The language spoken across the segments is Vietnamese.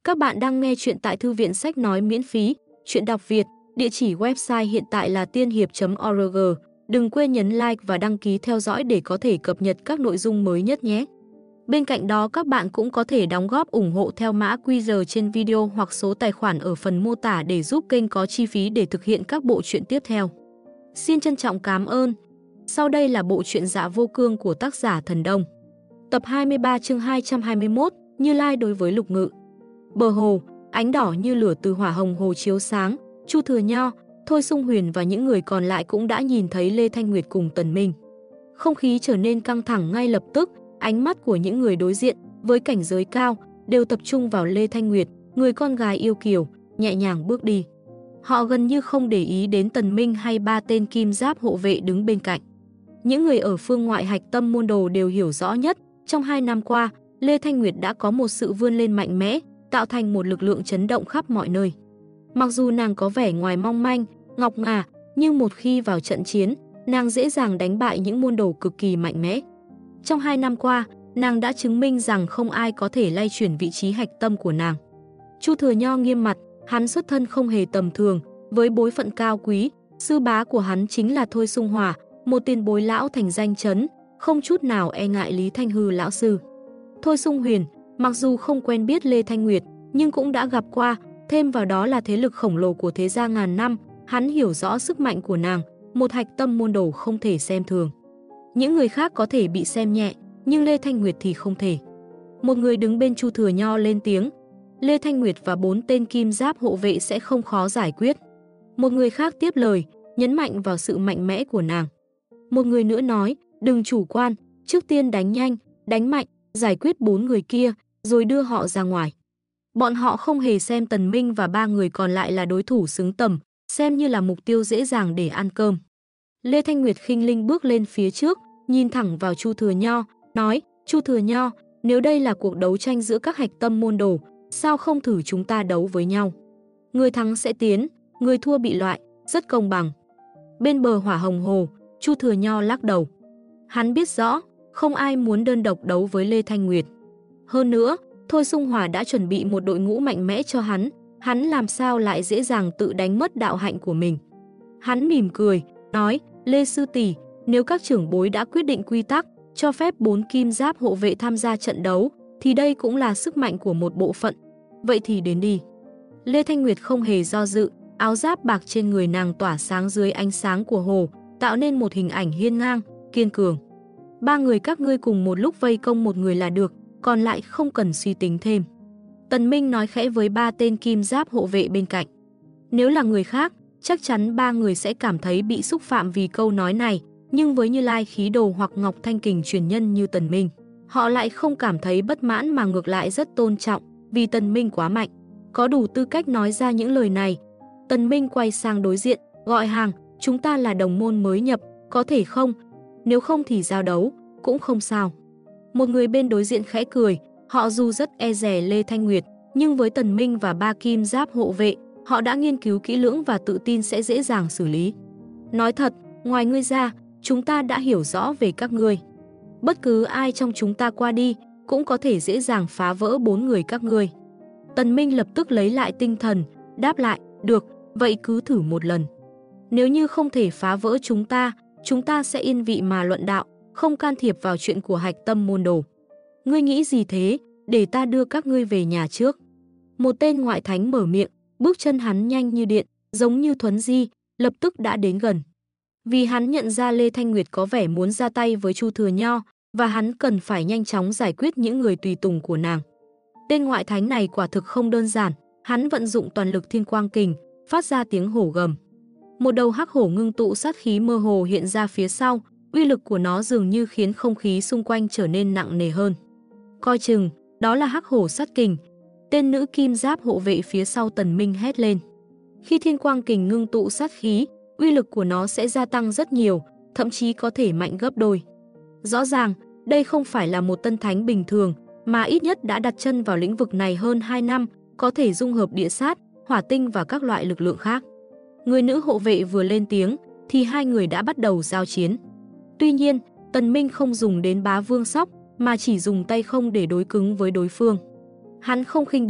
Các bạn đang nghe chuyện tại thư viện sách nói miễn phí, chuyện đọc Việt, địa chỉ website hiện tại là tiên hiệp.org. Đừng quên nhấn like và đăng ký theo dõi để có thể cập nhật các nội dung mới nhất nhé. Bên cạnh đó các bạn cũng có thể đóng góp ủng hộ theo mã QR trên video hoặc số tài khoản ở phần mô tả để giúp kênh có chi phí để thực hiện các bộ truyện tiếp theo. Xin trân trọng cảm ơn. Sau đây là bộ truyện Dạ Vô Cương của tác giả Thần Đông. Tập 23 chương 221, Như Lai đối với Lục Ngự. Bờ hồ, ánh đỏ như lửa từ hỏa hồng hồ chiếu sáng, Chu Thừa Nho, Thôi Sung Huyền và những người còn lại cũng đã nhìn thấy Lê Thanh Nguyệt cùng Tần Minh. Không khí trở nên căng thẳng ngay lập tức, ánh mắt của những người đối diện với cảnh giới cao đều tập trung vào Lê Thanh Nguyệt, người con gái yêu kiều, nhẹ nhàng bước đi. Họ gần như không để ý đến Tần Minh hay ba tên kim giáp hộ vệ đứng bên cạnh. Những người ở phương ngoại hạch tâm môn đồ đều hiểu rõ nhất, trong 2 năm qua, Lê Thanh Nguyệt đã có một sự vươn lên mạnh mẽ, tạo thành một lực lượng chấn động khắp mọi nơi. Mặc dù nàng có vẻ ngoài mong manh, ngọc ngà, nhưng một khi vào trận chiến, nàng dễ dàng đánh bại những môn đồ cực kỳ mạnh mẽ. Trong 2 năm qua, nàng đã chứng minh rằng không ai có thể lay chuyển vị trí hạch tâm của nàng. Chu Thừa Nho nghiêm mặt, hắn xuất thân không hề tầm thường, với bối phận cao quý, sư bá của hắn chính là Thôi Sung Hòa, một tiền bối lão thành danh chấn, không chút nào e ngại Lý Thanh Hư lão sư. Thôi Sung Huyền, mặc dù không quen biết Lê Thanh Nguyệt, nhưng cũng đã gặp qua, thêm vào đó là thế lực khổng lồ của thế gia ngàn năm, hắn hiểu rõ sức mạnh của nàng, một hạch tâm môn đồ không thể xem thường. Những người khác có thể bị xem nhẹ, nhưng Lê Thanh Nguyệt thì không thể. Một người đứng bên Chu Thừa Nho lên tiếng, Lê Thanh Nguyệt và 4 tên kim giáp hộ vệ sẽ không khó giải quyết. Một người khác tiếp lời, nhấn mạnh vào sự mạnh mẽ của nàng. Một người nữa nói, đừng chủ quan, trước tiên đánh nhanh, đánh mạnh, giải quyết 4 người kia, rồi đưa họ ra ngoài. Bọn họ không hề xem Tần Minh và 3 người còn lại là đối thủ xứng tầm, xem như là mục tiêu dễ dàng để ăn cơm. Lê Thanh Nguyệt khinh linh bước lên phía trước, nhìn thẳng vào Chu Thừa Nho, nói, Chu Thừa Nho, nếu đây là cuộc đấu tranh giữa các hạch tâm môn đồ, sao không thử chúng ta đấu với nhau? Người thắng sẽ tiến, người thua bị loại, rất công bằng. Bên bờ hỏa hồng hồ, Chu Thừa Nho lắc đầu. Hắn biết rõ, không ai muốn đơn độc đấu với Lê Thanh Nguyệt. Hơn nữa, Thôi Sung Hòa đã chuẩn bị một đội ngũ mạnh mẽ cho hắn làm sao lại dễ dàng tự đánh mất đạo hạnh của mình. Hắn mỉm cười, nói, Lê Sư Tỷ, nếu các trưởng bối đã quyết định quy tắc, cho phép 4 kim giáp hộ vệ tham gia trận đấu, thì đây cũng là sức mạnh của một bộ phận. Vậy thì đến đi. Lê Thanh Nguyệt không hề do dự, áo giáp bạc trên người nàng tỏa sáng dưới ánh sáng của hồ, tạo nên một hình ảnh hiên ngang, kiên cường. 3 người các ngươi cùng một lúc vây công một người là được, còn lại không cần suy tính thêm. Tần Minh nói khẽ với 3 tên kim giáp hộ vệ bên cạnh. Nếu là người khác, chắc chắn 3 người sẽ cảm thấy bị xúc phạm vì câu nói này, nhưng với Như Lai khí đồ hoặc Ngọc Thanh Kình truyền nhân như Tần Minh, họ lại không cảm thấy bất mãn mà ngược lại rất tôn trọng, vì Tần Minh quá mạnh, có đủ tư cách nói ra những lời này. Tần Minh quay sang đối diện, gọi hàng, chúng ta là đồng môn mới nhập, có thể không? Nếu không thì giao đấu, cũng không sao. Một người bên đối diện khẽ cười, họ dù rất e dè Lê Thanh Nguyệt, nhưng với Tần Minh và 3 kim giáp hộ vệ, họ đã nghiên cứu kỹ lưỡng và tự tin sẽ dễ dàng xử lý. Nói thật, ngoài ngươi ra, chúng ta đã hiểu rõ về các ngươi. Bất cứ ai trong chúng ta qua đi, cũng có thể dễ dàng phá vỡ 4 người các ngươi. Tần Minh lập tức lấy lại tinh thần, đáp lại, được, vậy cứ thử một lần. Nếu như không thể phá vỡ chúng ta sẽ yên vị mà luận đạo, không can thiệp vào chuyện của hạch tâm môn đồ. Ngươi nghĩ gì thế, để ta đưa các ngươi về nhà trước. Một tên ngoại thánh mở miệng, bước chân hắn nhanh như điện, giống như thuấn di, lập tức đã đến gần. Vì hắn nhận ra Lê Thanh Nguyệt có vẻ muốn ra tay với Chu Thừa Nho, và hắn cần phải nhanh chóng giải quyết những người tùy tùng của nàng. Tên ngoại thánh này quả thực không đơn giản, hắn vận dụng toàn lực Thiên Quang Kình, phát ra tiếng hổ gầm. Một đầu hắc hổ ngưng tụ sát khí mơ hồ hiện ra phía sau, uy lực của nó dường như khiến không khí xung quanh trở nên nặng nề hơn. Coi chừng, đó là hắc hổ sát kình. Tên nữ kim giáp hộ vệ phía sau Tần Minh hét lên. Khi Thiên Quang Kình ngưng tụ sát khí, uy lực của nó sẽ gia tăng rất nhiều, thậm chí có thể mạnh gấp đôi. Rõ ràng, đây không phải là một tân thánh bình thường, mà ít nhất đã đặt chân vào lĩnh vực này hơn 2 năm, có thể dung hợp địa sát, hỏa tinh và các loại lực lượng khác. Người nữ hộ vệ vừa lên tiếng, thì 2 người đã bắt đầu giao chiến. Tuy nhiên, Tần Minh không dùng đến bá vương sóc, mà chỉ dùng tay không để đối cứng với đối phương. Hắn không khinh địch,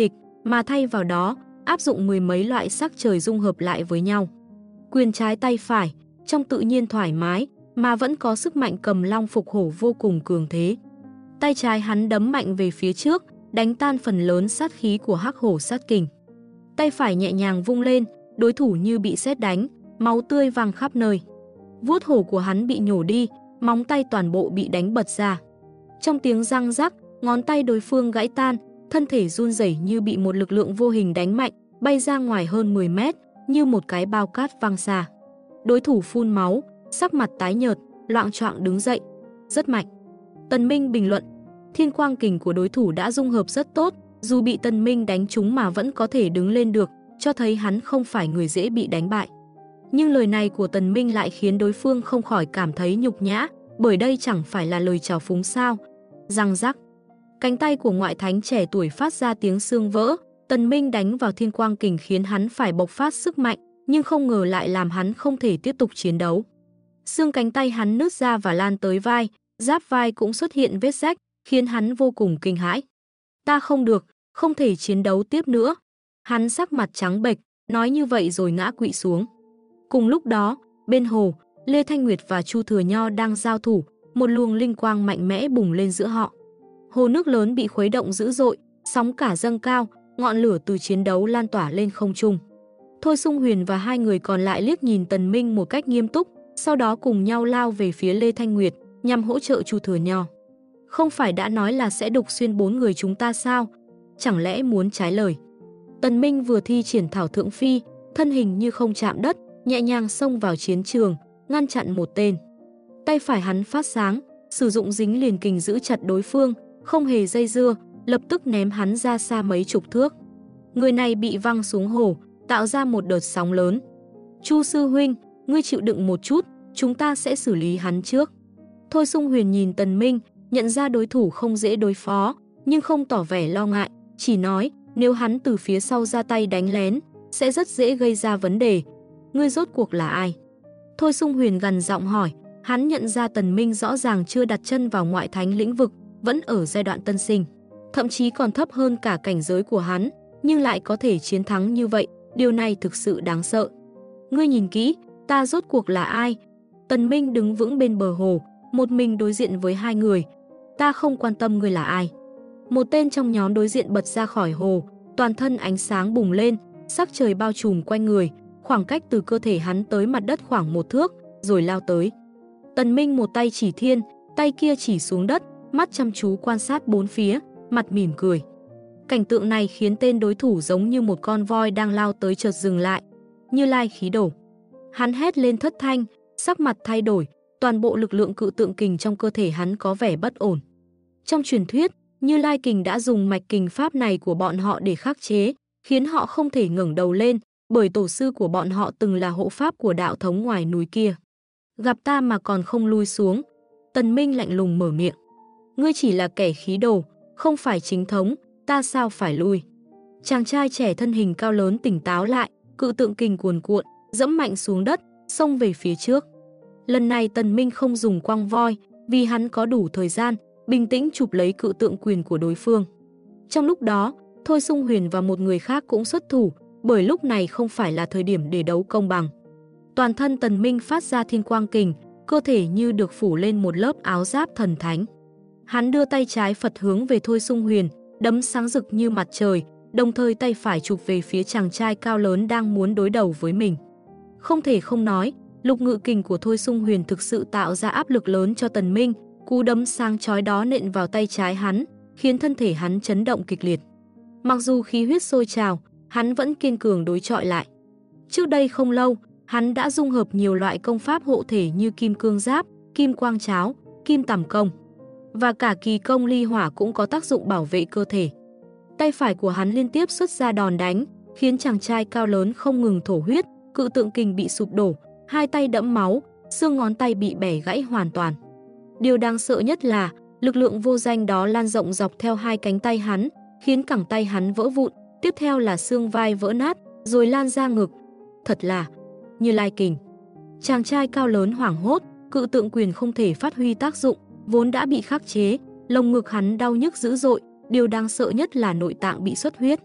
mà thay vào đó áp dụng mười mấy loại sắc trời dung hợp lại với nhau. Quyền trái tay phải, trong tự nhiên thoải mái, mà vẫn có sức mạnh cầm long phục hổ vô cùng cường thế. Tay trái hắn đấm mạnh về phía trước, đánh tan phần lớn sát khí của hắc hổ sát kình. Tay phải nhẹ nhàng vung lên, đối thủ như bị sét đánh, máu tươi văng khắp nơi. Vuốt hổ của hắn bị nhổ đi, móng tay toàn bộ bị đánh bật ra. Trong tiếng răng rắc, ngón tay đối phương gãy tan, thân thể run rẩy như bị một lực lượng vô hình đánh mạnh, bay ra ngoài hơn 10 mét, như một cái bao cát văng xa. Đối thủ phun máu, sắc mặt tái nhợt, loạng choạng đứng dậy. Rất mạnh. Tần Minh bình luận, thiên quang kình của đối thủ đã dung hợp rất tốt, dù bị Tần Minh đánh trúng mà vẫn có thể đứng lên được, cho thấy hắn không phải người dễ bị đánh bại. Nhưng lời này của Tần Minh lại khiến đối phương không khỏi cảm thấy nhục nhã, bởi đây chẳng phải là lời chào phúng sao. Răng rắc. Cánh tay của ngoại thánh trẻ tuổi phát ra tiếng xương vỡ, Tần Minh đánh vào thiên quang kình khiến hắn phải bộc phát sức mạnh, nhưng không ngờ lại làm hắn không thể tiếp tục chiến đấu. Xương cánh tay hắn nứt ra và lan tới vai, giáp vai cũng xuất hiện vết rách, khiến hắn vô cùng kinh hãi. Ta không được, không thể chiến đấu tiếp nữa. Hắn sắc mặt trắng bệch, nói như vậy rồi ngã quỵ xuống. Cùng lúc đó, bên hồ, Lê Thanh Nguyệt và Chu Thừa Nho đang giao thủ, một luồng linh quang mạnh mẽ bùng lên giữa họ. Hồ nước lớn bị khuấy động dữ dội, sóng cả dâng cao, ngọn lửa từ chiến đấu lan tỏa lên không trung. Thôi Sung Huyền và hai người còn lại liếc nhìn Tần Minh một cách nghiêm túc, sau đó cùng nhau lao về phía Lê Thanh Nguyệt, nhằm hỗ trợ Chu Thừa Nho. Không phải đã nói là sẽ đục xuyên 4 người chúng ta sao? Chẳng lẽ muốn trái lời? Tần Minh vừa thi triển Thảo Thượng Phi, thân hình như không chạm đất, nhẹ nhàng xông vào chiến trường, ngăn chặn một tên. Tay phải hắn phát sáng, sử dụng dính liền kình giữ chặt đối phương, không hề dây dưa, lập tức ném hắn ra xa mấy chục thước. Người này bị văng xuống hồ, tạo ra một đợt sóng lớn. Chu sư huynh, ngươi chịu đựng một chút, chúng ta sẽ xử lý hắn trước. Thôi Sung Huyền nhìn Tần Minh, nhận ra đối thủ không dễ đối phó, nhưng không tỏ vẻ lo ngại, chỉ nói nếu hắn từ phía sau ra tay đánh lén, sẽ rất dễ gây ra vấn đề. Ngươi rốt cuộc là ai? Thôi Sung Huyền gằn giọng hỏi, hắn nhận ra Tần Minh rõ ràng chưa đặt chân vào ngoại thánh lĩnh vực, vẫn ở giai đoạn tân sinh, thậm chí còn thấp hơn cả cảnh giới của hắn, nhưng lại có thể chiến thắng như vậy, điều này thực sự đáng sợ. Ngươi nhìn kỹ, ta rốt cuộc là ai? Tần Minh đứng vững bên bờ hồ, một mình đối diện với hai người. Ta không quan tâm ngươi là ai. Một tên trong nhóm đối diện bật ra khỏi hồ, toàn thân ánh sáng bùng lên, sắc trời bao trùm quanh người, khoảng cách từ cơ thể hắn tới mặt đất khoảng 1 thước, rồi lao tới. Tần Minh một tay chỉ thiên, tay kia chỉ xuống đất, mắt chăm chú quan sát bốn phía, mặt mỉm cười. Cảnh tượng này khiến tên đối thủ giống như một con voi đang lao tới chợt dừng lại, Như Lai khí đổ. Hắn hét lên thất thanh, sắc mặt thay đổi, toàn bộ lực lượng cự tượng kình trong cơ thể hắn có vẻ bất ổn. Trong truyền thuyết, Như Lai kình đã dùng mạch kình pháp này của bọn họ để khắc chế, khiến họ không thể ngẩng đầu lên, bởi tổ sư của bọn họ từng là hộ pháp của đạo thống ngoài núi kia. Gặp ta mà còn không lui xuống. Tần Minh lạnh lùng mở miệng. Ngươi chỉ là kẻ khí đồ, không phải chính thống, ta sao phải lui? Chàng trai trẻ thân hình cao lớn tỉnh táo lại, cự tượng kình cuồn cuộn, dẫm mạnh xuống đất, xông về phía trước. Lần này Tần Minh không dùng quăng voi, vì hắn có đủ thời gian, bình tĩnh chụp lấy cự tượng quyền của đối phương. Trong lúc đó, Thôi Sung Huyền và một người khác cũng xuất thủ, bởi lúc này không phải là thời điểm để đấu công bằng. Toàn thân Tần Minh phát ra thiên quang kình, cơ thể như được phủ lên một lớp áo giáp thần thánh. Hắn đưa tay trái Phật hướng về Thôi Sung Huyền, đấm sáng rực như mặt trời, đồng thời tay phải chụp về phía chàng trai cao lớn đang muốn đối đầu với mình. Không thể không nói, lục ngự kình của Thôi Sung Huyền thực sự tạo ra áp lực lớn cho Tần Minh, cú đấm sáng chói đó nện vào tay trái hắn, khiến thân thể hắn chấn động kịch liệt. Mặc dù khí huyết sôi trào, hắn vẫn kiên cường đối chọi lại. Trước đây không lâu, hắn đã dung hợp nhiều loại công pháp hộ thể như kim cương giáp, kim quang cháo, kim tằm công. Và cả kỳ công ly hỏa cũng có tác dụng bảo vệ cơ thể. Tay phải của hắn liên tiếp xuất ra đòn đánh, khiến chàng trai cao lớn không ngừng thổ huyết, cự tượng kình bị sụp đổ, hai tay đẫm máu, xương ngón tay bị bẻ gãy hoàn toàn. Điều đáng sợ nhất là, lực lượng vô danh đó lan rộng dọc theo hai cánh tay hắn, khiến cẳng tay hắn vỡ vụn, tiếp theo là xương vai vỡ nát, rồi lan ra ngực. Thật là Như Lai kình. Chàng trai cao lớn hoảng hốt, cự tượng quyền không thể phát huy tác dụng, vốn đã bị khắc chế, lồng ngực hắn đau nhức dữ dội, điều đáng sợ nhất là nội tạng bị xuất huyết.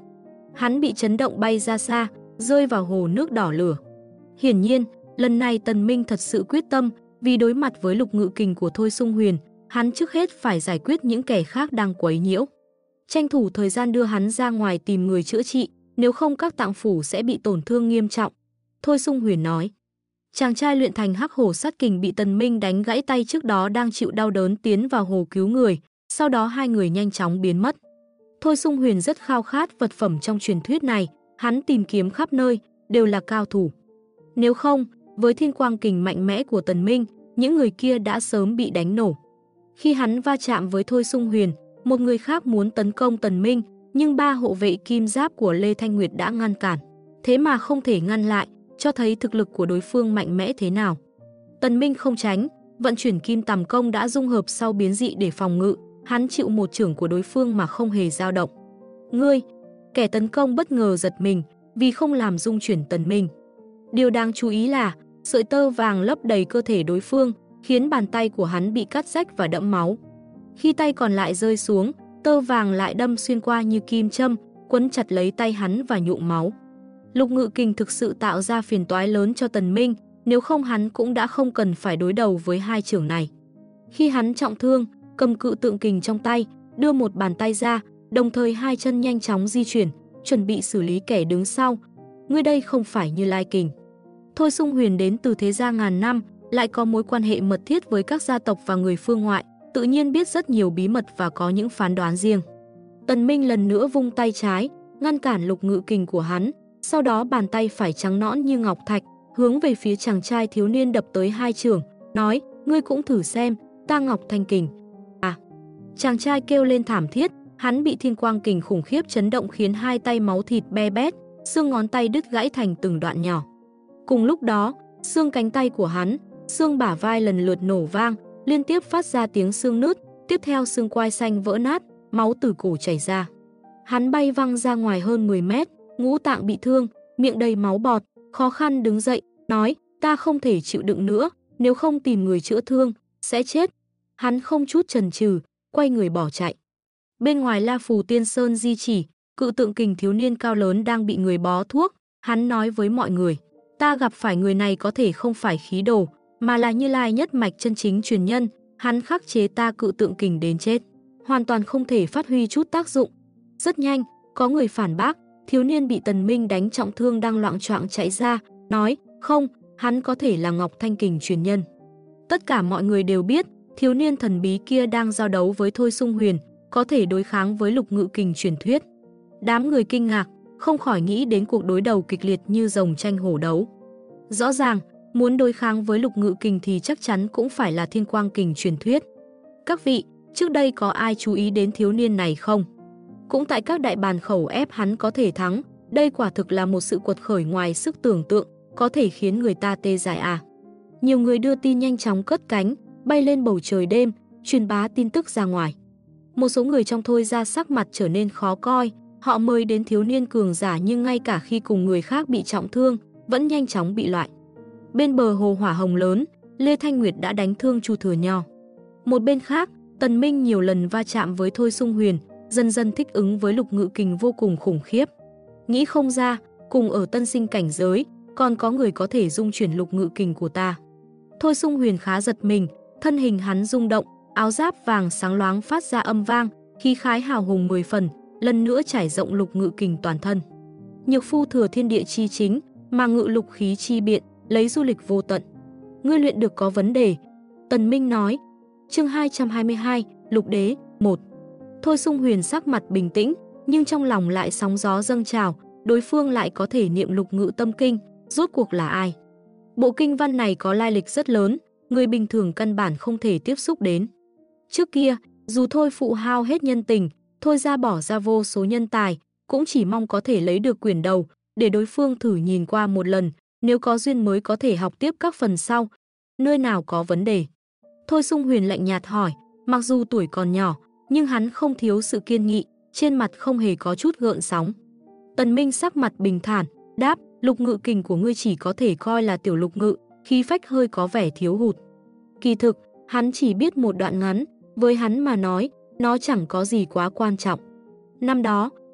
Hắn bị chấn động bay ra xa, rơi vào hồ nước đỏ lửa. Hiển nhiên, lần này Tần Minh thật sự quyết tâm, vì đối mặt với lục ngự kình của Thôi Xung Huyền, hắn trước hết phải giải quyết những kẻ khác đang quấy nhiễu. Tranh thủ thời gian đưa hắn ra ngoài tìm người chữa trị, nếu không các tạng phủ sẽ bị tổn thương nghiêm trọng. Thôi Xung Huyền nói. Chàng trai luyện thành Hắc Hổ Sát Kình bị Tần Minh đánh gãy tay trước đó đang chịu đau đớn tiến vào hồ cứu người, sau đó hai người nhanh chóng biến mất. Thôi Xung Huyền rất khao khát vật phẩm trong truyền thuyết này, hắn tìm kiếm khắp nơi, đều là cao thủ. Nếu không, với thiên quang kình mạnh mẽ của Tần Minh, những người kia đã sớm bị đánh nổ. Khi hắn va chạm với Thôi Xung Huyền, một người khác muốn tấn công Tần Minh, nhưng ba hộ vệ kim giáp của Lê Thanh Nguyệt đã ngăn cản. Thế mà không thể ngăn lại, cho thấy thực lực của đối phương mạnh mẽ thế nào. Tần Minh không tránh, vận chuyển kim tầm công đã dung hợp sau biến dị để phòng ngự, hắn chịu một chưởng của đối phương mà không hề dao động. Ngươi, kẻ tấn công bất ngờ giật mình, vì không làm dung chuyển Tần Minh. Điều đáng chú ý là, sợi tơ vàng lấp đầy cơ thể đối phương, khiến bàn tay của hắn bị cắt rách và đẫm máu. Khi tay còn lại rơi xuống, tơ vàng lại đâm xuyên qua như kim châm, quấn chặt lấy tay hắn và nhuộm máu. Lục ngự kình thực sự tạo ra phiền toái lớn cho Tần Minh, nếu không hắn cũng đã không cần phải đối đầu với hai chưởng này. Khi hắn trọng thương, cầm cự tượng kình trong tay, đưa một bàn tay ra, đồng thời hai chân nhanh chóng di chuyển, chuẩn bị xử lý kẻ đứng sau. Ngươi đây không phải Như Lai Kình. Thôi Xung Huyền đến từ thế gia ngàn năm, lại có mối quan hệ mật thiết với các gia tộc và người phương ngoại, tự nhiên biết rất nhiều bí mật và có những phán đoán riêng. Tần Minh lần nữa vung tay trái, ngăn cản lục ngự kình của hắn, sau đó bàn tay phải trắng nõn như ngọc thạch, hướng về phía chàng trai thiếu niên đập tới hai chưởng, nói, ngươi cũng thử xem, ta Ngọc Thanh Kình. À, chàng trai kêu lên thảm thiết, hắn bị thiên quang kình khủng khiếp chấn động khiến hai tay máu thịt be bét, xương ngón tay đứt gãy thành từng đoạn nhỏ. Cùng lúc đó, xương cánh tay của hắn, xương bả vai lần lượt nổ vang, liên tiếp phát ra tiếng xương nứt, tiếp theo xương quai xanh vỡ nát, máu từ cổ chảy ra. Hắn bay văng ra ngoài hơn 10 mét, ngũ tạng bị thương, miệng đầy máu bọt, khó khăn đứng dậy, nói, ta không thể chịu đựng nữa, nếu không tìm người chữa thương, sẽ chết. Hắn không chút chần chừ, quay người bỏ chạy. Bên ngoài La Phù Tiên Sơn di chỉ, cự tượng kình thiếu niên cao lớn đang bị người bó thuốc, hắn nói với mọi người, ta gặp phải người này có thể không phải khí đồ, mà là Như Lai nhất mạch chân chính truyền nhân, hắn khắc chế ta cự tượng kình đến chết, hoàn toàn không thể phát huy chút tác dụng. Rất nhanh, có người phản bác, thiếu niên bị Tần Minh đánh trọng thương đang loạng choạng chạy ra, nói, không, hắn có thể là Ngọc Thanh Kình truyền nhân. Tất cả mọi người đều biết, thiếu niên thần bí kia đang giao đấu với Thôi Xung Huyền, có thể đối kháng với lục ngự kình truyền thuyết. Đám người kinh ngạc, không khỏi nghĩ đến cuộc đối đầu kịch liệt như rồng tranh hổ đấu. Rõ ràng, muốn đối kháng với lục ngự kình thì chắc chắn cũng phải là thiên quang kình truyền thuyết. Các vị, trước đây có ai chú ý đến thiếu niên này không? Cũng tại các đại bàn khẩu ép hắn có thể thắng, đây quả thực là một sự quật khởi ngoài sức tưởng tượng, có thể khiến người ta tê dại à. Nhiều người đưa tin nhanh chóng cất cánh, bay lên bầu trời đêm, truyền bá tin tức ra ngoài. Một số người trong Thôi ra sắc mặt trở nên khó coi, họ mời đến thiếu niên cường giả nhưng ngay cả khi cùng người khác bị trọng thương, vẫn nhanh chóng bị loại. Bên bờ hồ hỏa hồng lớn, Lê Thanh Nguyệt đã đánh thương Chu Thừa Nho. Một bên khác, Tần Minh nhiều lần va chạm với Thôi Xung Huyền, dần dần thích ứng với lục ngự kình vô cùng khủng khiếp. Nghĩ không ra, cùng ở tân sinh cảnh giới, còn có người có thể dung chuyển lục ngự kình của ta. Thôi Xung Huyền khá giật mình, thân hình hắn rung động, áo giáp vàng sáng loáng phát ra âm vang, khí khái hào hùng 10 phần, lần nữa trải rộng lục ngự kình toàn thân. Nhược phu thừa thiên địa chi chính, mà ngự lục khí chi biện, lấy du lịch vô tận. Ngươi luyện được có vấn đề. Tần Minh nói. Chương 222, Lục Đế, 1. Thôi Xung Huyền sắc mặt bình tĩnh, nhưng trong lòng lại sóng gió dâng trào, đối phương lại có thể niệm lục ngự tâm kinh, rốt cuộc là ai? Bộ kinh văn này có lai lịch rất lớn, người bình thường căn bản không thể tiếp xúc đến. Trước kia, dù Thôi phụ hao hết nhân tình, Thôi ra bỏ ra vô số nhân tài, cũng chỉ mong có thể lấy được quyển đầu, để đối phương thử nhìn qua một lần, nếu có duyên mới có thể học tiếp các phần sau. Nơi nào có vấn đề? Thôi Xung Huyền lạnh nhạt hỏi, mặc dù tuổi còn nhỏ, nhưng hắn không thiếu sự kiên nghị, trên mặt không hề có chút gợn sóng. Tần Minh sắc mặt bình thản, đáp, lục ngự kình của ngươi chỉ có thể coi là tiểu lục ngự, khí phách hơi có vẻ thiếu hụt. Kỳ thực, hắn chỉ biết một đoạn ngắn, với hắn mà nói, nó chẳng có gì quá quan trọng. Năm đó,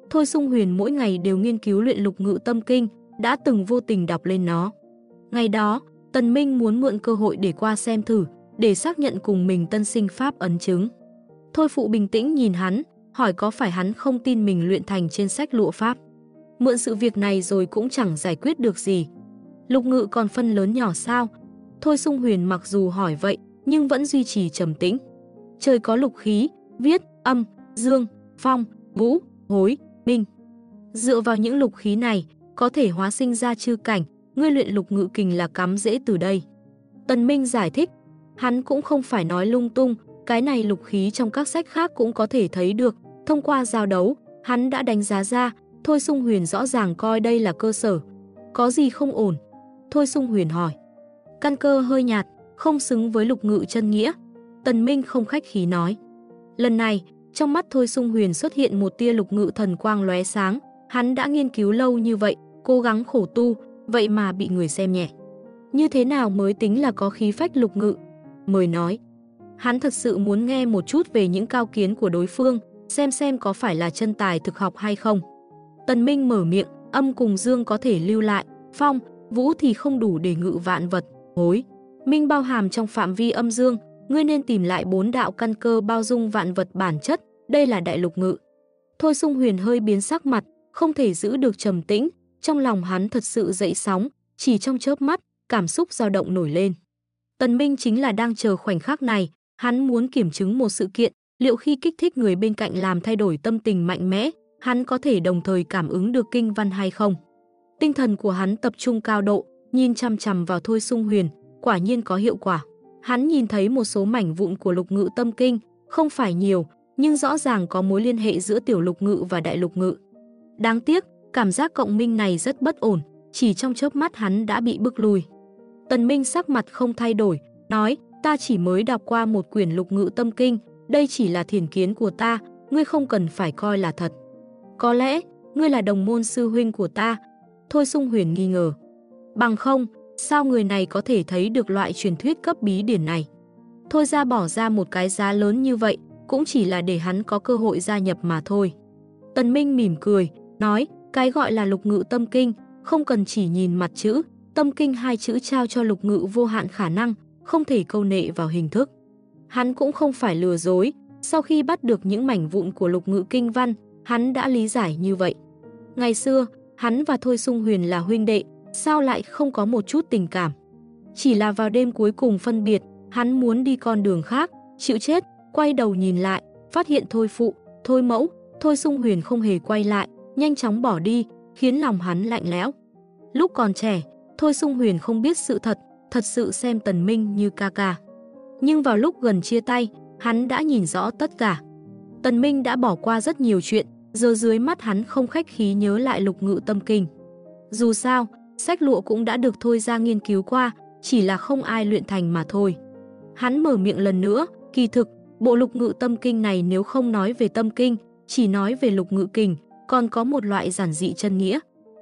Thôi Sung Huyền mỗi ngày đều nghiên cứu luyện lục ngự tâm kinh, đã từng vô tình đọc lên nó. Ngày đó, Tần Minh muốn mượn cơ hội để qua xem thử, để xác nhận cùng mình tân sinh pháp ấn chứng. Thôi Phụ bình tĩnh nhìn hắn, hỏi có phải hắn không tin mình luyện thành trên sách lụa pháp. Mượn sự việc này rồi cũng chẳng giải quyết được gì. Lục ngự còn phân lớn nhỏ sao? Thôi Sung Huyền mặc dù hỏi vậy, nhưng vẫn duy trì trầm tĩnh. Trời có lục khí, viết, âm, dương, phong, vũ, hối, minh. Dựa vào những lục khí này, có thể hóa sinh ra chư cảnh, ngươi luyện lục ngự kình là cắm rễ từ đây. Tần Minh giải thích, hắn cũng không phải nói lung tung, cái này lục khí trong các sách khác cũng có thể thấy được. Thông qua giao đấu, hắn đã đánh giá ra, Thôi Sung Huyền rõ ràng coi đây là cơ sở. Có gì không ổn? Thôi Sung Huyền hỏi. Căn cơ hơi nhạt, không xứng với lục ngự chân nghĩa. Tần Minh không khách khí nói. Lần này, trong mắt Thôi Sung Huyền xuất hiện một tia lục ngự thần quang lóe sáng. Hắn đã nghiên cứu lâu như vậy, cố gắng khổ tu, vậy mà bị người xem nhẹ. Như thế nào mới tính là có khí phách lục ngự? Mời nói. Hắn thật sự muốn nghe một chút về những cao kiến của đối phương, xem có phải là chân tài thực học hay không. Tần Minh mở miệng, âm cùng dương có thể lưu lại, phong, vũ thì không đủ để ngự vạn vật, hối. Minh bao hàm trong phạm vi âm dương, ngươi nên tìm lại 4 đạo căn cơ bao dung vạn vật bản chất, đây là đại lục ngự. Thôi Sung Huyền hơi biến sắc mặt, không thể giữ được trầm tĩnh, trong lòng hắn thật sự dậy sóng, chỉ trong chớp mắt, cảm xúc dao động nổi lên. Tần Minh chính là đang chờ khoảnh khắc này, hắn muốn kiểm chứng một sự kiện, liệu khi kích thích người bên cạnh làm thay đổi tâm tình mạnh mẽ, hắn có thể đồng thời cảm ứng được kinh văn hay không. Tinh thần của hắn tập trung cao độ, nhìn chằm chằm vào Thôi Sung Huyền, quả nhiên có hiệu quả. Hắn nhìn thấy một số mảnh vụn của lục ngự tâm kinh, không phải nhiều, nhưng rõ ràng có mối liên hệ giữa tiểu lục ngự và đại lục ngự. Đáng tiếc, cảm giác cộng minh này rất bất ổn, chỉ trong chớp mắt hắn đã bị bức lui. Tần Minh sắc mặt không thay đổi, nói, ta chỉ mới đọc qua một quyển lục ngự tâm kinh, đây chỉ là thiền kiến của ta, ngươi không cần phải coi là thật. Có lẽ, ngươi là đồng môn sư huynh của ta. Thôi Sung Huyền nghi ngờ. Bằng không, sao người này có thể thấy được loại truyền thuyết cấp bí điển này? Thôi ra bỏ ra một cái giá lớn như vậy, cũng chỉ là để hắn có cơ hội gia nhập mà thôi. Tần Minh mỉm cười, nói, cái gọi là lục ngự tâm kinh, không cần chỉ nhìn mặt chữ, tâm kinh hai chữ trao cho lục ngự vô hạn khả năng, không thể câu nệ vào hình thức. Hắn cũng không phải lừa dối, sau khi bắt được những mảnh vụn của lục ngự kinh văn, hắn đã lý giải như vậy. Ngày xưa, hắn và Thôi Sung Huyền là huynh đệ, sao lại không có một chút tình cảm? Chỉ là vào đêm cuối cùng phân biệt, hắn muốn đi con đường khác, chịu chết, quay đầu nhìn lại, phát hiện Thôi Phụ, Thôi Mẫu, Thôi Sung Huyền không hề quay lại, nhanh chóng bỏ đi, khiến lòng hắn lạnh lẽo. Lúc còn trẻ, Thôi Sung Huyền không biết sự thật sự xem Tần Minh như ca ca. Nhưng vào lúc gần chia tay, hắn đã nhìn rõ tất cả. Tần Minh đã bỏ qua rất nhiều chuyện, giờ dưới mắt hắn không khách khí nhớ lại lục ngự tâm kinh. Dù sao, sách lụa cũng đã được Thôi ra nghiên cứu qua, chỉ là không ai luyện thành mà thôi. Hắn mở miệng lần nữa, kỳ thực, bộ lục ngự tâm kinh này nếu không nói về tâm kinh, chỉ nói về lục ngự kình, còn có một loại giản dị chân nghĩa.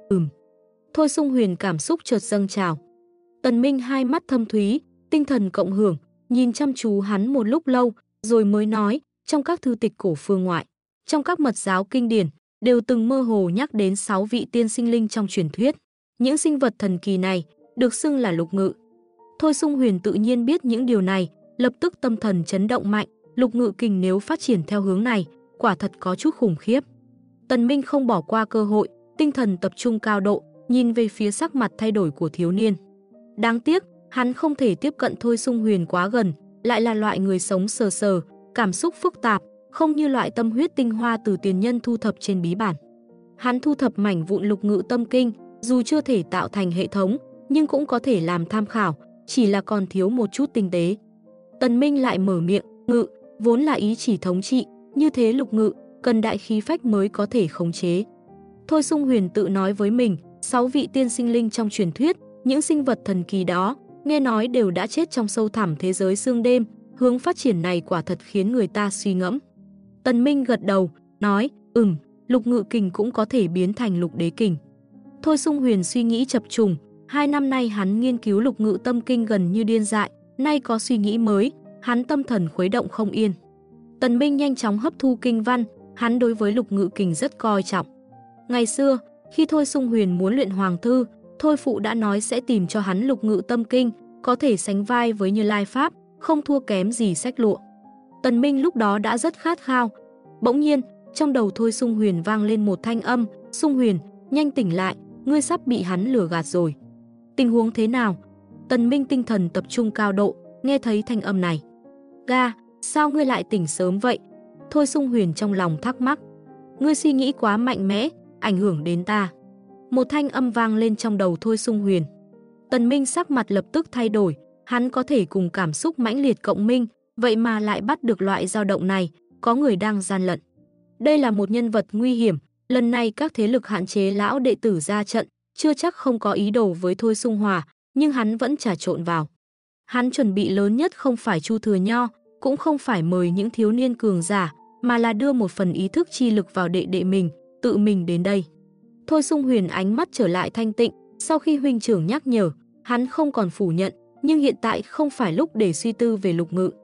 Thôi Sung Huyền cảm xúc chợt dâng trào. Tần Minh hai mắt thâm thúy, tinh thần cộng hưởng, nhìn chăm chú hắn một lúc lâu, rồi mới nói, trong các thư tịch cổ phương ngoại, trong các mật giáo kinh điển, đều từng mơ hồ nhắc đến 6 vị tiên sinh linh trong truyền thuyết. Những sinh vật thần kỳ này, được xưng là lục ngự. Thôi Sung Huyền tự nhiên biết những điều này, lập tức tâm thần chấn động mạnh, lục ngự kình nếu phát triển theo hướng này, quả thật có chút khủng khiếp. Tần Minh không bỏ qua cơ hội, tinh thần tập trung cao độ, nhìn về phía sắc mặt thay đổi của thiếu niên. Đáng tiếc, hắn không thể tiếp cận Thôi Sung Huyền quá gần, lại là loại người sống sờ sờ, cảm xúc phức tạp, không như loại tâm huyết tinh hoa từ tiền nhân thu thập trên bí bản. Hắn thu thập mảnh vụn lục ngự tâm kinh, dù chưa thể tạo thành hệ thống, nhưng cũng có thể làm tham khảo, chỉ là còn thiếu một chút tinh tế. Tần Minh lại mở miệng, ngự, vốn là ý chỉ thống trị, như thế lục ngự, cần đại khí phách mới có thể khống chế. Thôi Sung Huyền tự nói với mình, 6 vị tiên sinh linh trong truyền thuyết, những sinh vật thần kỳ đó, nghe nói đều đã chết trong sâu thẳm thế giới sương đêm, hướng phát triển này quả thật khiến người ta suy ngẫm. Tần Minh gật đầu, nói, lục ngự kình cũng có thể biến thành lục đế kình. Thôi Sung Huyền suy nghĩ chập trùng, 2 năm nay hắn nghiên cứu lục ngự tâm kinh gần như điên dại, nay có suy nghĩ mới, hắn tâm thần khuấy động không yên. Tần Minh nhanh chóng hấp thu kinh văn, hắn đối với lục ngự kình rất coi trọng. Ngày xưa, khi Thôi Sung Huyền muốn luyện hoàng thư, Thôi phụ đã nói sẽ tìm cho hắn Lục Ngự Tâm Kinh, có thể sánh vai với Như Lai Pháp, không thua kém gì sách lụa. Tần Minh lúc đó đã rất khát khao. Bỗng nhiên, trong đầu Thôi Sung Huyền vang lên một thanh âm, "Sung Huyền, nhanh tỉnh lại, ngươi sắp bị hắn lừa gạt rồi." Tình huống thế nào? Tần Minh tinh thần tập trung cao độ, nghe thấy thanh âm này. "Ga, sao ngươi lại tỉnh sớm vậy?" Thôi Sung Huyền trong lòng thắc mắc. "Ngươi suy nghĩ quá mạnh mẽ, ảnh hưởng đến ta." Một thanh âm vang lên trong đầu Thôi Sung Huyền. Tần Minh sắc mặt lập tức thay đổi, hắn có thể cùng cảm xúc mãnh liệt cộng minh, vậy mà lại bắt được loại dao động này, có người đang gian lận. Đây là một nhân vật nguy hiểm, lần này các thế lực hạn chế lão đệ tử ra trận, chưa chắc không có ý đồ với Thôi Sung Hòa, nhưng hắn vẫn trà trộn vào. Hắn chuẩn bị lớn nhất không phải Chu Thừa Nho, cũng không phải mời những thiếu niên cường giả, mà là đưa một phần ý thức chi lực vào đệ đệ mình, tự mình đến đây. Thôi Sung Huyền ánh mắt trở lại thanh tịnh, sau khi huynh trưởng nhắc nhở, hắn không còn phủ nhận, nhưng hiện tại không phải lúc để suy tư về Lục Ngự.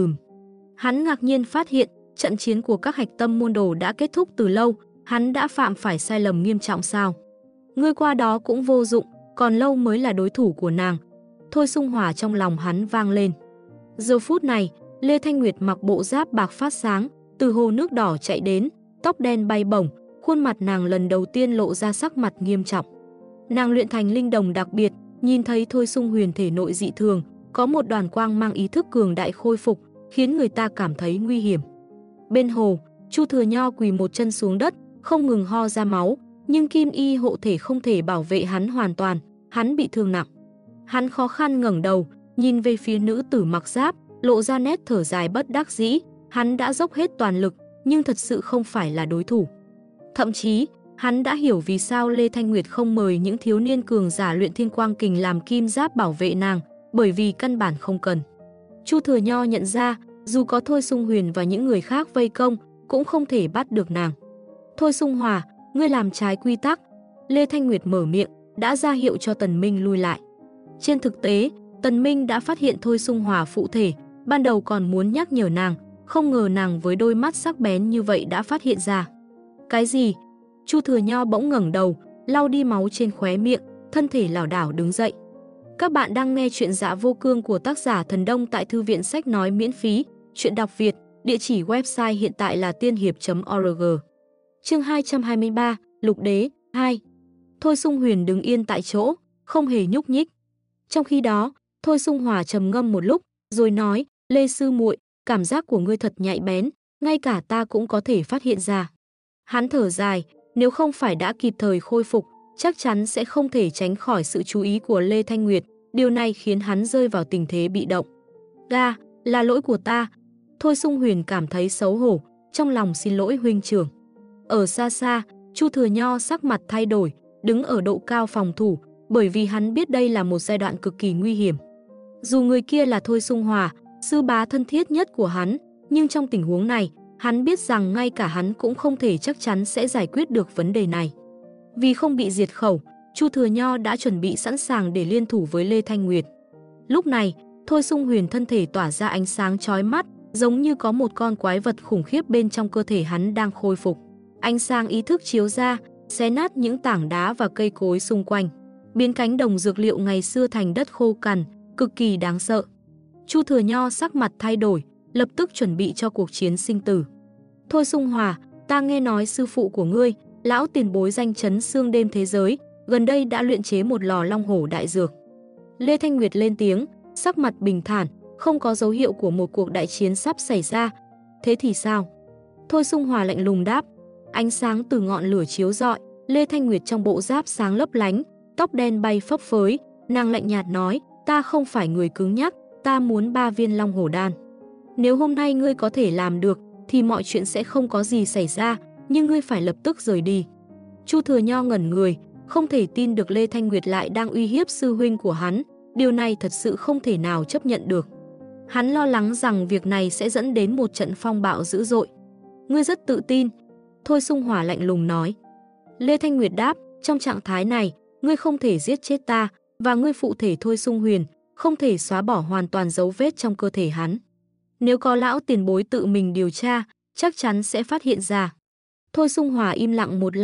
Hắn ngạc nhiên phát hiện, trận chiến của các hạch tâm môn đồ đã kết thúc từ lâu, hắn đã phạm phải sai lầm nghiêm trọng sao? Ngươi qua đó cũng vô dụng, còn lâu mới là đối thủ của nàng. Thôi Sung Hỏa trong lòng hắn vang lên. Giờ phút này, Lê Thanh Nguyệt mặc bộ giáp bạc phát sáng, từ hồ nước đỏ chạy đến, tóc đen bay bổng, khuôn mặt nàng lần đầu tiên lộ ra sắc mặt nghiêm trọng. Nàng luyện thành linh đồng đặc biệt, nhìn thấy Thôi Sung Huyền thể nội dị thường, có một đoàn quang mang ý thức cường đại khôi phục, khiến người ta cảm thấy nguy hiểm. Bên hồ, Chu Thừa Nho quỳ một chân xuống đất, không ngừng ho ra máu, nhưng kim y hộ thể không thể bảo vệ hắn hoàn toàn, hắn bị thương nặng. Hắn khó khăn ngẩng đầu, nhìn về phía nữ tử mặc giáp, lộ ra nét thở dài bất đắc dĩ, hắn đã dốc hết toàn lực, nhưng thật sự không phải là đối thủ. Thậm chí, hắn đã hiểu vì sao Lê Thanh Nguyệt không mời những thiếu niên cường giả luyện Thiên Quang Kình làm kim giáp bảo vệ nàng, bởi vì căn bản không cần. Chu Thừa Nho nhận ra, dù có Thôi Sung Huyền và những người khác vây công, cũng không thể bắt được nàng. "Thôi Sung Hòa, ngươi làm trái quy tắc." Lê Thanh Nguyệt mở miệng, đã ra hiệu cho Tần Minh lui lại. Trên thực tế, Tần Minh đã phát hiện Thôi Sung Hòa phụ thể, ban đầu còn muốn nhắc nhở nàng, không ngờ nàng với đôi mắt sắc bén như vậy đã phát hiện ra. "Cái gì?" Chu Thừa Nho bỗng ngẩng đầu, lau đi máu trên khóe miệng, thân thể lảo đảo đứng dậy. Các bạn đang nghe chuyện Dạ Vô Cương của tác giả Thần Đông tại thư viện sách nói miễn phí, chuyện đọc Việt, địa chỉ website hiện tại là tiên hiệp.org. Chương 223, Lục Đế 2. Thôi Sung Huyền đứng yên tại chỗ, không hề nhúc nhích. Trong khi đó, Thôi Sung Hòa trầm ngâm một lúc, rồi nói, "Lê sư muội, cảm giác của ngươi thật nhạy bén, ngay cả ta cũng có thể phát hiện ra." Hắn thở dài, nếu không phải đã kịp thời khôi phục, chắc chắn sẽ không thể tránh khỏi sự chú ý của Lê Thanh Nguyệt, điều này khiến hắn rơi vào tình thế bị động. "Ga, là lỗi của ta." Thôi Sung Huyền cảm thấy xấu hổ, trong lòng xin lỗi huynh trưởng. Ở xa xa, Chu Thừa Nho sắc mặt thay đổi, đứng ở độ cao phòng thủ, bởi vì hắn biết đây là một giai đoạn cực kỳ nguy hiểm. Dù người kia là Thôi Sung Hòa, sư bá thân thiết nhất của hắn, nhưng trong tình huống này, hắn biết rằng ngay cả hắn cũng không thể chắc chắn sẽ giải quyết được vấn đề này. Vì không bị diệt khẩu, Chu Thừa Nho đã chuẩn bị sẵn sàng để liên thủ với Lê Thanh Nguyệt. Lúc này, Thôi Sung Huyền thân thể tỏa ra ánh sáng chói mắt, giống như có một con quái vật khủng khiếp bên trong cơ thể hắn đang khôi phục. Ánh sáng ý thức chiếu ra, xé nát những tảng đá và cây cối xung quanh, biến cánh đồng dược liệu ngày xưa thành đất khô cằn, cực kỳ đáng sợ. Chu Thừa Nho sắc mặt thay đổi, lập tức chuẩn bị cho cuộc chiến sinh tử. "Thôi Sung Hòa, ta nghe nói sư phụ của ngươi, lão tiền bối danh chấn xương đêm thế giới, gần đây đã luyện chế một lò long hổ đại dược." Lê Thanh Nguyệt lên tiếng, sắc mặt bình thản, không có dấu hiệu của một cuộc đại chiến sắp xảy ra. "Thế thì sao?" Thôi Sung Hòa lạnh lùng đáp. Ánh sáng từ ngọn lửa chiếu rọi, Lê Thanh Nguyệt trong bộ giáp sáng lấp lánh, tóc đen bay phấp phới, nàng lạnh nhạt nói, "Ta không phải người cứng nhắc, ta muốn 3 viên long hổ đan. Nếu hôm nay ngươi có thể làm được, thì mọi chuyện sẽ không có gì xảy ra, nhưng ngươi phải lập tức rời đi." Chu Thừa Nho ngẩn người, không thể tin được Lê Thanh Nguyệt lại đang uy hiếp sư huynh của hắn, điều này thật sự không thể nào chấp nhận được. Hắn lo lắng rằng việc này sẽ dẫn đến một trận phong bạo dữ dội. "Ngươi rất tự tin." Thôi Sung Hỏa lạnh lùng nói. Lê Thanh Nguyệt đáp, "Trong trạng thái này, ngươi không thể giết chết ta, và ngươi phụ thể Thôi Sung Huyền, không thể xóa bỏ hoàn toàn dấu vết trong cơ thể hắn. Nếu có lão tiền bối tự mình điều tra, chắc chắn sẽ phát hiện ra." Thôi Sung Hỏa im lặng một lát,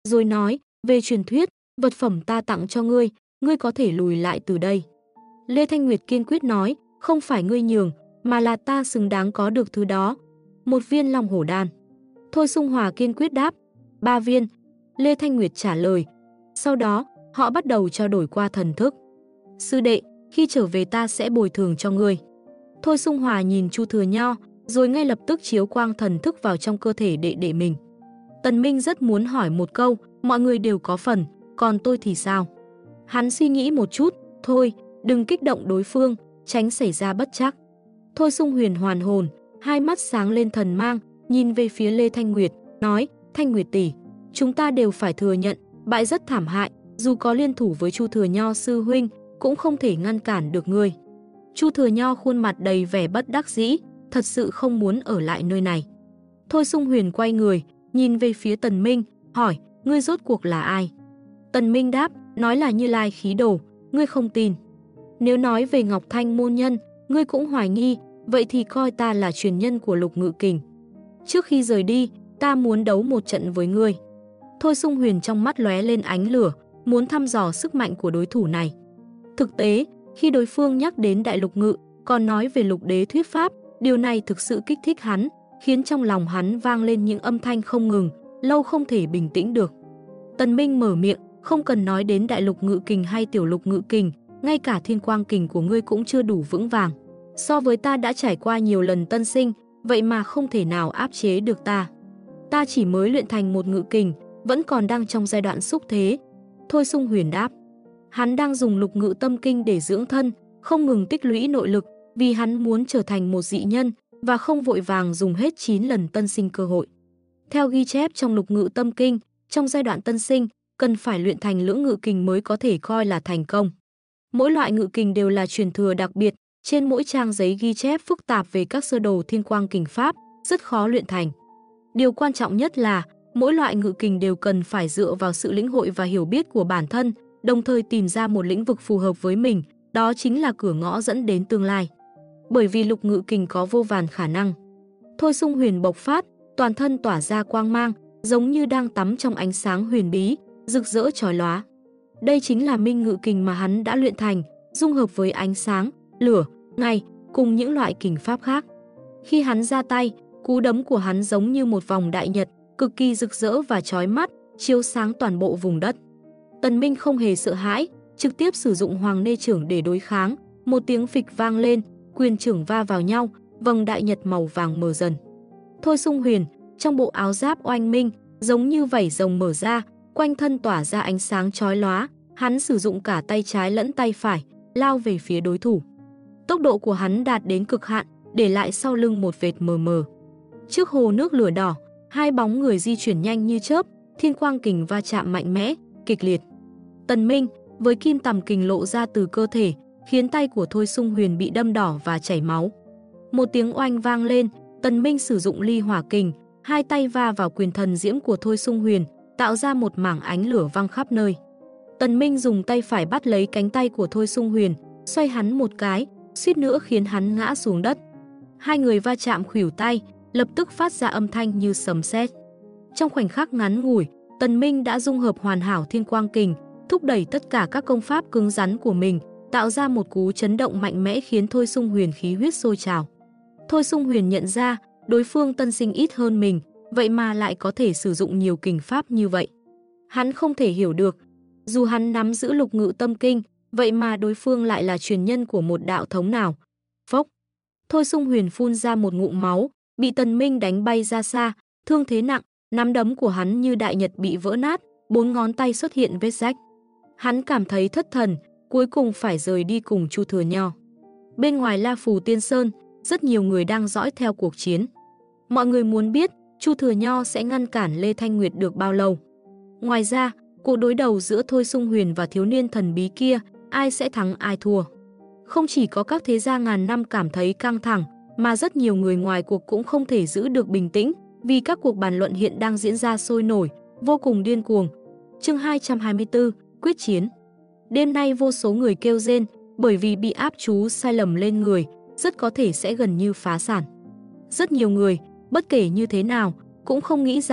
rồi nói, về truyền thuyết, vật phẩm ta tặng cho ngươi có thể lùi lại từ đây. Lê Thanh Nguyệt kiên quyết nói, không phải ngươi nhường, mà là ta xứng đáng có được thứ đó. 1 viên long hổ đan. Thôi Sung Hòa kiên quyết đáp, 3 viên. Lê Thanh Nguyệt trả lời. Sau đó, họ bắt đầu trao đổi qua thần thức. Sư đệ, khi trở về ta sẽ bồi thường cho ngươi. Thôi Sung Hòa nhìn Chu Thừa Nho, rồi ngay lập tức chiếu quang thần thức vào trong cơ thể đệ đệ mình. Tần Minh rất muốn hỏi một câu, mọi người đều có phần, còn tôi thì sao? Hắn suy nghĩ một chút, thôi, đừng kích động đối phương, tránh xảy ra bất trắc. Thôi Sung Huyền hoàn hồn, hai mắt sáng lên thần mang, nhìn về phía Lê Thanh Nguyệt, nói, Thanh Nguyệt tỷ, chúng ta đều phải thừa nhận, bại rất thảm hại, dù có liên thủ với Chu Thừa Nho sư huynh, cũng không thể ngăn cản được ngươi. Chu Thừa Nho khuôn mặt đầy vẻ bất đắc dĩ, thật sự không muốn ở lại nơi này. Thôi Sung Huyền quay người, nhìn về phía Tần Minh, hỏi, ngươi rốt cuộc là ai? Tần Minh đáp, nói là Như Lai khí đồ, ngươi không tin. Nếu nói về Ngọc Thanh môn nhân, ngươi cũng hoài nghi, vậy thì coi ta là truyền nhân của Lục Ngự Kình. Trước khi rời đi, ta muốn đấu một trận với ngươi. Thôi Sung Huyền trong mắt lóe lên ánh lửa, muốn thăm dò sức mạnh của đối thủ này. Thực tế, khi đối phương nhắc đến Đại Lục Ngự, còn nói về Lục Đế thuyết pháp, điều này thực sự kích thích hắn, khiến trong lòng hắn vang lên những âm thanh không ngừng, lâu không thể bình tĩnh được. Tần Minh mở miệng, không cần nói đến Đại Lục Ngự Kình hay Tiểu Lục Ngự Kình, ngay cả Thiên Quang Kình của ngươi cũng chưa đủ vững vàng. So với ta đã trải qua nhiều lần tân sinh, vậy mà không thể nào áp chế được ta. Ta chỉ mới luyện thành một ngự kình, vẫn còn đang trong giai đoạn xúc thế. Thôi Sung Huyền đáp. Hắn đang dùng Lục Ngự Tâm Kinh để dưỡng thân, không ngừng tích lũy nội lực, vì hắn muốn trở thành một dị nhân và không vội vàng dùng hết 9 lần tân sinh cơ hội. Theo ghi chép trong Lục Ngự Tâm Kinh, trong giai đoạn tân sinh, cần phải luyện thành lưỡng ngự kình mới có thể coi là thành công. Mỗi loại ngự kình đều là truyền thừa đặc biệt, trên mỗi trang giấy ghi chép phức tạp về các sơ đồ Thiên Quang Kình pháp, rất khó luyện thành. Điều quan trọng nhất là, mỗi loại ngự kình đều cần phải dựa vào sự lĩnh hội và hiểu biết của bản thân, đồng thời tìm ra một lĩnh vực phù hợp với mình, đó chính là cửa ngõ dẫn đến tương lai. Bởi vì Lục Ngự Kình có vô vàn khả năng. Thôi Sung Huyền bộc phát, toàn thân tỏa ra quang mang, giống như đang tắm trong ánh sáng huyền bí, rực rỡ chói lóa. Đây chính là Minh Ngự Kình mà hắn đã luyện thành, dung hợp với ánh sáng, lửa, ngày, cùng những loại kình pháp khác. Khi hắn ra tay, cú đấm của hắn giống như một vòng đại nhật, cực kỳ rực rỡ và chói mắt, chiếu sáng toàn bộ vùng đất. Tần Minh không hề sợ hãi, trực tiếp sử dụng Hoàng Nê Trưởng để đối kháng, một tiếng phịch vang lên, quyền trưởng va vào nhau, vầng đại nhật màu vàng mờ dần. Thôi Sung Huyền, trong bộ áo giáp oanh minh, giống như vảy rồng mở ra, quanh thân tỏa ra ánh sáng chói lóa, hắn sử dụng cả tay trái lẫn tay phải, lao về phía đối thủ. Tốc độ của hắn đạt đến cực hạn, để lại sau lưng một vệt mờ mờ. Trước hồ nước lửa đỏ, hai bóng người di chuyển nhanh như chớp, Thiên Quang Kình va chạm mạnh mẽ, kịch liệt. Tần Minh, với kim tằm kình lộ ra từ cơ thể, khiến tay của Thôi Sung Huyền bị đâm đỏ và chảy máu. Một tiếng oanh vang lên, Tần Minh sử dụng ly hỏa kình, hai tay va vào quyền thần diễm của Thôi Sung Huyền, tạo ra một mảng ánh lửa văng khắp nơi. Tần Minh dùng tay phải bắt lấy cánh tay của Thôi Sung Huyền, xoay hắn một cái, suýt nữa khiến hắn ngã xuống đất. Hai người va chạm khuỷu tay, lập tức phát ra âm thanh như sấm sét. Trong khoảnh khắc ngắn ngủi, Tần Minh đã dung hợp hoàn hảo Thiên Quang Kình, thúc đẩy tất cả các công pháp cứng rắn của mình, tạo ra một cú chấn động mạnh mẽ khiến Thôi Sung Huyền khí huyết sôi trào. Thôi Sung Huyền nhận ra, đối phương tân sinh ít hơn mình, vậy mà lại có thể sử dụng nhiều kình pháp như vậy. Hắn không thể hiểu được, dù hắn nắm giữ Lục Ngự Tâm Kinh, vậy mà đối phương lại là truyền nhân của một đạo thống nào. Phốc! Thôi Sung Huyền phun ra một ngụm máu, bị Tần Minh đánh bay ra xa, thương thế nặng, nắm đấm của hắn như đại nhật bị vỡ nát, 4 ngón tay xuất hiện vết rách. Hắn cảm thấy thất thần, cuối cùng phải rời đi cùng Chu Thừa Nho. Bên ngoài La Phù Tiên Sơn, rất nhiều người đang dõi theo cuộc chiến. Mọi người muốn biết Chu Thừa Nho sẽ ngăn cản Lê Thanh Nguyệt được bao lâu. Ngoài ra, cuộc đối đầu giữa Thôi Sung Huyền và thiếu niên thần bí kia, ai sẽ thắng ai thua. Không chỉ có các thế gia ngàn năm cảm thấy căng thẳng, mà rất nhiều người ngoài cuộc cũng không thể giữ được bình tĩnh, vì các cuộc bàn luận hiện đang diễn ra sôi nổi, vô cùng điên cuồng. Chương 224, quyết chiến. Đêm nay vô số người kêu rên, bởi vì bị áp chú sai lầm lên người, rất có thể sẽ gần như phá sản. Rất nhiều người, bất kể như thế nào, cũng không nghĩ rằng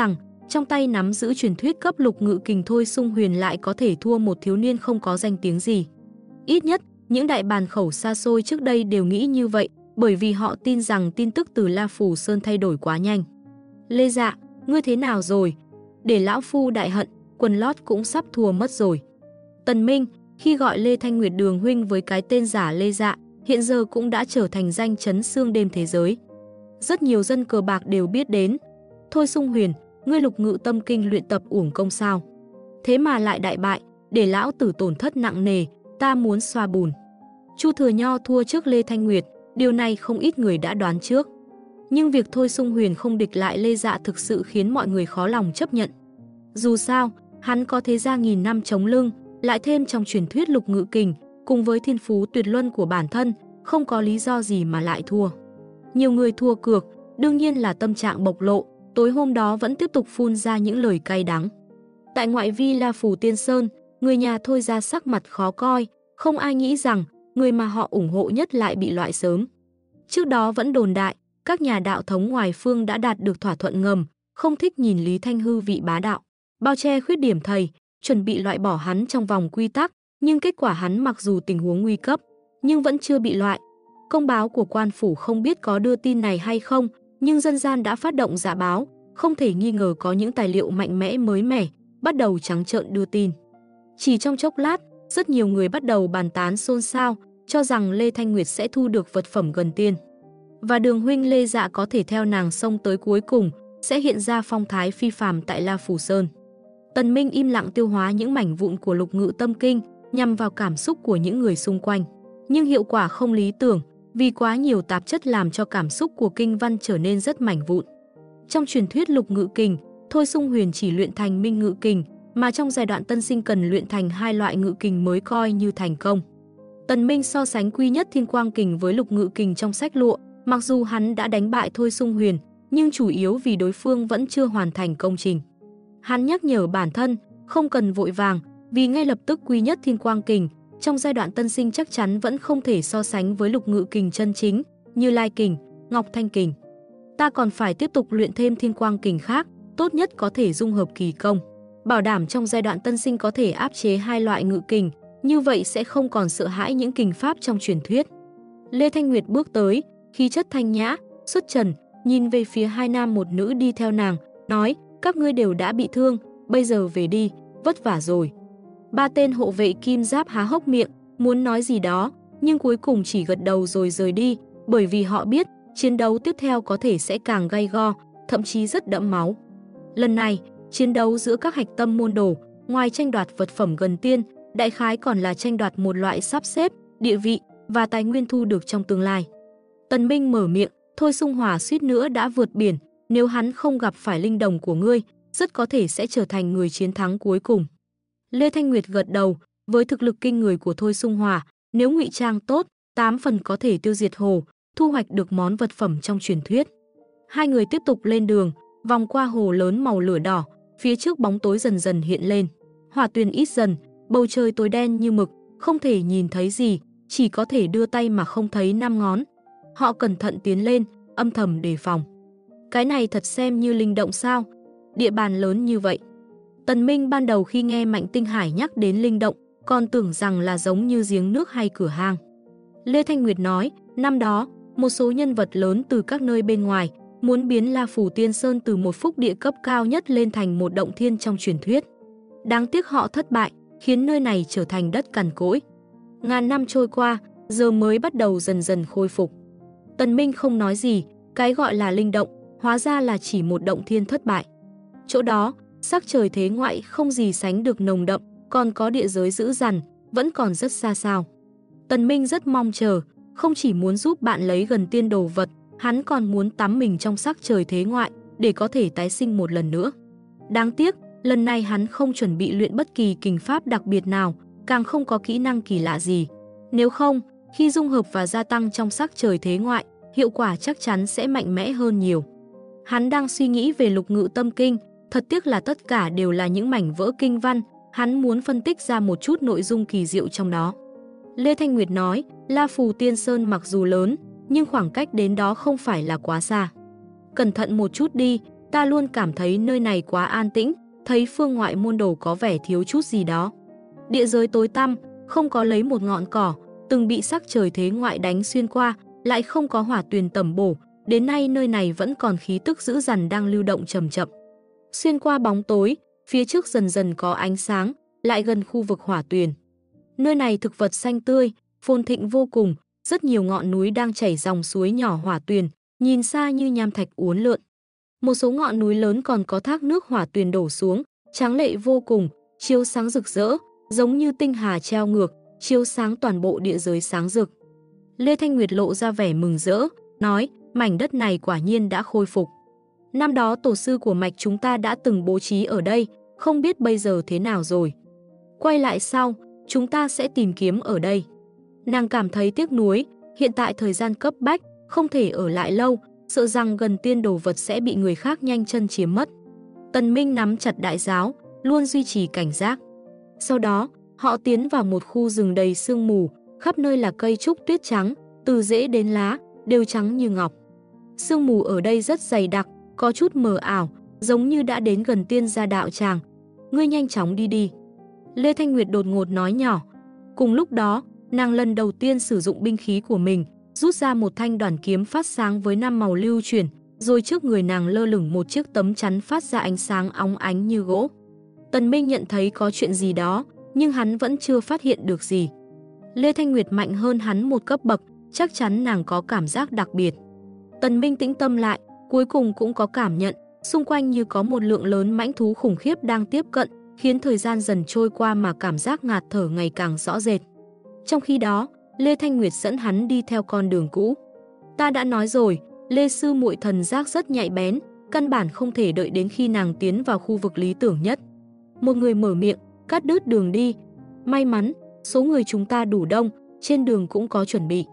Trong tay nắm giữ truyền thuyết cấp lục ngự kình, Thôi Sung Huyền lại có thể thua một thiếu niên không có danh tiếng gì. Ít nhất, những đại bàn khẩu xa xôi trước đây đều nghĩ như vậy, bởi vì họ tin rằng tin tức từ La Phủ Sơn thay đổi quá nhanh. Lê Dạ, ngươi thế nào rồi? Để lão phu đại hận, quần lót cũng sắp thua mất rồi. Tần Minh, khi gọi Lê Thanh Nguyệt Đường huynh với cái tên giả Lê Dạ, hiện giờ cũng đã trở thành danh chấn xương đêm thế giới. Rất nhiều dân cờ bạc đều biết đến. Thôi Sung Huyền, ngươi lục ngự tâm kinh luyện tập uổng công sao? Thế mà lại đại bại, để lão tử tổn thất nặng nề, ta muốn xoa bùn. Chu Thừa Nho thua trước Lê Thanh Nguyệt, điều này không ít người đã đoán trước. Nhưng việc Thôi Sung Huyền không địch lại Lê Dạ thực sự khiến mọi người khó lòng chấp nhận. Dù sao, hắn có thế gia nghìn năm chống lưng, lại thêm trong truyền thuyết lục ngự kình, cùng với thiên phú tuyệt luân của bản thân, không có lý do gì mà lại thua. Nhiều người thua cược, đương nhiên là tâm trạng bộc lộ, tối hôm đó vẫn tiếp tục phun ra những lời cay đắng. Tại ngoại vi La Phủ Tiên Sơn, người nhà Thôi ra sắc mặt khó coi, không ai nghĩ rằng người mà họ ủng hộ nhất lại bị loại sớm. Trước đó vẫn đồn đại, các nhà đạo thống ngoài phương đã đạt được thỏa thuận ngầm, không thích nhìn Lý Thanh Hư vị bá đạo, bao che khuyết điểm thầy, chuẩn bị loại bỏ hắn trong vòng quy tắc, nhưng kết quả hắn mặc dù tình huống nguy cấp, nhưng vẫn chưa bị loại. Công báo của quan phủ không biết có đưa tin này hay không, nhưng dân gian đã phát động dạ báo, không thể nghi ngờ có những tài liệu mạnh mẽ mới mẻ, bắt đầu trắng trợn đưa tin. Chỉ trong chốc lát, rất nhiều người bắt đầu bàn tán xôn xao, cho rằng Lê Thanh Nguyệt sẽ thu được vật phẩm gần tiên. Và Đường huynh Lê Dạ có thể theo nàng xông tới cuối cùng, sẽ hiện ra phong thái phi phàm tại La Phủ Sơn. Tần Minh im lặng tiêu hóa những mảnh vụn của lục ngự tâm kinh, nhằm vào cảm xúc của những người xung quanh. Nhưng hiệu quả không lý tưởng, vì quá nhiều tạp chất làm cho cảm xúc của kinh văn trở nên rất mảnh vụn. Trong truyền thuyết lục ngự kình, Thôi Sung Huyền chỉ luyện thành minh ngự kình, mà trong giai đoạn tân sinh cần luyện thành hai loại ngự kình mới coi như thành công. Tần Minh so sánh quy nhất thiên quang kình với lục ngự kình trong sách lụa, mặc dù hắn đã đánh bại Thôi Sung Huyền, nhưng chủ yếu vì đối phương vẫn chưa hoàn thành công trình. Hắn nhắc nhở bản thân, không cần vội vàng, vì ngay lập tức quy nhất thiên quang kình, trong giai đoạn tân sinh chắc chắn vẫn không thể so sánh với lục ngự kình chân chính, như Lai kình, Ngọc Thanh kình. Ta còn phải tiếp tục luyện thêm thiên quang kình khác, tốt nhất có thể dung hợp kỳ công. Bảo đảm trong giai đoạn tân sinh có thể áp chế hai loại ngự kình, như vậy sẽ không còn sợ hãi những kình pháp trong truyền thuyết. Lê Thanh Nguyệt bước tới, khí chất thanh nhã, xuất trần, nhìn về phía hai nam một nữ đi theo nàng, nói, các ngươi đều đã bị thương, bây giờ về đi, vất vả rồi. Ba tên hộ vệ kim giáp há hốc miệng, muốn nói gì đó, nhưng cuối cùng chỉ gật đầu rồi rời đi, bởi vì họ biết chiến đấu tiếp theo có thể sẽ càng gay go, thậm chí rất đẫm máu. Lần này, chiến đấu giữa các hạch tâm môn đồ, ngoài tranh đoạt vật phẩm gần tiên, đại khái còn là tranh đoạt một loại sắp xếp, địa vị và tài nguyên thu được trong tương lai. Tần Minh mở miệng, Thôi Sung Hỏa suýt nữa đã vượt biển, nếu hắn không gặp phải linh đồng của ngươi, rất có thể sẽ trở thành người chiến thắng cuối cùng. Lê Thanh Nguyệt gật đầu, với thực lực kinh người của Thôi Sung Hỏa, nếu ngụy trang tốt, 8 phần có thể tiêu diệt hồ, thu hoạch được món vật phẩm trong truyền thuyết. Hai người tiếp tục lên đường, vòng qua hồ lớn màu lửa đỏ, phía trước bóng tối dần dần hiện lên. Hỏa tuyền ít dần, bầu trời tối đen như mực, không thể nhìn thấy gì, chỉ có thể đưa tay mà không thấy năm ngón. Họ cẩn thận tiến lên, âm thầm đề phòng. Cái này thật xem như linh động sao? Địa bàn lớn như vậy. Tần Minh ban đầu khi nghe Mạnh Tinh Hải nhắc đến linh động, còn tưởng rằng là giống như giếng nước hay cửa hang. Lê Thanh Nguyệt nói, năm đó, một số nhân vật lớn từ các nơi bên ngoài muốn biến La Phủ Tiên Sơn từ một phúc địa cấp cao nhất lên thành một động thiên trong truyền thuyết. Đáng tiếc họ thất bại, khiến nơi này trở thành đất cằn cỗi. Ngàn năm trôi qua, giờ mới bắt đầu dần dần khôi phục. Tần Minh không nói gì, cái gọi là linh động, hóa ra là chỉ một động thiên thất bại. Chỗ đó, sắc trời thế ngoại không gì sánh được nồng đậm, còn có địa giới dữ dằn, vẫn còn rất xa xao. Tần Minh rất mong chờ, không chỉ muốn giúp bạn lấy gần tiên đồ vật, hắn còn muốn tắm mình trong sắc trời thế ngoại, để có thể tái sinh một lần nữa. Đáng tiếc, lần này hắn không chuẩn bị luyện bất kỳ kình pháp đặc biệt nào, càng không có kỹ năng kỳ lạ gì. Nếu không, khi dung hợp và gia tăng trong sắc trời thế ngoại, hiệu quả chắc chắn sẽ mạnh mẽ hơn nhiều. Hắn đang suy nghĩ về lục ngự tâm kinh, thật tiếc là tất cả đều là những mảnh vỡ kinh văn, hắn muốn phân tích ra một chút nội dung kỳ diệu trong đó. Lê Thanh Nguyệt nói, La Phù Tiên Sơn mặc dù lớn, nhưng khoảng cách đến đó không phải là quá xa. Cẩn thận một chút đi, Ta luôn cảm thấy nơi này quá an tĩnh, thấy phương ngoại môn đồ có vẻ thiếu chút gì đó. Địa giới tối tăm, không có lấy một ngọn cỏ, từng bị sắc trời thế ngoại đánh xuyên qua, lại không có hỏa tuyền tẩm bổ, đến nay nơi này vẫn còn khí tức dữ dằn đang lưu động chậm chậm. Xuyên qua bóng tối, phía trước dần dần có ánh sáng, lại gần khu vực hỏa tuyền. Nơi này thực vật xanh tươi, phồn thịnh vô cùng, rất nhiều ngọn núi đang chảy dòng suối nhỏ hỏa tuyền, nhìn xa như nham thạch uốn lượn. Một số ngọn núi lớn còn có thác nước hỏa tuyền đổ xuống, tráng lệ vô cùng, chiếu sáng rực rỡ, giống như tinh hà treo ngược, chiếu sáng toàn bộ địa giới sáng rực. Lê Thanh Nguyệt lộ ra vẻ mừng rỡ, nói, mảnh đất này quả nhiên đã khôi phục. Năm đó tổ sư của mạch chúng ta đã từng bố trí ở đây, không biết bây giờ thế nào rồi. Quay lại sau, chúng ta sẽ tìm kiếm ở đây. Nàng cảm thấy tiếc nuối, hiện tại thời gian cấp bách, không thể ở lại lâu, sợ rằng gần tiên đồ vật sẽ bị người khác nhanh chân chiếm mất. Tần Minh nắm chặt đại giáo, luôn duy trì cảnh giác. Sau đó, họ tiến vào một khu rừng đầy sương mù, khắp nơi là cây trúc tuyết trắng, từ rễ đến lá, đều trắng như ngọc. Sương mù ở đây rất dày đặc, có chút mờ ảo, giống như đã đến gần tiên gia đạo tràng. Ngươi nhanh chóng đi đi. Lê Thanh Nguyệt đột ngột nói nhỏ. Cùng lúc đó, nàng lần đầu tiên sử dụng binh khí của mình, rút ra một thanh đoản kiếm phát sáng với 5 màu lưu chuyển, rồi trước người nàng lơ lửng một chiếc tấm chắn phát ra ánh sáng óng ánh như gỗ. Tần Minh nhận thấy có chuyện gì đó, nhưng hắn vẫn chưa phát hiện được gì. Lê Thanh Nguyệt mạnh hơn hắn một cấp bậc, chắc chắn nàng có cảm giác đặc biệt. Tần Minh tĩnh tâm lại, cuối cùng cũng có cảm nhận, xung quanh như có một lượng lớn mãnh thú khủng khiếp đang tiếp cận, khiến thời gian dần trôi qua mà cảm giác ngạt thở ngày càng rõ rệt. Trong khi đó, Lê Thanh Nguyệt dẫn hắn đi theo con đường cũ. Ta đã nói rồi, Lê sư muội thần giác rất nhạy bén, căn bản không thể đợi đến khi nàng tiến vào khu vực lý tưởng nhất. Một người mở miệng, cắt đứt đường đi. May mắn, số người chúng ta đủ đông, trên đường cũng có chuẩn bị.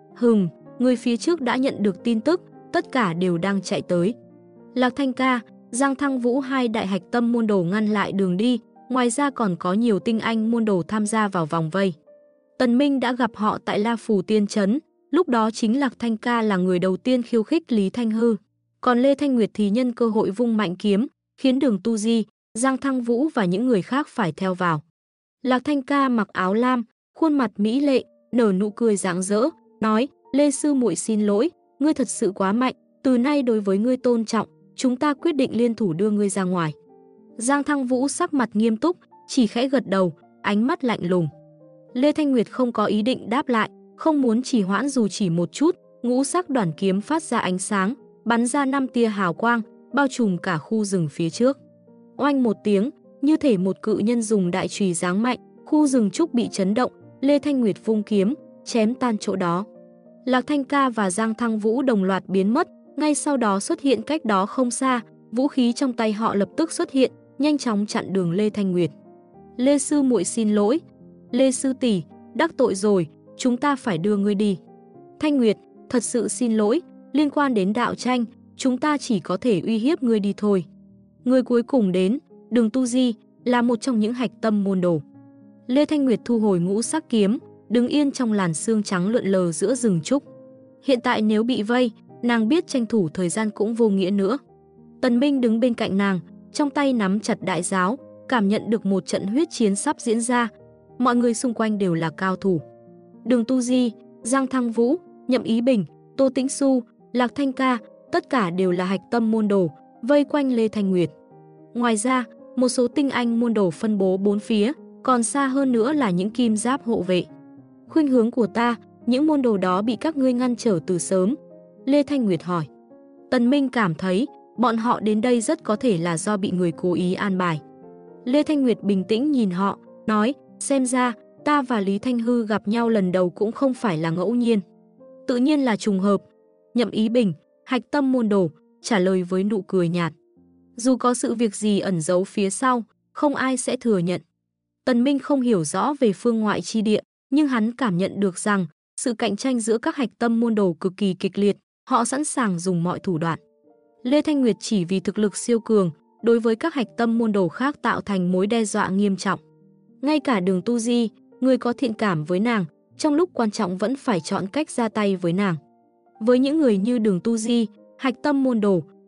Người phía trước đã nhận được tin tức, tất cả đều đang chạy tới. Lạc Thanh Ca, Giang Thăng Vũ, hai đại hạch tâm môn đồ ngăn lại đường đi, ngoài ra còn có nhiều tinh anh môn đồ tham gia vào vòng vây. Tần Minh đã gặp họ tại La Phù Tiên Trấn, lúc đó chính Lạc Thanh Ca là người đầu tiên khiêu khích Lý Thanh Hư, còn Lê Thanh Nguyệt thì nhân cơ hội vung mạnh kiếm, khiến Đường Tu Di, Giang Thăng Vũ và những người khác phải theo vào. Lạc Thanh Ca mặc áo lam, khuôn mặt mỹ lệ, nở nụ cười rạng rỡ, nói: "Lê sư muội xin lỗi, ngươi thật sự quá mạnh, từ nay đối với ngươi tôn trọng, chúng ta quyết định liên thủ đưa ngươi ra ngoài." Giang Thăng Vũ sắc mặt nghiêm túc, chỉ khẽ gật đầu, ánh mắt lạnh lùng. Lê Thanh Nguyệt không có ý định đáp lại, không muốn trì hoãn dù chỉ một chút, ngũ sắc đoản kiếm phát ra ánh sáng, bắn ra 5 tia hào quang, bao trùm cả khu rừng phía trước. Oanh một tiếng, như thể một cự nhân dùng đại chùy giáng mạnh, khu rừng trúc bị chấn động, Lê Thanh Nguyệt vung kiếm, chém tan chỗ đó. Lạc Thanh Ca và Giang Thăng Vũ đồng loạt biến mất, ngay sau đó xuất hiện cách đó không xa, vũ khí trong tay họ lập tức xuất hiện, nhanh chóng chặn đường Lê Thanh Nguyệt. "Lê sư muội xin lỗi, Lê sư tỷ, đắc tội rồi, chúng ta phải đưa ngươi đi." "Thanh Nguyệt, thật sự xin lỗi, liên quan đến đạo tranh, chúng ta chỉ có thể uy hiếp ngươi đi thôi." Người cuối cùng đến, Đường Tu Di, là một trong những hạch tâm môn đồ. Lê Thanh Nguyệt thu hồi ngũ sắc kiếm, đứng yên trong làn sương trắng lượn lờ giữa rừng trúc. Hiện tại nếu bị vây, nàng biết tranh thủ thời gian cũng vô nghĩa nữa. Tần Minh đứng bên cạnh nàng, trong tay nắm chặt đại giáo, cảm nhận được một trận huyết chiến sắp diễn ra. Mọi người xung quanh đều là cao thủ. Đường Tu Di, Giang Thăng Vũ, Nhậm Ý Bình, Tô Tĩnh Xu, Lạc Thanh Ca, tất cả đều là hạch tâm môn đồ, vây quanh Lê Thanh Nguyệt. Ngoài ra, một số tinh anh môn đồ phân bố bốn phía, còn xa hơn nữa là những kim giáp hộ vệ. "Khuynh hướng của ta, những môn đồ đó bị các ngươi ngăn trở từ sớm?" Lê Thanh Nguyệt hỏi. Tần Minh cảm thấy, bọn họ đến đây rất có thể là do bị người cố ý an bài. Lê Thanh Nguyệt bình tĩnh nhìn họ, nói: "Xem ra, ta và Lý Thanh Hư gặp nhau lần đầu cũng không phải là ngẫu nhiên. Tự nhiên là trùng hợp." Nhậm Ý Bình, hạch tâm môn đồ, trả lời với nụ cười nhạt. Dù có sự việc gì ẩn giấu phía sau, không ai sẽ thừa nhận. Tần Minh không hiểu rõ về phương ngoại chi địa, nhưng hắn cảm nhận được rằng sự cạnh tranh giữa các hạch tâm môn đồ cực kỳ kịch liệt, họ sẵn sàng dùng mọi thủ đoạn. Lê Thanh Nguyệt chỉ vì thực lực siêu cường, đối với các hạch tâm môn đồ khác tạo thành mối đe dọa nghiêm trọng. Ngay cả Đường Tu Di, người có thiện cảm với nàng, trong lúc quan trọng vẫn phải chọn cách ra tay với nàng. Với những người như Đường Tu Di, hạch tâm môn đồ,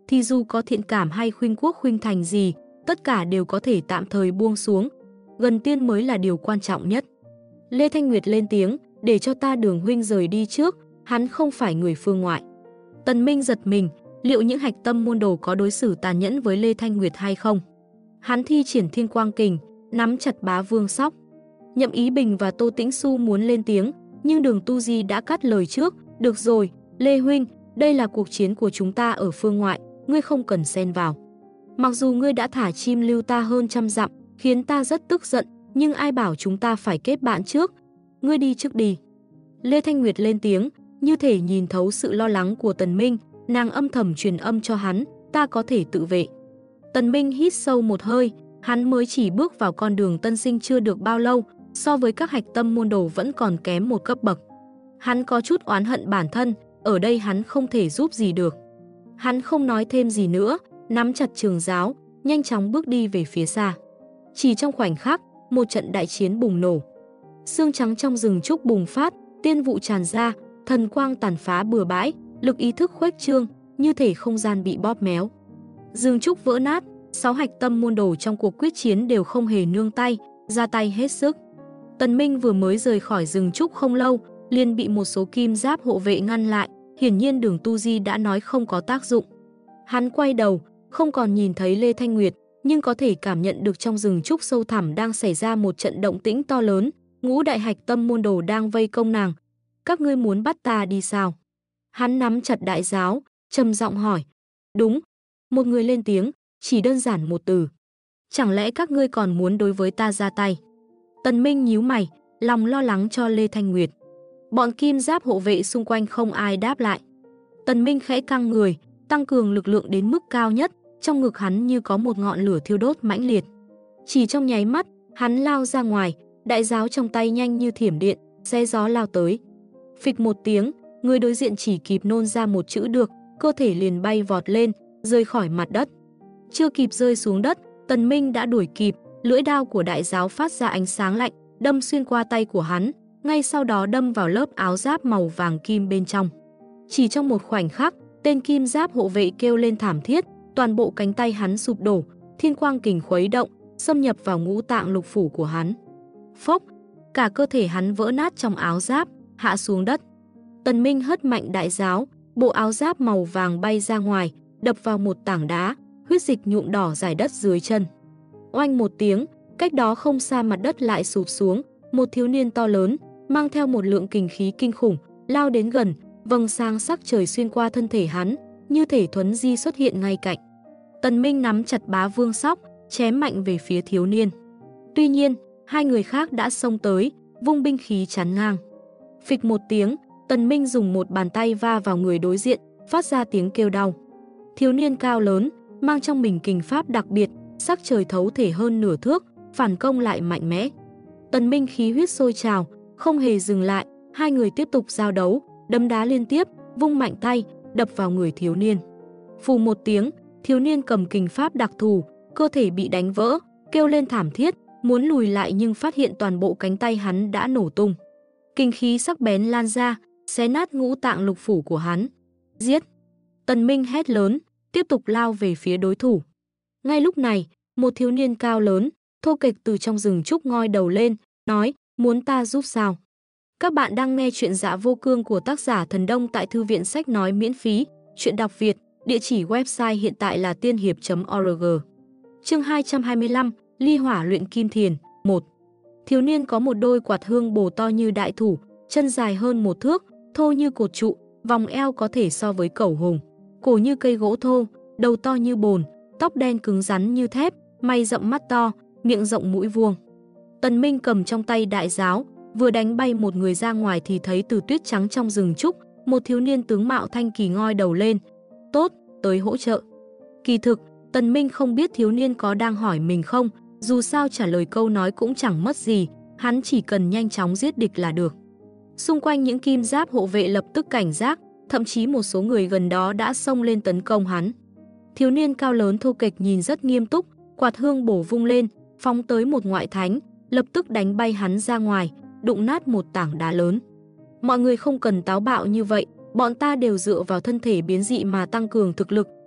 thì dù có thiện cảm hay khuynh quốc khuynh thành gì, tất cả đều có thể tạm thời buông xuống. Gần tiên mới là điều quan trọng nhất. Lê Thanh Nguyệt lên tiếng, để cho ta Đường huynh rời đi trước, hắn không phải người phương ngoại. Tần Minh giật mình, liệu những hạch tâm môn đồ có đối xử tàn nhẫn với Lê Thanh Nguyệt hay không? Hắn thi triển Thiên Quang Kình, nắm chặt Bá Vương Sóc. Nhậm Ý Bình và Tô Tĩnh Xu muốn lên tiếng, nhưng Đường Tu Di đã cắt lời trước. Được rồi, Lê huynh, đây là cuộc chiến của chúng ta ở phương ngoại, ngươi không cần xen vào. Mặc dù ngươi đã thả chim lưu ta hơn 100 dặm, khiến ta rất tức giận, nhưng ai bảo chúng ta phải kết bạn trước? Ngươi đi trước đi. Lê Thanh Nguyệt lên tiếng, như thể nhìn thấu sự lo lắng của Tần Minh, nàng âm thầm truyền âm cho hắn, ta có thể tự vệ. Tần Minh hít sâu một hơi, hắn mới chỉ bước vào con đường tân sinh chưa được bao lâu, so với các hạch tâm môn đồ vẫn còn kém một cấp bậc. Hắn có chút oán hận bản thân, ở đây hắn không thể giúp gì được. Hắn không nói thêm gì nữa, nắm chặt trường giáo, nhanh chóng bước đi về phía xa. Chỉ trong khoảnh khắc, một trận đại chiến bùng nổ. Sương trắng trong rừng trúc bùng phát, tiên vụ tràn ra, thần quang tàn phá bừa bãi, lực ý thức khuếch trương, như thể không gian bị bóp méo. Rừng trúc vỡ nát, 6 hạch tâm môn đồ trong cuộc quyết chiến đều không hề nương tay, ra tay hết sức. Tần Minh vừa mới rời khỏi rừng trúc không lâu, liền bị một số kim giáp hộ vệ ngăn lại, hiển nhiên Đường Tu Di đã nói không có tác dụng. Hắn quay đầu, không còn nhìn thấy Lê Thanh Nguyệt, nhưng có thể cảm nhận được trong rừng trúc sâu thẳm đang xảy ra một trận động tĩnh to lớn, ngũ đại hạch tâm môn đồ đang vây công nàng. Các ngươi muốn bắt ta đi sao? Hắn nắm chặt đại giáo, trầm giọng hỏi. Đúng. Một người lên tiếng, chỉ đơn giản một từ. Chẳng lẽ các ngươi còn muốn đối với ta ra tay? Tần Minh nhíu mày, lòng lo lắng cho Lê Thanh Nguyệt. Bọn kim giáp hộ vệ xung quanh không ai đáp lại. Tần Minh khẽ căng người, tăng cường lực lượng đến mức cao nhất, trong ngực hắn như có một ngọn lửa thiêu đốt mãnh liệt. Chỉ trong nháy mắt, hắn lao ra ngoài, đại giáo trong tay nhanh như thiểm điện, xé gió lao tới. Phịch một tiếng, người đối diện chỉ kịp nôn ra một chữ được, cơ thể liền bay vọt lên, rơi khỏi mặt đất. Chưa kịp rơi xuống đất, Tần Minh đã đuổi kịp, lưỡi đao của đại giáo phát ra ánh sáng lạnh, đâm xuyên qua tay của hắn, ngay sau đó đâm vào lớp áo giáp màu vàng kim bên trong. Chỉ trong một khoảnh khắc, tên kim giáp hộ vệ kêu lên thảm thiết, toàn bộ cánh tay hắn sụp đổ, thiên quang kình khuấy động, xâm nhập vào ngũ tạng lục phủ của hắn. Phốc, cả cơ thể hắn vỡ nát trong áo giáp, hạ xuống đất. Tần Minh hất mạnh đại giáo, bộ áo giáp màu vàng bay ra ngoài, đập vào một tảng đá, huyết dịch nhuộm đỏ dải đất dưới chân. Oanh một tiếng, cách đó không xa mặt đất lại sụp xuống, một thiếu niên to lớn, mang theo một lượng kình khí kinh khủng, lao đến gần, vầng sáng sắc trời xuyên qua thân thể hắn, như thể thuấn di xuất hiện ngay cạnh. Tần Minh nắm chặt Bá Vương Sóc, chém mạnh về phía thiếu niên. Tuy nhiên, hai người khác đã xông tới, vung binh khí chắn ngang. Phịch một tiếng, Tần Minh dùng một bàn tay va vào người đối diện, phát ra tiếng kêu đau. Thiếu niên cao lớn, mang trong mình kình pháp đặc biệt, sắc trời thấu thể hơn nửa thước, phản công lại mạnh mẽ. Tần Minh khí huyết sôi trào, không hề dừng lại, hai người tiếp tục giao đấu, đấm đá liên tiếp, vung mạnh tay, đập vào người thiếu niên. Phù một tiếng, thiếu niên cầm kình pháp đặc thù, cơ thể bị đánh vỡ, kêu lên thảm thiết, muốn lùi lại nhưng phát hiện toàn bộ cánh tay hắn đã nổ tung. Kình khí sắc bén lan ra, xé nát ngũ tạng lục phủ của hắn. Giết! Tần Minh hét lớn, tiếp tục lao về phía đối thủ. Ngay lúc này, một thiếu niên cao lớn, thô kệch từ trong rừng trúc ngoi đầu lên, nói, muốn ta giúp sao? Các bạn đang nghe chuyện Dạ Vô Cương của tác giả Thần Đông tại Thư viện Sách Nói miễn phí, chuyện đọc Việt, địa chỉ website hiện tại là tiên hiệp.org. Chương 225, Ly Hỏa Luyện Kim Thiền, 1. Thiếu niên có một đôi quạt hương bồ to như đại thủ, chân dài hơn 1 thước, thô như cột trụ, vòng eo có thể so với cẩu hùng, cổ như cây gỗ thô, đầu to như bồn, tóc đen cứng rắn như thép, mày rậm mắt to, miệng rộng mũi vuông. Tần Minh cầm trong tay đại giáo, vừa đánh bay một người ra ngoài thì thấy từ tuyết trắng trong rừng trúc, một thiếu niên tướng mạo thanh kỳ ngoi đầu lên. Tốt, tới hỗ trợ. Kỳ thực, Tần Minh không biết thiếu niên có đang hỏi mình không, dù sao trả lời câu nói cũng chẳng mất gì, hắn chỉ cần nhanh chóng giết địch là được. Xung quanh những kim giáp hộ vệ lập tức cảnh giác, thậm chí một số người gần đó đã xông lên tấn công hắn. Thiếu niên cao lớn thô kệch nhìn rất nghiêm túc, quạt hương bổ vung lên, phóng tới một ngoại thánh, lập tức đánh bay hắn ra ngoài, đụng nát một tảng đá lớn. Mọi người không cần táo bạo như vậy, bọn ta đều dựa vào thân thể biến dị mà tăng cường thực lực,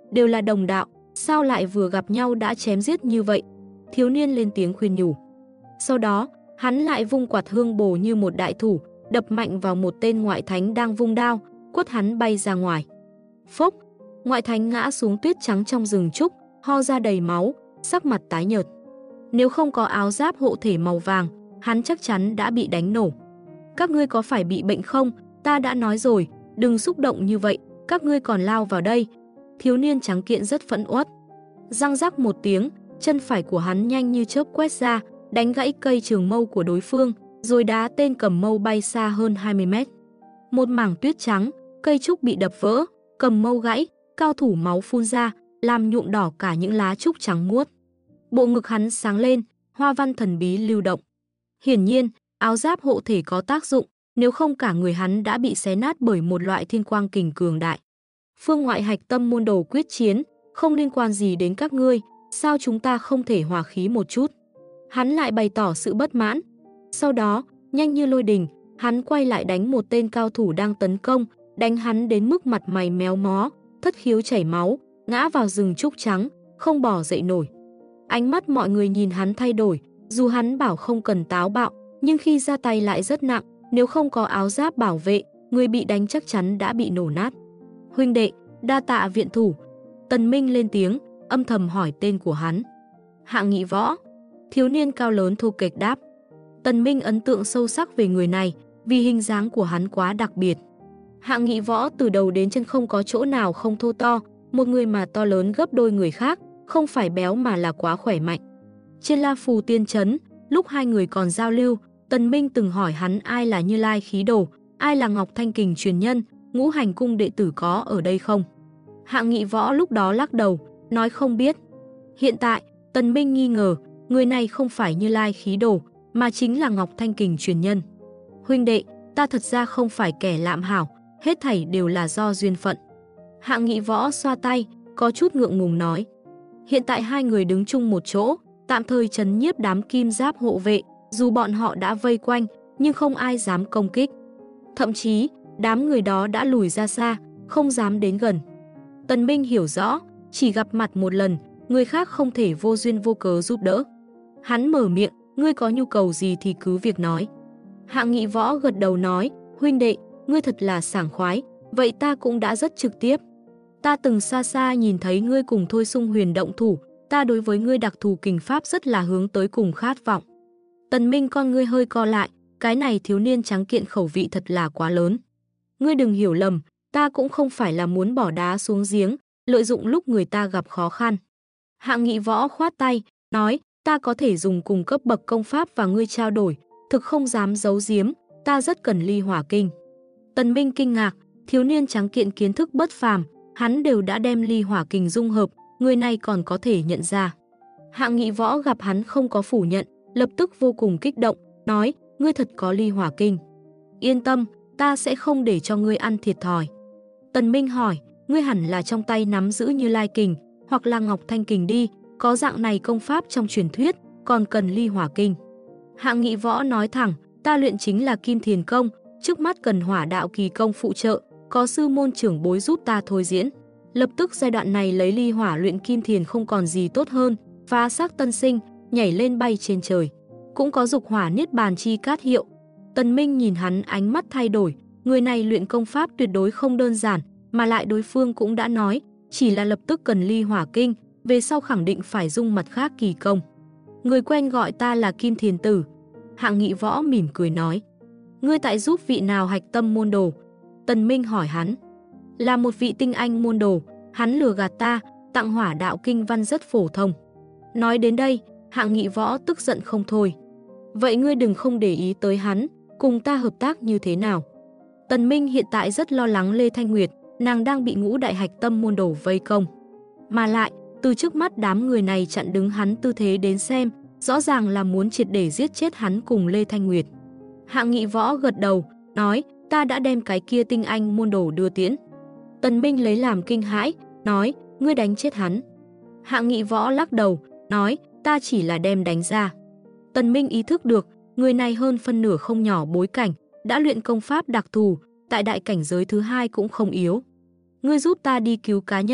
đều là đồng đạo, sao lại vừa gặp nhau đã chém giết như vậy? Thiếu niên lên tiếng khuyên nhủ. Sau đó, hắn lại vung quạt hương bồ như một đại thủ, đập mạnh vào một tên ngoại thánh đang vung đao, quất hắn bay ra ngoài. Phốc, ngoại thánh ngã xuống tuyết trắng trong rừng trúc, ho ra đầy máu, sắc mặt tái nhợt. Nếu không có áo giáp hộ thể màu vàng, hắn chắc chắn đã bị đánh nổ. Các ngươi có phải bị bệnh không? Ta đã nói rồi, đừng xúc động như vậy, các ngươi còn lao vào đây. Thiếu niên trắng kiện rất phẫn uất. Răng rắc một tiếng, chân phải của hắn nhanh như chớp quét ra, đánh gãy cây trường mâu của đối phương, rồi đá tên cầm mâu bay xa hơn 20 mét. Một mảng tuyết trắng, cây trúc bị đập vỡ, cầm mâu gãy, cao thủ máu phun ra, làm nhuộm đỏ cả những lá trúc trắng muốt. Bộ ngực hắn sáng lên, hoa văn thần bí lưu động. Hiển nhiên, áo giáp hộ thể có tác dụng, nếu không cả người hắn đã bị xé nát bởi một loại thiên quang kình cường đại. Phương ngoại hạch tâm môn đồ quyết chiến, không liên quan gì đến các ngươi, sao chúng ta không thể hòa khí một chút? Hắn lại bày tỏ sự bất mãn. Sau đó, nhanh như lôi đình, hắn quay lại đánh một tên cao thủ đang tấn công, đánh hắn đến mức mặt mày méo mó, thất khiếu chảy máu, ngã vào rừng trúc trắng, không bò dậy nổi. Ánh mắt mọi người nhìn hắn thay đổi, dù hắn bảo không cần táo bạo, nhưng khi ra tay lại rất nặng, nếu không có áo giáp bảo vệ, người bị đánh chắc chắn đã bị nổ nát. Huynh đệ, đa tạ viện thủ. Tần Minh lên tiếng, âm thầm hỏi tên của hắn. Hạng Nghị Võ. Thiếu niên cao lớn thô kệch đáp. Tần Minh ấn tượng sâu sắc về người này, vì hình dáng của hắn quá đặc biệt. Hạng Nghị Võ từ đầu đến chân không có chỗ nào không thô to, một người mà to lớn gấp đôi người khác, không phải béo mà là quá khỏe mạnh. Trên La Phù Tiên Trấn, lúc hai người còn giao lưu, Tần Minh từng hỏi hắn ai là Như Lai khí đồ, ai là Ngọc Thanh Kình truyền nhân, Ngũ Hành cung đệ tử có ở đây không? Hạng Nghị Võ lúc đó lắc đầu, nói không biết. Hiện tại, Tần Minh nghi ngờ, người này không phải Như Lai khí đồ, mà chính là Ngọc Thanh Kình truyền nhân. Huynh đệ, ta thật ra không phải kẻ lạm hảo, hết thảy đều là do duyên phận. Hạng Nghị Võ xoa tay, có chút ngượng ngùng nói. Hiện tại hai người đứng chung một chỗ, tạm thời trấn nhiếp đám kim giáp hộ vệ, dù bọn họ đã vây quanh, nhưng không ai dám công kích. Thậm chí, đám người đó đã lùi ra xa, không dám đến gần. Tần Minh hiểu rõ, chỉ gặp mặt một lần, người khác không thể vô duyên vô cớ giúp đỡ. Hắn mở miệng, ngươi có nhu cầu gì thì cứ việc nói. Hạng Nghị Võ gật đầu nói, huynh đệ, ngươi thật là sảng khoái, vậy ta cũng đã rất trực tiếp. Ta từng xa xa nhìn thấy ngươi cùng Thôi Sung Huyền động thủ, ta đối với ngươi đặc thù kình pháp rất là hướng tới cùng khát vọng. Tần Minh con ngươi hơi co lại, cái này thiếu niên trắng kiện khẩu vị thật là quá lớn. Ngươi đừng hiểu lầm, ta cũng không phải là muốn bỏ đá xuống giếng, lợi dụng lúc người ta gặp khó khăn. Hạng Nghị Võ khoát tay, nói, ta có thể dùng cùng cấp bậc công pháp và ngươi trao đổi, thực không dám giấu giếm, ta rất cần ly hỏa kinh. Tần Minh kinh ngạc, thiếu niên trắng kiện kiến thức bất phàm, hắn đều đã đem ly hỏa kình dung hợp, người này còn có thể nhận ra. Hạng Nghị Võ gặp hắn không có phủ nhận, lập tức vô cùng kích động, nói, ngươi thật có ly hỏa kinh. Yên tâm, ta sẽ không để cho ngươi ăn thiệt thòi. Tần Minh hỏi, ngươi hẳn là trong tay nắm giữ Như Lai kình, hoặc là Ngọc Thanh kình đi, có dạng này công pháp trong truyền thuyết, còn cần ly hỏa kinh. Hạng Nghị Võ nói thẳng, ta luyện chính là Kim Thiền công, trước mắt cần hỏa đạo kỳ công phụ trợ, có sư môn trưởng bối giúp ta thôi diễn. Lập tức giai đoạn này lấy ly hỏa luyện Kim Thiền không còn gì tốt hơn, phá xác tân sinh, nhảy lên bay trên trời. Cũng có dục hỏa niết bàn chi cát hiệu. Tần Minh nhìn hắn ánh mắt thay đổi, người này luyện công pháp tuyệt đối không đơn giản, mà lại đối phương cũng đã nói, chỉ là lập tức cần ly hỏa kinh, về sau khẳng định phải dung mặt khác kỳ công. Người quen gọi ta là Kim Thiền Tử. Hạng Nghị Võ mỉm cười nói, ngươi tại giúp vị nào hạch tâm môn đồ? Tần Minh hỏi hắn. Là một vị tinh anh môn đồ, hắn lừa gạt ta, tặng hỏa đạo kinh văn rất phổ thông. Nói đến đây, Hạng Nghị Võ tức giận không thôi. Vậy ngươi đừng không để ý tới hắn, cùng ta hợp tác như thế nào? Tần Minh hiện tại rất lo lắng Lê Thanh Nguyệt, nàng đang bị ngũ đại hạch tâm môn đồ vây công. Mà lại, từ trước mắt đám người này chặn đứng hắn tư thế đến xem, rõ ràng là muốn triệt để giết chết hắn cùng Lê Thanh Nguyệt. Hạng Nghị Võ gật đầu, nói, ta đã đem cái kia tinh anh môn đồ đưa tiễn. Tần Minh lấy làm kinh hãi, nói, ngươi đánh chết hắn. Hạng Nghị Võ lắc đầu, nói, ta chỉ là đem đánh ra. Tần Minh ý thức được, người này hơn phân nửa không nhỏ bối cảnh, đã luyện công pháp đặc thù, tại đại cảnh giới thứ hai cũng không yếu. Ngươi giúp ta đi cứu cá nhân,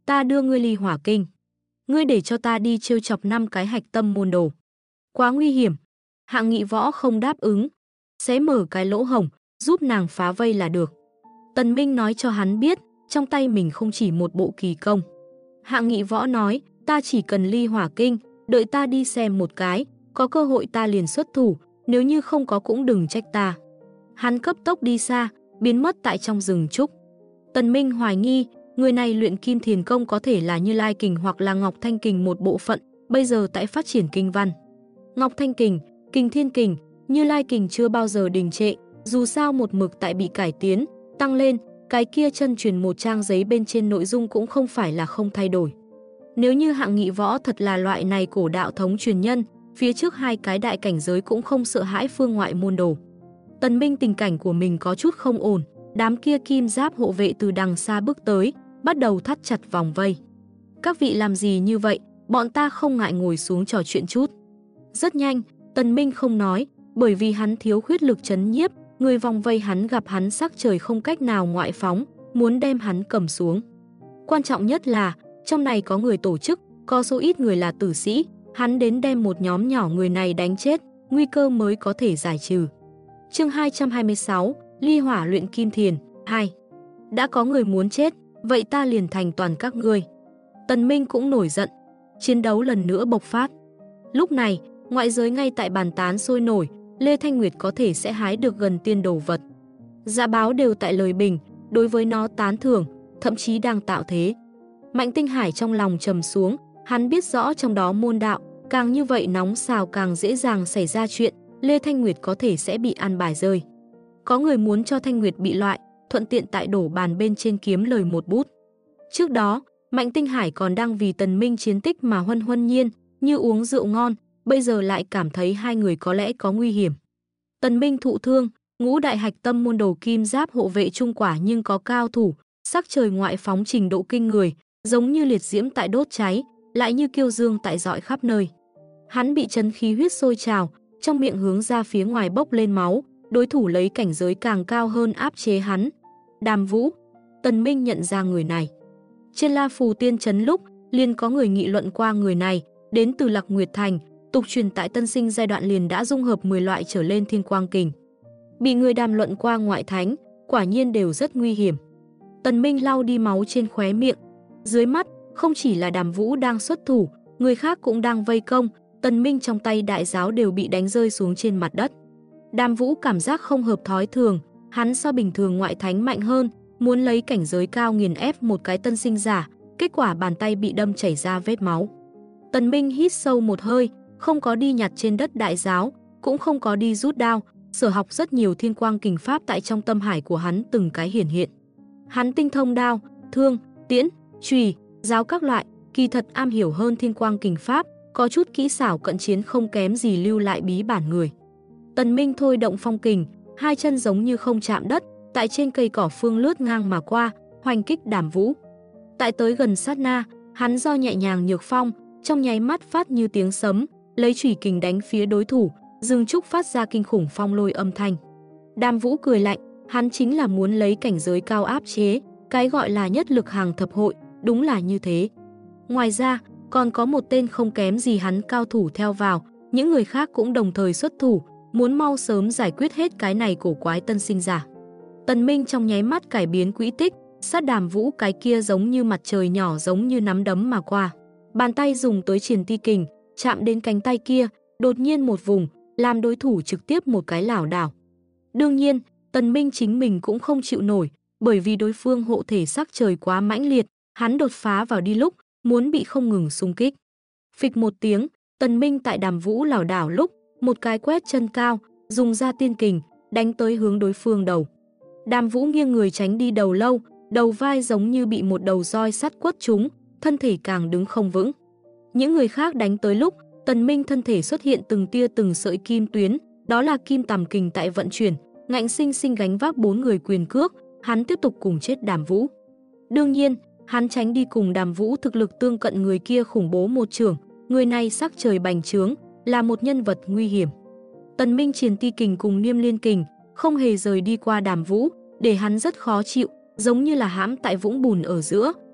ta đưa ngươi ly hỏa kinh. Ngươi để cho ta đi trêu chọc 5 cái hạch tâm môn đồ. Quá nguy hiểm. Hạng Nghị Võ không đáp ứng. Xé mở cái lỗ hổng, giúp nàng phá vây là được. Tần Minh nói cho hắn biết, trong tay mình không chỉ một bộ kỳ công. Hạng Nghị Võ nói, ta chỉ cần ly hỏa kinh, đợi ta đi xem một cái, có cơ hội ta liền xuất thủ, nếu như không có cũng đừng trách ta. Hắn cấp tốc đi xa, biến mất tại trong rừng trúc. Tần Minh hoài nghi, người này luyện Kim Thiền Công có thể là Như Lai Kình hoặc là Ngọc Thanh Kình một bộ phận, bây giờ tại phát triển kinh văn. Ngọc Thanh Kình, Kình Thiên Kình, Như Lai Kình chưa bao giờ đình trệ, dù sao một mực tại bị cải tiến, tăng lên, cái kia chân truyền một trang giấy bên trên nội dung cũng không phải là không thay đổi. Nếu như Hạng Nghị Võ thật là loại này cổ đạo thống truyền nhân, phía trước 2 cái đại cảnh giới cũng không sợ hãi phương ngoại môn đồ. Tần Minh tình cảnh của mình có chút không ổn, đám kia kim giáp hộ vệ từ đằng xa bước tới, bắt đầu thắt chặt vòng vây. Các vị làm gì như vậy, bọn ta không ngại ngồi xuống trò chuyện chút. Rất nhanh, Tần Minh không nói, bởi vì hắn thiếu khuyết lực trấn nhiếp, người vòng vây hắn gặp hắn sắc trời không cách nào ngoại phóng, muốn đem hắn cầm xuống. Quan trọng nhất là, trong này có người tổ chức, có số ít người là tử sĩ, hắn đến đem một nhóm nhỏ người này đánh chết, nguy cơ mới có thể giải trừ. Chương 226, Ly Hỏa luyện Kim Thiền 2. Đã có người muốn chết, vậy ta liền thành toàn các ngươi. Tần Minh cũng nổi giận, chiến đấu lần nữa bộc phát. Lúc này, ngoại giới ngay tại bàn tán sôi nổi, Lê Thanh Nguyệt có thể sẽ hái được gần tiên đồ vật. Dạ báo đều tại lời bình, đối với nó tán thưởng, thậm chí đang tạo thế. Mạnh Tinh Hải trong lòng trầm xuống, hắn biết rõ trong đó môn đạo, càng như vậy nóng xào càng dễ dàng xảy ra chuyện, Lê Thanh Nguyệt có thể sẽ bị ăn bài rơi. Có người muốn cho Thanh Nguyệt bị loại, thuận tiện tại đổ bàn bên trên kiếm lời một bút. Trước đó, Mạnh Tinh Hải còn đang vì Tần Minh chiến tích mà huân huân nhiên, như uống rượu ngon, bây giờ lại cảm thấy 2 người có lẽ có nguy hiểm. Tần Minh thụ thương, ngũ đại hạch tâm môn đồ kim giáp hộ vệ trung quả nhưng có cao thủ, sắc trời ngoại phóng trình độ kinh người, giống như liệt diễm tại đốt cháy, lại như kiêu dương tại rọi khắp nơi. Hắn bị chấn khí huyết sôi trào, trong miệng hướng ra phía ngoài bốc lên máu, đối thủ lấy cảnh giới càng cao hơn áp chế hắn. Đàm Vũ, Tần Minh nhận ra người này. Trên La Phù Tiên Trấn lúc, liền có người nghị luận qua người này, đến từ Lạc Nguyệt Thành, tục truyền tại Tân Sinh giai đoạn liền đã dung hợp 10 loại trở lên thiên quang kình. Bị người đàm luận qua ngoại thánh, quả nhiên đều rất nguy hiểm. Tần Minh lau đi máu trên khóe miệng. Dưới mắt, không chỉ là Đàm Vũ đang xuất thủ, người khác cũng đang vây công, Tần Minh trong tay đại giáo đều bị đánh rơi xuống trên mặt đất. Đàm Vũ cảm giác không hợp thói thường, hắn so bình thường ngoại thánh mạnh hơn, muốn lấy cảnh giới cao nghiền ép một cái tân sinh giả, kết quả bàn tay bị đâm chảy ra vết máu. Tần Minh hít sâu một hơi, không có đi nhặt trên đất đại giáo, cũng không có đi rút đao, sở học rất nhiều thiên quang kình pháp tại trong tâm hải của hắn từng cái hiển hiện. Hắn tinh thông đao, thương, tiễn, chùy, giáo các loại, kỳ thật am hiểu hơn thiên quang kình pháp, có chút kỹ xảo cận chiến không kém gì lưu lại bí bản người. Tần Minh thôi động phong kình, 2 chân giống như không chạm đất, tại trên cây cỏ phương lướt ngang mà qua, hoành kích Đàm Vũ. Tại tới gần sát na, hắn do nhẹ nhàng nhược phong, trong nháy mắt phát như tiếng sấm, lấy chủy kình đánh phía đối thủ, rừng trúc phát ra kinh khủng phong lôi âm thanh. Đàm Vũ cười lạnh, hắn chính là muốn lấy cảnh giới cao áp chế, cái gọi là nhất lực hàng thập hội, đúng là như thế. Ngoài ra, còn có một tên không kém gì hắn cao thủ theo vào, những người khác cũng đồng thời xuất thủ, muốn mau sớm giải quyết hết cái này cổ quái tân sinh giả. Tần Minh trong nháy mắt cải biến quỹ tích, sát Đàm Vũ cái kia giống như mặt trời nhỏ giống như nắm đấm mà qua. Bàn tay dùng tới Triển Ti kình, chạm đến cánh tay kia, đột nhiên một vùng, làm đối thủ trực tiếp một cái lảo đảo. Đương nhiên, Tần Minh chính mình cũng không chịu nổi, bởi vì đối phương hộ thể sắc trời quá mãnh liệt, hắn đột phá vào đi lúc, muốn bị không ngừng xung kích. Phịch một tiếng, Tần Minh tại Đàm Vũ lảo đảo lúc, một cái quét chân cao, dùng ra tiên kình, đánh tới hướng đối phương đầu. Đàm Vũ nghiêng người tránh đi đầu lâu, đầu vai giống như bị một đầu roi sắt quất trúng, thân thể càng đứng không vững. Những người khác đánh tới lúc, Tần Minh thân thể xuất hiện từng tia từng sợi kim tuyến, đó là kim tầm kình tại vận chuyển, ngạnh sinh sinh gánh vác 4 người quyền cước, hắn tiếp tục cùng chết Đàm Vũ. Đương nhiên, hắn tránh đi cùng Đàm Vũ thực lực tương cận người kia khủng bố một chưởng, người này sắc trời bành trướng, là một nhân vật nguy hiểm. Tần Minh Triển Ti kình cùng Niêm Liên kình không hề rời đi qua Đàm Vũ, để hắn rất khó chịu, giống như là hãm tại vũng bùn ở giữa,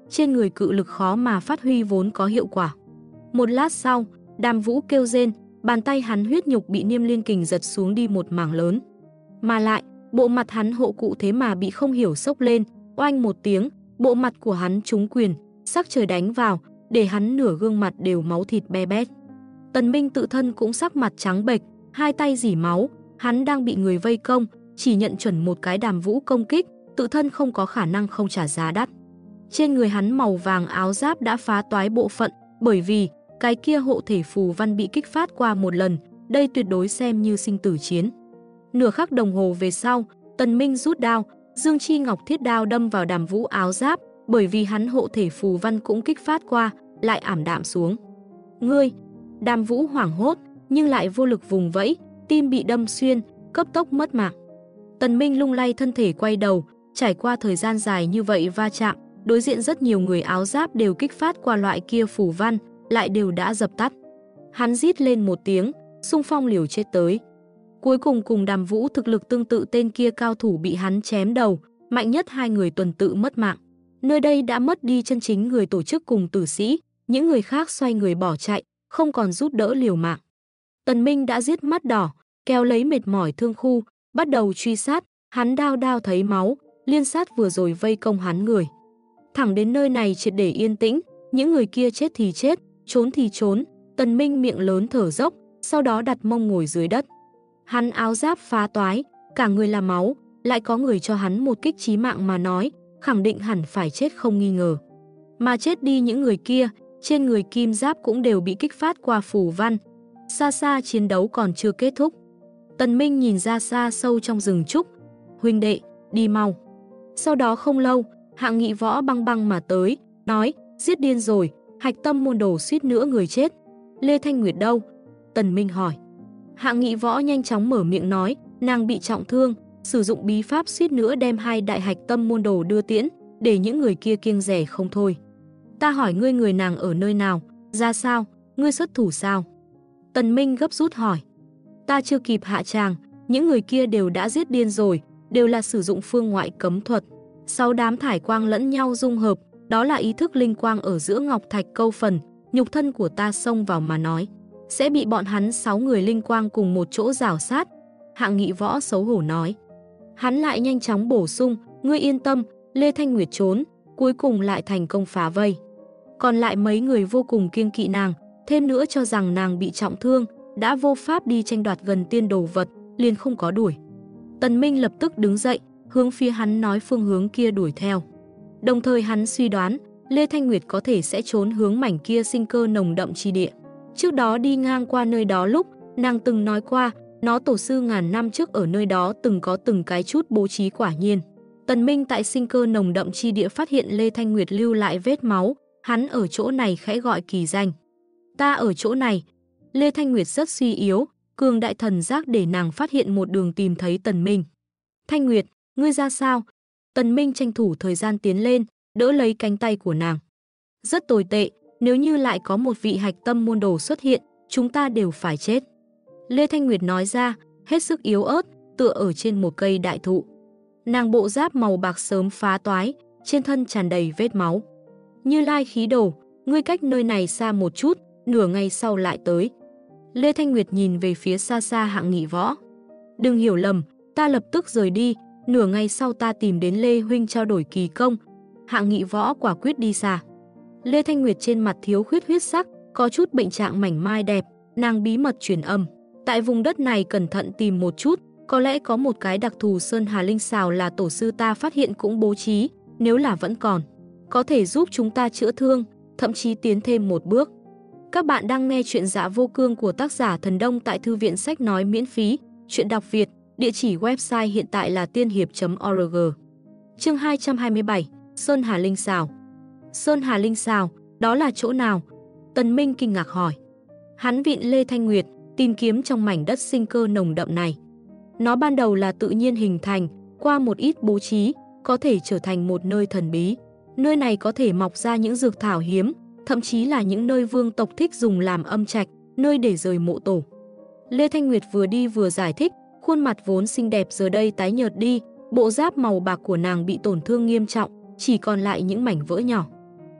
trên người cự lực khó mà phát huy vốn có hiệu quả. Một lát sau, Đàm Vũ kêu rên, bàn tay hắn huyết nhục bị Niêm Liên Kình giật xuống đi một mảng lớn. Mà lại, bộ mặt hắn hộ cụ thế mà bị không hiểu sốc lên, oanh một tiếng, bộ mặt của hắn trúng quyền, sắc trời đánh vào, để hắn nửa gương mặt đều máu thịt be bét. Tần Minh tự thân cũng sắc mặt trắng bệch, hai tay rỉ máu, hắn đang bị người vây công, chỉ nhận chuẩn một cái Đàm Vũ công kích, tự thân không có khả năng không trả giá đắt. Trên người hắn màu vàng áo giáp đã phá toái bộ phận, bởi vì cái kia hộ thể phù văn bị kích phát qua một lần, đây tuyệt đối xem như sinh tử chiến. Nửa khắc đồng hồ về sau, Tần Minh rút đao, Dương Chi Ngọc thiết đao đâm vào Đàm Vũ áo giáp, bởi vì hắn hộ thể phù văn cũng kích phát qua, lại ảm đạm xuống. Ngươi! Đàm Vũ hoảng hốt, nhưng lại vô lực vùng vẫy, tim bị đâm xuyên, cấp tốc mất mạng. Tần Minh lung lay thân thể quay đầu, trải qua thời gian dài như vậy va chạm, đối diện rất nhiều người áo giáp đều kích phát qua loại kia phù văn, lại đều đã dập tắt. Hắn rít lên một tiếng, xung phong liều chết tới. Cuối cùng cùng Đàm Vũ thực lực tương tự tên kia cao thủ bị hắn chém đầu, mạnh nhất hai người tuần tự mất mạng. Nơi đây đã mất đi chân chính người tổ chức cùng tử sĩ, những người khác xoay người bỏ chạy, không còn giúp đỡ liều mạng. Tần Minh đã giết mắt đỏ, kéo lấy mệt mỏi thương khu, bắt đầu truy sát, hắn đao thấy máu, liên sát vừa rồi vây công hắn người. Thẳng đến nơi này triệt để yên tĩnh, những người kia chết thì chết, trốn thì trốn, Tần Minh miệng lớn thở dốc, sau đó đặt mông ngồi dưới đất. Hắn áo giáp phá toái, cả người là máu, lại có người cho hắn một kích chí mạng mà nói, khẳng định hẳn phải chết không nghi ngờ. Mà chết đi những người kia, trên người kim giáp cũng đều bị kích phát qua phù văn. Xa xa chiến đấu còn chưa kết thúc. Tần Minh nhìn ra xa sâu trong rừng trúc, huynh đệ, đi mau. Sau đó không lâu, Hạng Nghị Võ băng băng mà tới, nói, giết điên rồi, Hạch Tâm môn đồ suýt nữa người chết. Lê Thanh Nguyệt đâu? Tần Minh hỏi. Hạng Nghị Võ nhanh chóng mở miệng nói, nàng bị trọng thương, sử dụng bí pháp suýt nữa đem hai đại Hạch Tâm môn đồ đưa tiễn, để những người kia kiêng rẻ không thôi. Ta hỏi ngươi người nàng ở nơi nào, ra sao, ngươi xuất thủ sao? Tần Minh gấp rút hỏi. Ta chưa kịp hạ tràng, những người kia đều đã giết điên rồi, đều là sử dụng phương ngoại cấm thuật. 6 đám thải quang lẫn nhau dung hợp, đó là ý thức linh quang ở giữa ngọc thạch câu phần, nhục thân của ta xông vào mà nói. Sẽ bị bọn hắn 6 người linh quang cùng một chỗ rào sát. Hạng Nghị Võ xấu hổ nói. Hắn lại nhanh chóng bổ sung, ngươi yên tâm, Lê Thanh Nguyệt trốn, cuối cùng lại thành công phá vây. Còn lại mấy người vô cùng kiêng kỵ nàng, thêm nữa cho rằng nàng bị trọng thương, đã vô pháp đi tranh đoạt gần tiên đồ vật, liền không có đuổi. Tần Minh lập tức đứng dậy, hướng phía hắn nói phương hướng kia đuổi theo. Đồng thời hắn suy đoán, Lê Thanh Nguyệt có thể sẽ trốn hướng mảnh kia sinh cơ nồng đậm chi địa. Trước đó đi ngang qua nơi đó lúc, nàng từng nói qua, nó tổ sư ngàn năm trước ở nơi đó từng có từng cái chút bố trí quả nhiên. Tần Minh tại sinh cơ nồng đậm chi địa phát hiện Lê Thanh Nguyệt lưu lại vết máu, hắn ở chỗ này khẽ gọi kỳ danh. Ta ở chỗ này. Lê Thanh Nguyệt rất suy yếu, cường đại thần giác để nàng phát hiện một đường tìm thấy Tần Minh. Thanh Nguyệt, ngươi ra sao? Tần Minh tranh thủ thời gian tiến lên, đỡ lấy cánh tay của nàng. Rất tồi tệ, nếu như lại có một vị Hạch Tâm môn đồ xuất hiện, chúng ta đều phải chết. Lê Thanh Nguyệt nói ra, hết sức yếu ớt, tựa ở trên một cây đại thụ. Nàng bộ giáp màu bạc sớm phá toái, trên thân tràn đầy vết máu. Như Lai khí đồ, ngươi cách nơi này xa một chút, nửa ngày sau lại tới. Lê Thanh Nguyệt nhìn về phía xa xa Hạng Nghị Võ. Đừng hiểu lầm, ta lập tức rời đi, nửa ngày sau ta tìm đến Lê huynh trao đổi kỳ công. Hạng Nghị Võ quả quyết đi xa. Lê Thanh Nguyệt trên mặt thiếu khuyết huyết sắc, có chút bệnh trạng mảnh mai đẹp, nàng bí mật truyền âm. Tại vùng đất này cẩn thận tìm một chút, có lẽ có một cái đặc thù Sơn Hà Linh Xào là tổ sư ta phát hiện cũng bố trí, nếu là vẫn còn, có thể giúp chúng ta chữa thương, thậm chí tiến thêm một bước. Các bạn đang nghe chuyện Dạ Vô Cương của tác giả Thần Đông tại Thư viện Sách Nói miễn phí, chuyện đọc Việt, địa chỉ website hiện tại là tiên hiệp.org. Chương 227, Sơn Hà Linh Xào. Sơn Hà Linh Xào, đó là chỗ nào? Tần Minh kinh ngạc hỏi. Hắn vịn Lê Thanh Nguyệt, tìm kiếm trong mảnh đất sinh cơ nồng đậm này. Nó ban đầu là tự nhiên hình thành, qua một ít bố trí, có thể trở thành một nơi thần bí. Nơi này có thể mọc ra những dược thảo hiếm, thậm chí là những nơi vương tộc thích dùng làm âm trạch, nơi để rời mộ tổ. Lê Thanh Nguyệt vừa đi vừa giải thích, khuôn mặt vốn xinh đẹp giờ đây tái nhợt đi, bộ giáp màu bạc của nàng bị tổn thương nghiêm trọng, chỉ còn lại những mảnh vỡ nhỏ.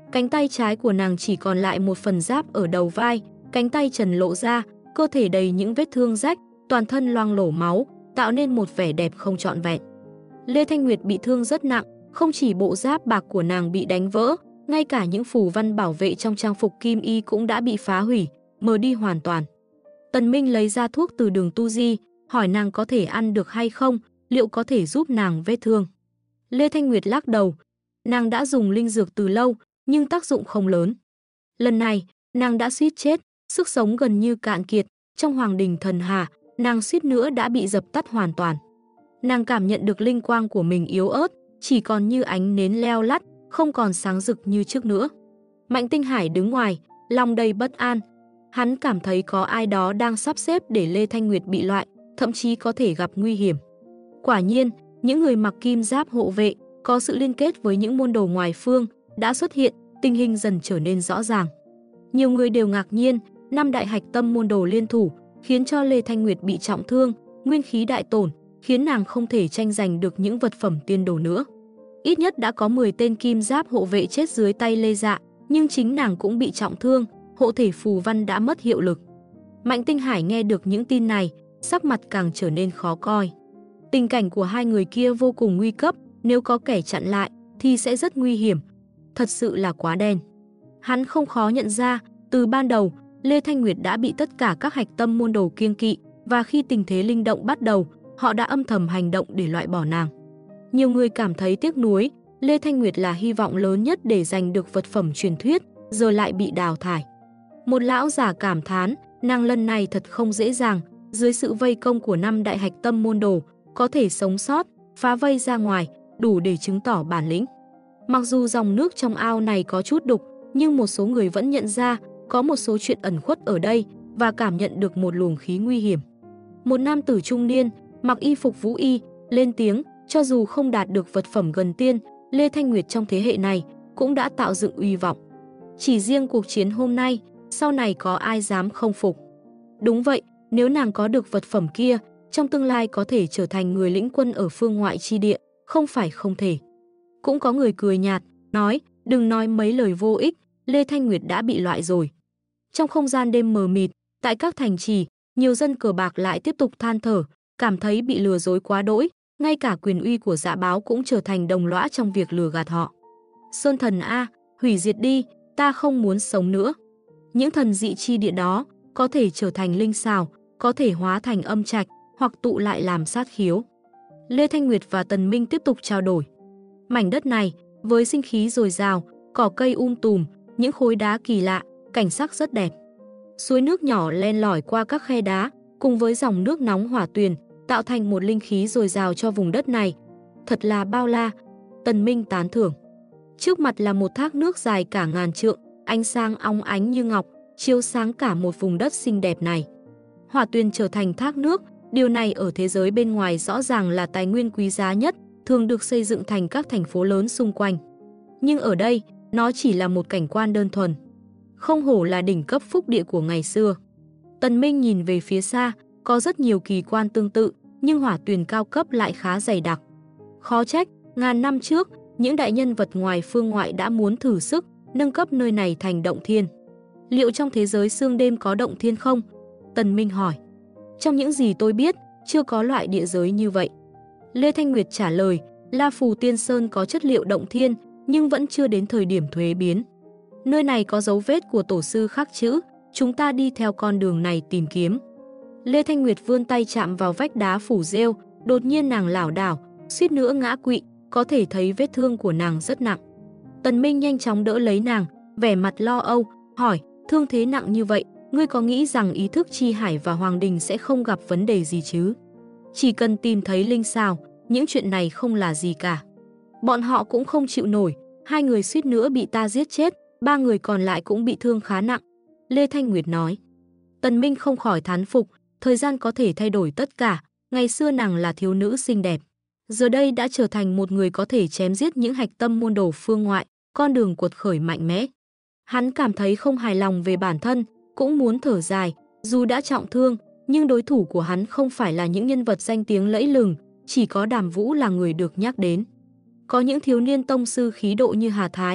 Cánh tay trái của nàng chỉ còn lại một phần giáp ở đầu vai, cánh tay trần lộ ra, cơ thể đầy những vết thương rách, toàn thân loang lổ máu, tạo nên một vẻ đẹp không trọn vẹn. Lê Thanh Nguyệt bị thương rất nặng, không chỉ bộ giáp bạc của nàng bị đánh vỡ, ngay cả những phù văn bảo vệ trong trang phục kim y cũng đã bị phá hủy, mờ đi hoàn toàn. Tần Minh lấy ra thuốc từ đường tu di, hỏi nàng có thể ăn được hay không, liệu có thể giúp nàng vết thương. Lê Thanh Nguyệt lắc đầu, nàng đã dùng linh dược từ lâu, nhưng tác dụng không lớn. Lần này, nàng đã suýt chết, sức sống gần như cạn kiệt, trong Hoàng Đình Thần Hà, nàng suýt nữa đã bị dập tắt hoàn toàn. Nàng cảm nhận được linh quang của mình yếu ớt, chỉ còn như ánh nến leo lắt, không còn sáng rực như trước nữa. Mạnh Tinh Hải đứng ngoài, lòng đầy bất an. Hắn cảm thấy có ai đó đang sắp xếp để Lê Thanh Nguyệt bị loại, thậm chí có thể gặp nguy hiểm. Quả nhiên, những người mặc kim giáp hộ vệ, có sự liên kết với những môn đồ ngoài phương, đã xuất hiện, tình hình dần trở nên rõ ràng. Nhiều người đều ngạc nhiên, 5 đại hạch tâm môn đồ liên thủ, khiến cho Lê Thanh Nguyệt bị trọng thương, nguyên khí đại tổn, khiến nàng không thể tranh giành được những vật phẩm tiên đồ nữa. Ít nhất đã có 10 tên kim giáp hộ vệ chết dưới tay Lê Dạ, nhưng chính nàng cũng bị trọng thương, hộ thể phù văn đã mất hiệu lực. Mạnh Tinh Hải nghe được những tin này, sắc mặt càng trở nên khó coi. Tình cảnh của hai người kia vô cùng nguy cấp, nếu có kẻ chặn lại thì sẽ rất nguy hiểm. Thật sự là quá đen. Hắn không khó nhận ra, từ ban đầu, Lê Thanh Nguyệt đã bị tất cả các hạch tâm môn đồ kiêng kỵ, và khi tình thế linh động bắt đầu, họ đã âm thầm hành động để loại bỏ nàng. Nhiều người cảm thấy tiếc nuối, Lê Thanh Nguyệt là hy vọng lớn nhất để giành được vật phẩm truyền thuyết, giờ lại bị đào thải. Một lão giả cảm thán, nàng lần này thật không dễ dàng, dưới sự vây công của 5 đại hạch tâm môn đồ, có thể sống sót, phá vây ra ngoài, đủ để chứng tỏ bản lĩnh. Mặc dù dòng nước trong ao này có chút đục, nhưng một số người vẫn nhận ra có một số chuyện ẩn khuất ở đây và cảm nhận được một luồng khí nguy hiểm. Một nam tử trung niên, mặc y phục vũ y, lên tiếng, cho dù không đạt được vật phẩm gần tiên, Lê Thanh Nguyệt trong thế hệ này cũng đã tạo dựng uy vọng. Chỉ riêng cuộc chiến hôm nay, sau này có ai dám không phục. Đúng vậy, nếu nàng có được vật phẩm kia, trong tương lai có thể trở thành người lĩnh quân ở phương ngoại chi địa, không phải không thể. Cũng có người cười nhạt, nói, đừng nói mấy lời vô ích, Lê Thanh Nguyệt đã bị loại rồi. Trong không gian đêm mờ mịt, tại các thành trì, nhiều dân cờ bạc lại tiếp tục than thở, cảm thấy bị lừa dối quá đỗi, ngay cả quyền uy của Dạ Báo cũng trở thành đồng lõa trong việc lừa gạt họ. Sơn thần A, hủy diệt đi, ta không muốn sống nữa. Những thần dị chi địa đó có thể trở thành linh xào, có thể hóa thành âm trạch, hoặc tụ lại làm sát khiếu. Lê Thanh Nguyệt và Tần Minh tiếp tục trao đổi. Mảnh đất này, với sinh khí dồi dào, cỏ cây tùm, những khối đá kỳ lạ, cảnh sắc rất đẹp. Suối nước nhỏ len lỏi qua các khe đá, cùng với dòng nước nóng hỏa tuyền, tạo thành một linh khí dồi dào cho vùng đất này. Thật là bao la, Tần Minh tán thưởng. Trước mặt là một thác nước dài cả ngàn trượng, ánh sáng óng ánh như ngọc, chiếu sáng cả một vùng đất xinh đẹp này. Hỏa tuyền trở thành thác nước, điều này ở thế giới bên ngoài rõ ràng là tài nguyên quý giá nhất, thường được xây dựng thành các thành phố lớn xung quanh. Nhưng ở đây, nó chỉ là một cảnh quan đơn thuần. Không hổ là đỉnh cấp phúc địa của ngày xưa. Tần Minh nhìn về phía xa, có rất nhiều kỳ quan tương tự, nhưng hỏa tuyền cao cấp lại khá dày đặc. Khó trách, ngàn năm trước, những đại nhân vật ngoài phương ngoại đã muốn thử sức, nâng cấp nơi này thành động thiên. Liệu trong thế giới sương đêm có động thiên không? Tần Minh hỏi. Trong những gì tôi biết, chưa có loại địa giới như vậy. Lê Thanh Nguyệt trả lời, La Phù Tiên Sơn có chất liệu động thiên, nhưng vẫn chưa đến thời điểm thuế biến. Nơi này có dấu vết của tổ sư khắc chữ, chúng ta đi theo con đường này tìm kiếm. Lê Thanh Nguyệt vươn tay chạm vào vách đá phủ rêu, đột nhiên nàng lảo đảo, suýt nữa ngã quỵ, có thể thấy vết thương của nàng rất nặng. Tần Minh nhanh chóng đỡ lấy nàng, vẻ mặt lo âu, hỏi, thương thế nặng như vậy, ngươi có nghĩ rằng ý thức chi hải và Hoàng Đình sẽ không gặp vấn đề gì chứ? Chỉ cần tìm thấy linh xào, những chuyện này không là gì cả. Bọn họ cũng không chịu nổi, 2 người suýt nữa bị ta giết chết, 3 người còn lại cũng bị thương khá nặng. Lê Thanh Nguyệt nói. Tần Minh không khỏi thán phục, thời gian có thể thay đổi tất cả, ngày xưa nàng là thiếu nữ xinh đẹp. Giờ đây đã trở thành một người có thể chém giết những hạch tâm môn đồ phương ngoại, con đường cuột khởi mạnh mẽ. Hắn cảm thấy không hài lòng về bản thân, cũng muốn thở dài, dù đã trọng thương, nhưng đối thủ của hắn không phải là những nhân vật danh tiếng lẫy lừng, chỉ có Đàm Vũ là người được nhắc đến. Có những thiếu niên tông sư khí độ như Hà Thái,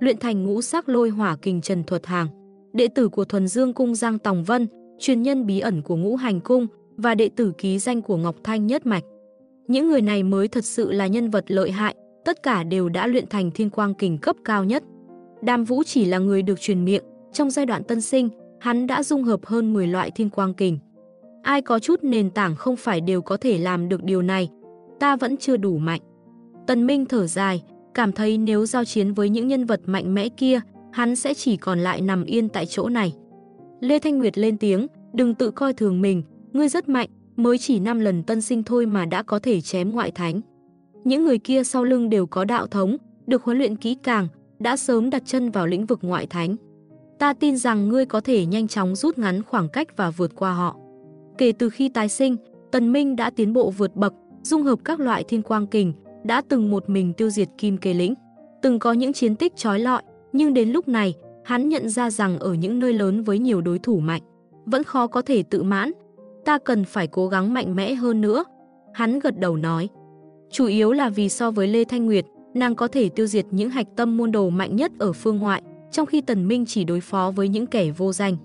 luyện thành ngũ sắc lôi hỏa kình trần thuật hàng. Đệ tử của Thuần Dương cung Giang Tòng Vân, truyền nhân bí ẩn của Ngũ Hành cung và đệ tử ký danh của Ngọc Thanh nhất mạch. Những người này mới thật sự là nhân vật lợi hại, tất cả đều đã luyện thành thiên quang kình cấp cao nhất. Đàm Vũ chỉ là người được truyền miệng, trong giai đoạn tân sinh, hắn đã dung hợp hơn 10 loại thiên quang kình. Ai có chút nền tảng không phải đều có thể làm được điều này, ta vẫn chưa đủ mạnh. Tần Minh thở dài, cảm thấy nếu giao chiến với những nhân vật mạnh mẽ kia, hắn sẽ chỉ còn lại nằm yên tại chỗ này. Lê Thanh Nguyệt lên tiếng, đừng tự coi thường mình, ngươi rất mạnh, mới chỉ 5 lần tân sinh thôi mà đã có thể chém ngoại thánh. Những người kia sau lưng đều có đạo thống, được huấn luyện kỹ càng, đã sớm đặt chân vào lĩnh vực ngoại thánh. Ta tin rằng ngươi có thể nhanh chóng rút ngắn khoảng cách và vượt qua họ. Kể từ khi tái sinh, Tần Minh đã tiến bộ vượt bậc, dung hợp các loại thiên quang kình, đã từng một mình tiêu diệt Kim Kê lĩnh, từng có những chiến tích chói lọi, nhưng đến lúc này, hắn nhận ra rằng ở những nơi lớn với nhiều đối thủ mạnh, vẫn khó có thể tự mãn. Ta cần phải cố gắng mạnh mẽ hơn nữa. Hắn gật đầu nói. Chủ yếu là vì so với Lê Thanh Nguyệt, nàng có thể tiêu diệt những hạch tâm môn đồ mạnh nhất ở phương ngoại, trong khi Tần Minh chỉ đối phó với những kẻ vô danh.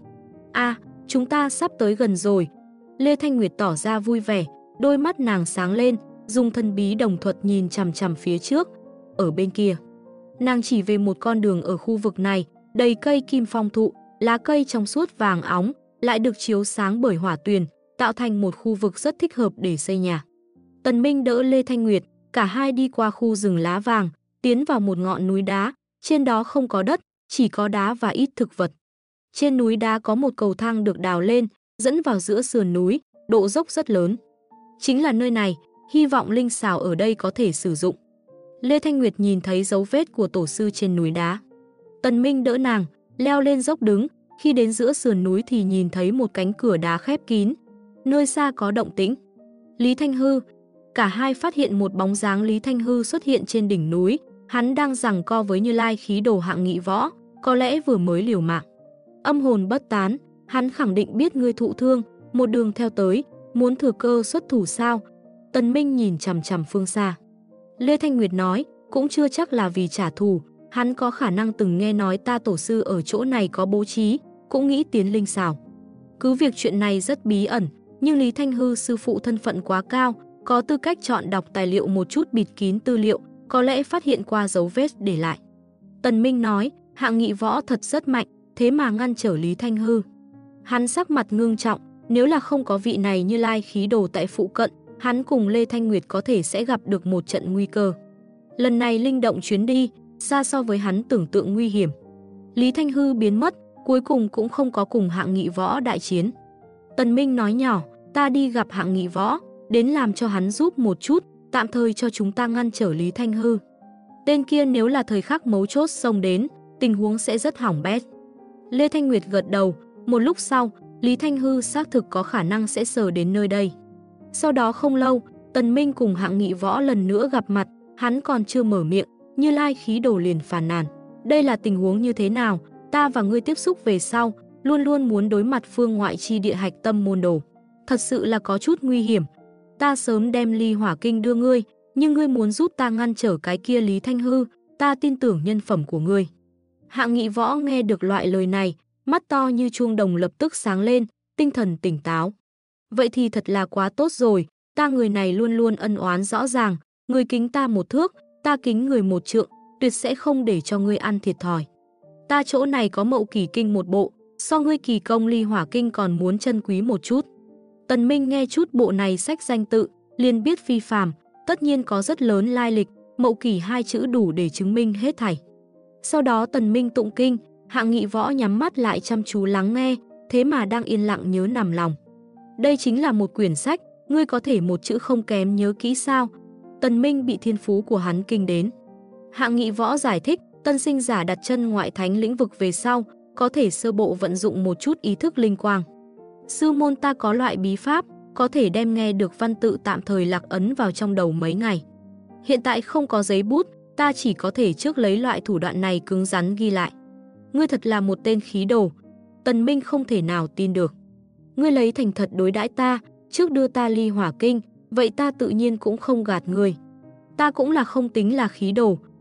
Chúng ta sắp tới gần rồi. Lê Thanh Nguyệt tỏ ra vui vẻ, đôi mắt nàng sáng lên, dùng thân bí đồng thuật nhìn chằm chằm phía trước. Ở bên kia, nàng chỉ về một con đường ở khu vực này, đầy cây kim phong thụ, lá cây trong suốt vàng óng, lại được chiếu sáng bởi hỏa tuyền, tạo thành một khu vực rất thích hợp để xây nhà. Tần Minh đỡ Lê Thanh Nguyệt, cả hai đi qua khu rừng lá vàng, tiến vào một ngọn núi đá, trên đó không có đất, chỉ có đá và ít thực vật. Trên núi đá có một cầu thang được đào lên, dẫn vào giữa sườn núi, độ dốc rất lớn. Chính là nơi này, hy vọng linh xào ở đây có thể sử dụng. Lê Thanh Nguyệt nhìn thấy dấu vết của tổ sư trên núi đá. Tần Minh đỡ nàng, leo lên dốc đứng, khi đến giữa sườn núi thì nhìn thấy một cánh cửa đá khép kín. Nơi xa có động tĩnh. Lý Thanh Hư. Cả hai phát hiện một bóng dáng Lý Thanh Hư xuất hiện trên đỉnh núi, hắn đang giằng co với Như Lai khí đồ hạng nghị võ, có lẽ vừa mới liều mạng. Âm hồn bất tán, hắn khẳng định biết ngươi thụ thương, một đường theo tới, muốn thừa cơ xuất thủ sao? Tần Minh nhìn chằm chằm phương xa. Lê Thanh Nguyệt nói, cũng chưa chắc là vì trả thù, hắn có khả năng từng nghe nói ta tổ sư ở chỗ này có bố trí, cũng nghĩ tiến linh xào. Cứ việc chuyện này rất bí ẩn, nhưng Lý Thanh Hư sư phụ thân phận quá cao, có tư cách chọn đọc tài liệu một chút bịt kín tư liệu, có lẽ phát hiện qua dấu vết để lại. Tần Minh nói, hạng nghị võ thật rất mạnh, thế mà ngăn trở Lý Thanh Hư. Hắn sắc mặt ngưng trọng, nếu là không có vị này Như Lai khí đồ tại phụ cận, hắn cùng Lê Thanh Nguyệt có thể sẽ gặp được một trận nguy cơ. Lần này linh động chuyến đi, xa so với hắn tưởng tượng nguy hiểm. Lý Thanh Hư biến mất, cuối cùng cũng không có cùng hạng nghị võ đại chiến. Tần Minh nói nhỏ, ta đi gặp hạng nghị võ, đến làm cho hắn giúp một chút, tạm thời cho chúng ta ngăn trở Lý Thanh Hư. Tên kia nếu là thời khắc mấu chốt xông đến, tình huống sẽ rất hỏng bét. Lê Thanh Nguyệt gật đầu, một lúc sau, Lý Thanh Hư xác thực có khả năng sẽ sờ đến nơi đây. Sau đó không lâu, Tần Minh cùng hạng nghị võ lần nữa gặp mặt, hắn còn chưa mở miệng, Như Lai khí đồ liền phàn nàn. Đây là tình huống như thế nào? Ta và ngươi tiếp xúc về sau, luôn luôn muốn đối mặt phương ngoại chi địa hạch tâm môn đồ. Thật sự là có chút nguy hiểm. Ta sớm đem ly hỏa kinh đưa ngươi, nhưng ngươi muốn giúp ta ngăn trở cái kia Lý Thanh Hư, ta tin tưởng nhân phẩm của ngươi. Hạng nghị võ nghe được loại lời này, mắt to như chuông đồng lập tức sáng lên, tinh thần tỉnh táo. Vậy thì thật là quá tốt rồi, ta người này luôn luôn ân oán rõ ràng, người kính ta 1 thước, ta kính người 1 trượng, tuyệt sẽ không để cho ngươi ăn thiệt thòi. Ta chỗ này có Mậu Kỳ kinh 1 bộ, so ngươi kỳ công ly hỏa kinh còn muốn chân quý một chút. Tần Minh nghe chút bộ này sách danh tự, liền biết phi phàm, tất nhiên có rất lớn lai lịch, Mậu Kỳ 2 chữ đủ để chứng minh hết thảy. Sau đó Tần Minh tụng kinh, hạng nghị võ nhắm mắt lại chăm chú lắng nghe, thế mà đang yên lặng nhớ nằm lòng. Đây chính là một quyển sách, ngươi có thể một chữ không kém nhớ kỹ sao? Tần Minh bị thiên phú của hắn kinh đến. Hạng nghị võ giải thích, tân sinh giả đặt chân ngoại thánh lĩnh vực về sau, có thể sơ bộ vận dụng một chút ý thức linh quang. Sư môn ta có loại bí pháp, có thể đem nghe được văn tự tạm thời lạc ấn vào trong đầu mấy ngày. Hiện tại không có giấy bút, ta chỉ có thể trước lấy loại thủ đoạn này cứng rắn ghi lại. Ngươi thật là một tên khí đồ. Tần Minh không thể nào tin được. Ngươi lấy thành thật đối đãi ta, trước đưa ta ly hỏa kinh, vậy ta tự nhiên cũng không gạt ngươi. Ta cũng là không tính là khí đồ,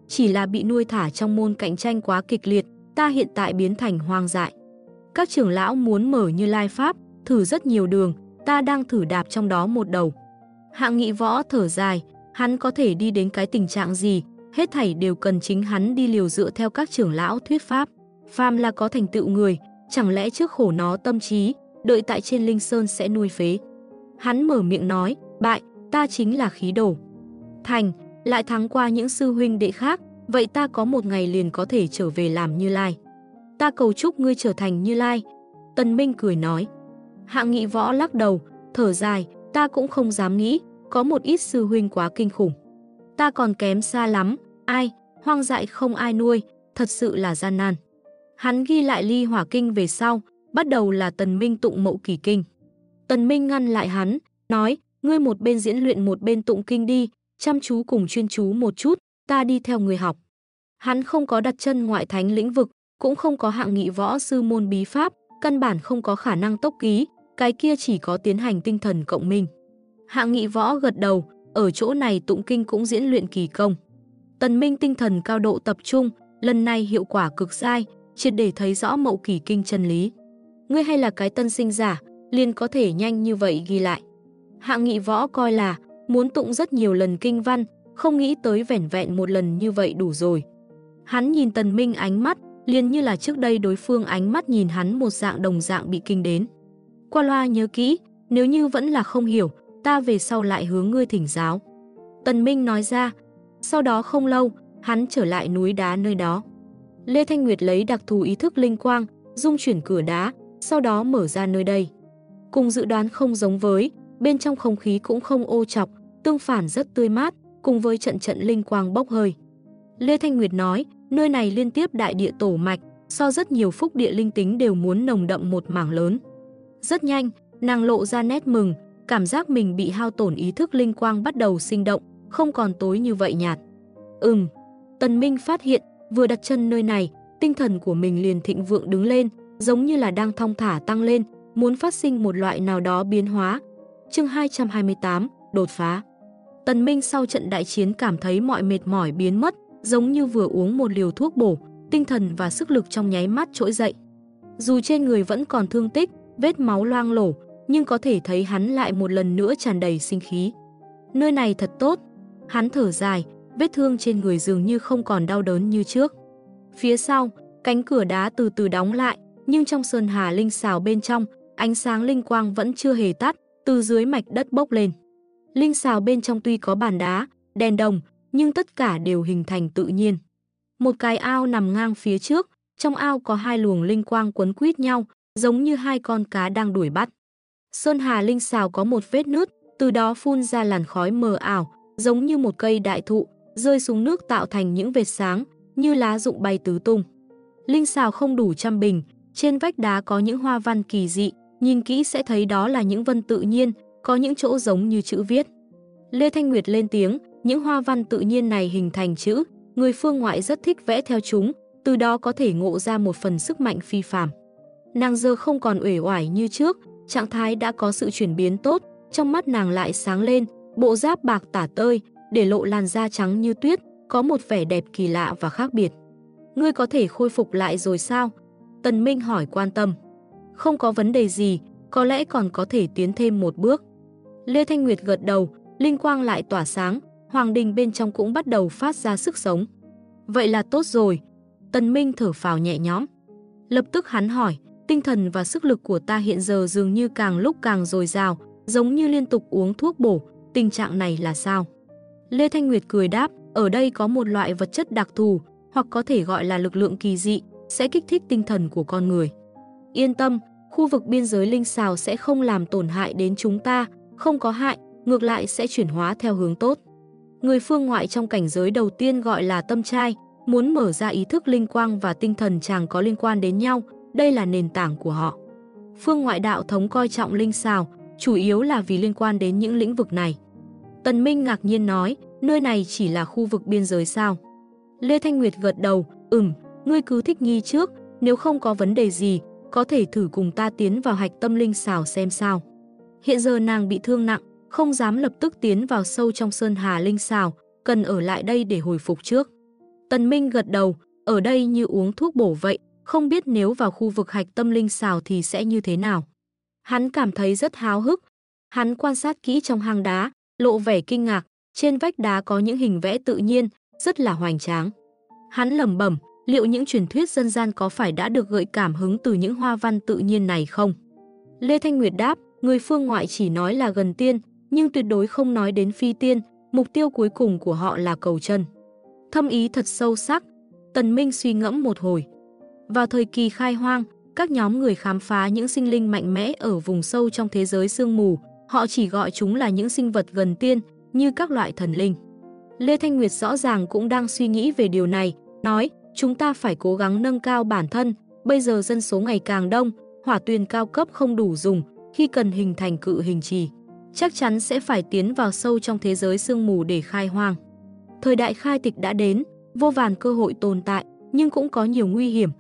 chỉ là bị nuôi thả trong môn cạnh tranh quá kịch liệt, ta hiện tại biến thành hoang dại. Các trưởng lão muốn mở Như Lai Pháp, thử rất nhiều đường, ta đang thử đạp trong đó một đầu. Hạng Nghị Võ thở dài, hắn có thể đi đến cái tình trạng gì, hết thảy đều cần chính hắn đi liều dựa theo các trưởng lão thuyết pháp. Phàm là có thành tựu người, chẳng lẽ trước khổ nó tâm trí, đợi tại trên Linh Sơn sẽ nuôi phế. Hắn mở miệng nói, bại, ta chính là khí đồ. Thành, lại thắng qua những sư huynh đệ khác, vậy ta có một ngày liền có thể trở về làm Như Lai. Ta cầu chúc ngươi trở thành Như Lai. Tần Minh cười nói. Hạng Nghị Võ lắc đầu, thở dài, ta cũng không dám nghĩ, có một ít sư huynh quá kinh khủng. Ta còn kém xa lắm, ai, hoang dại không ai nuôi, thật sự là gian nan. Hắn ghi lại Ly Hỏa Kinh về sau, bắt đầu là Tần Minh tụng Mậu Kỷ Kinh. Tần Minh ngăn lại hắn, nói, ngươi một bên diễn luyện một bên tụng kinh đi, chăm chú cùng chuyên chú một chút, ta đi theo người học. Hắn không có đặt chân ngoại thánh lĩnh vực, cũng không có Hạng Nghị Võ sư môn bí pháp, căn bản không có khả năng tốc ký, cái kia chỉ có tiến hành tinh thần cộng minh. Hạng Nghị Võ gật đầu, ở chỗ này tụng kinh cũng diễn luyện kỳ công. Tần Minh tinh thần cao độ tập trung, lần này hiệu quả cực dai, triệt để thấy rõ Mậu Kỷ Kinh chân lý. Ngươi hay là cái tân sinh giả, liền có thể nhanh như vậy ghi lại. Hạng Nghị Võ coi là muốn tụng rất nhiều lần kinh văn, không nghĩ tới vẻn vẹn một lần như vậy đủ rồi. Hắn nhìn Tần Minh ánh mắt, liền như là trước đây đối phương ánh mắt nhìn hắn một dạng đồng dạng bị kinh đến. Qua loa nhớ kỹ, nếu như vẫn là không hiểu, ta về sau lại hướng ngươi thỉnh giáo. Tần Minh nói ra, sau đó không lâu, hắn trở lại núi đá nơi đó. Lê Thanh Nguyệt lấy đặc thù ý thức linh quang, dung chuyển cửa đá, sau đó mở ra nơi đây. Cùng dự đoán không giống với, bên trong không khí cũng không ô trọc, tương phản rất tươi mát, cùng với trận trận linh quang bốc hơi. Lê Thanh Nguyệt nói, nơi này liên tiếp đại địa tổ mạch, so rất nhiều phúc địa linh tính đều muốn nồng đậm một mảng lớn. Rất nhanh, nàng lộ ra nét mừng, cảm giác mình bị hao tổn ý thức linh quang bắt đầu sinh động, không còn tối như vậy nhạt. Tần Minh phát hiện, vừa đặt chân nơi này, tinh thần của mình liền thịnh vượng đứng lên, giống như là đang thong thả tăng lên, muốn phát sinh một loại nào đó biến hóa. Chương 228, đột phá. Tần Minh sau trận đại chiến cảm thấy mọi mệt mỏi biến mất, giống như vừa uống một liều thuốc bổ, tinh thần và sức lực trong nháy mắt trỗi dậy. Dù trên người vẫn còn thương tích, vết máu loang lổ, nhưng có thể thấy hắn lại một lần nữa tràn đầy sinh khí. Nơi này thật tốt. Hắn thở dài, vết thương trên người dường như không còn đau đớn như trước. Phía sau, cánh cửa đá từ từ đóng lại, nhưng trong sơn hà linh xào bên trong, ánh sáng linh quang vẫn chưa hề tắt, từ dưới mạch đất bốc lên. Linh xào bên trong tuy có bàn đá, đèn đồng, nhưng tất cả đều hình thành tự nhiên. Một cái ao nằm ngang phía trước, trong ao có hai luồng linh quang quấn quýt nhau, giống như hai con cá đang đuổi bắt. Sơn hà linh xào có một vết nứt, từ đó phun ra làn khói mờ ảo, giống như một cây đại thụ, rơi xuống nước tạo thành những vệt sáng, như lá rụng bay tứ tung. Linh xào không đủ trăm bình, trên vách đá có những hoa văn kỳ dị, nhìn kỹ sẽ thấy đó là những vân tự nhiên, có những chỗ giống như chữ viết. Lê Thanh Nguyệt lên tiếng, những hoa văn tự nhiên này hình thành chữ, người phương ngoại rất thích vẽ theo chúng, từ đó có thể ngộ ra một phần sức mạnh phi phàm. Nàng giờ không còn uể oải như trước, trạng thái đã có sự chuyển biến tốt, trong mắt nàng lại sáng lên, bộ giáp bạc tả tơi, để lộ làn da trắng như tuyết, có một vẻ đẹp kỳ lạ và khác biệt. Ngươi có thể khôi phục lại rồi sao? Tần Minh hỏi quan tâm. Không có vấn đề gì, có lẽ còn có thể tiến thêm một bước. Lê Thanh Nguyệt gật đầu, linh quang lại tỏa sáng, hoàng đình bên trong cũng bắt đầu phát ra sức sống. Vậy là tốt rồi. Tần Minh thở phào nhẹ nhõm. Lập tức hắn hỏi, tinh thần và sức lực của ta hiện giờ dường như càng lúc càng dồi dào, giống như liên tục uống thuốc bổ, tình trạng này là sao? Lê Thanh Nguyệt cười đáp, ở đây có một loại vật chất đặc thù, hoặc có thể gọi là lực lượng kỳ dị, sẽ kích thích tinh thần của con người. Yên tâm, khu vực biên giới linh xào sẽ không làm tổn hại đến chúng ta, không có hại, ngược lại sẽ chuyển hóa theo hướng tốt. Người phương ngoại trong cảnh giới đầu tiên gọi là tâm trai, muốn mở ra ý thức linh quang và tinh thần chàng có liên quan đến nhau, đây là nền tảng của họ. Phương ngoại đạo thống coi trọng linh xào, chủ yếu là vì liên quan đến những lĩnh vực này. Tần Minh ngạc nhiên nói, nơi này chỉ là khu vực biên giới sao? Lê Thanh Nguyệt gật đầu, ngươi cứ thích nghi trước, nếu không có vấn đề gì, có thể thử cùng ta tiến vào hạch tâm linh xào xem sao. Hiện giờ nàng bị thương nặng, không dám lập tức tiến vào sâu trong sơn hà linh xào, cần ở lại đây để hồi phục trước. Tần Minh gật đầu, ở đây như uống thuốc bổ vậy, không biết nếu vào khu vực hạch tâm linh xào thì sẽ như thế nào. Hắn cảm thấy rất háo hức. Hắn quan sát kỹ trong hang đá, lộ vẻ kinh ngạc, trên vách đá có những hình vẽ tự nhiên, rất là hoành tráng. Hắn lẩm bẩm, liệu những truyền thuyết dân gian có phải đã được gợi cảm hứng từ những hoa văn tự nhiên này không? Lê Thanh Nguyệt đáp, người phương ngoại chỉ nói là gần tiên, nhưng tuyệt đối không nói đến phi tiên, mục tiêu cuối cùng của họ là cầu chân. Thâm ý thật sâu sắc. Tần Minh suy ngẫm một hồi. Vào thời kỳ khai hoang, các nhóm người khám phá những sinh linh mạnh mẽ ở vùng sâu trong thế giới sương mù, họ chỉ gọi chúng là những sinh vật gần tiên, như các loại thần linh. Lê Thanh Nguyệt rõ ràng cũng đang suy nghĩ về điều này, nói, chúng ta phải cố gắng nâng cao bản thân, bây giờ dân số ngày càng đông, hỏa tuyền cao cấp không đủ dùng, khi cần hình thành cự hình trì, chắc chắn sẽ phải tiến vào sâu trong thế giới sương mù để khai hoang. Thời đại khai tịch đã đến, vô vàn cơ hội tồn tại, nhưng cũng có nhiều nguy hiểm.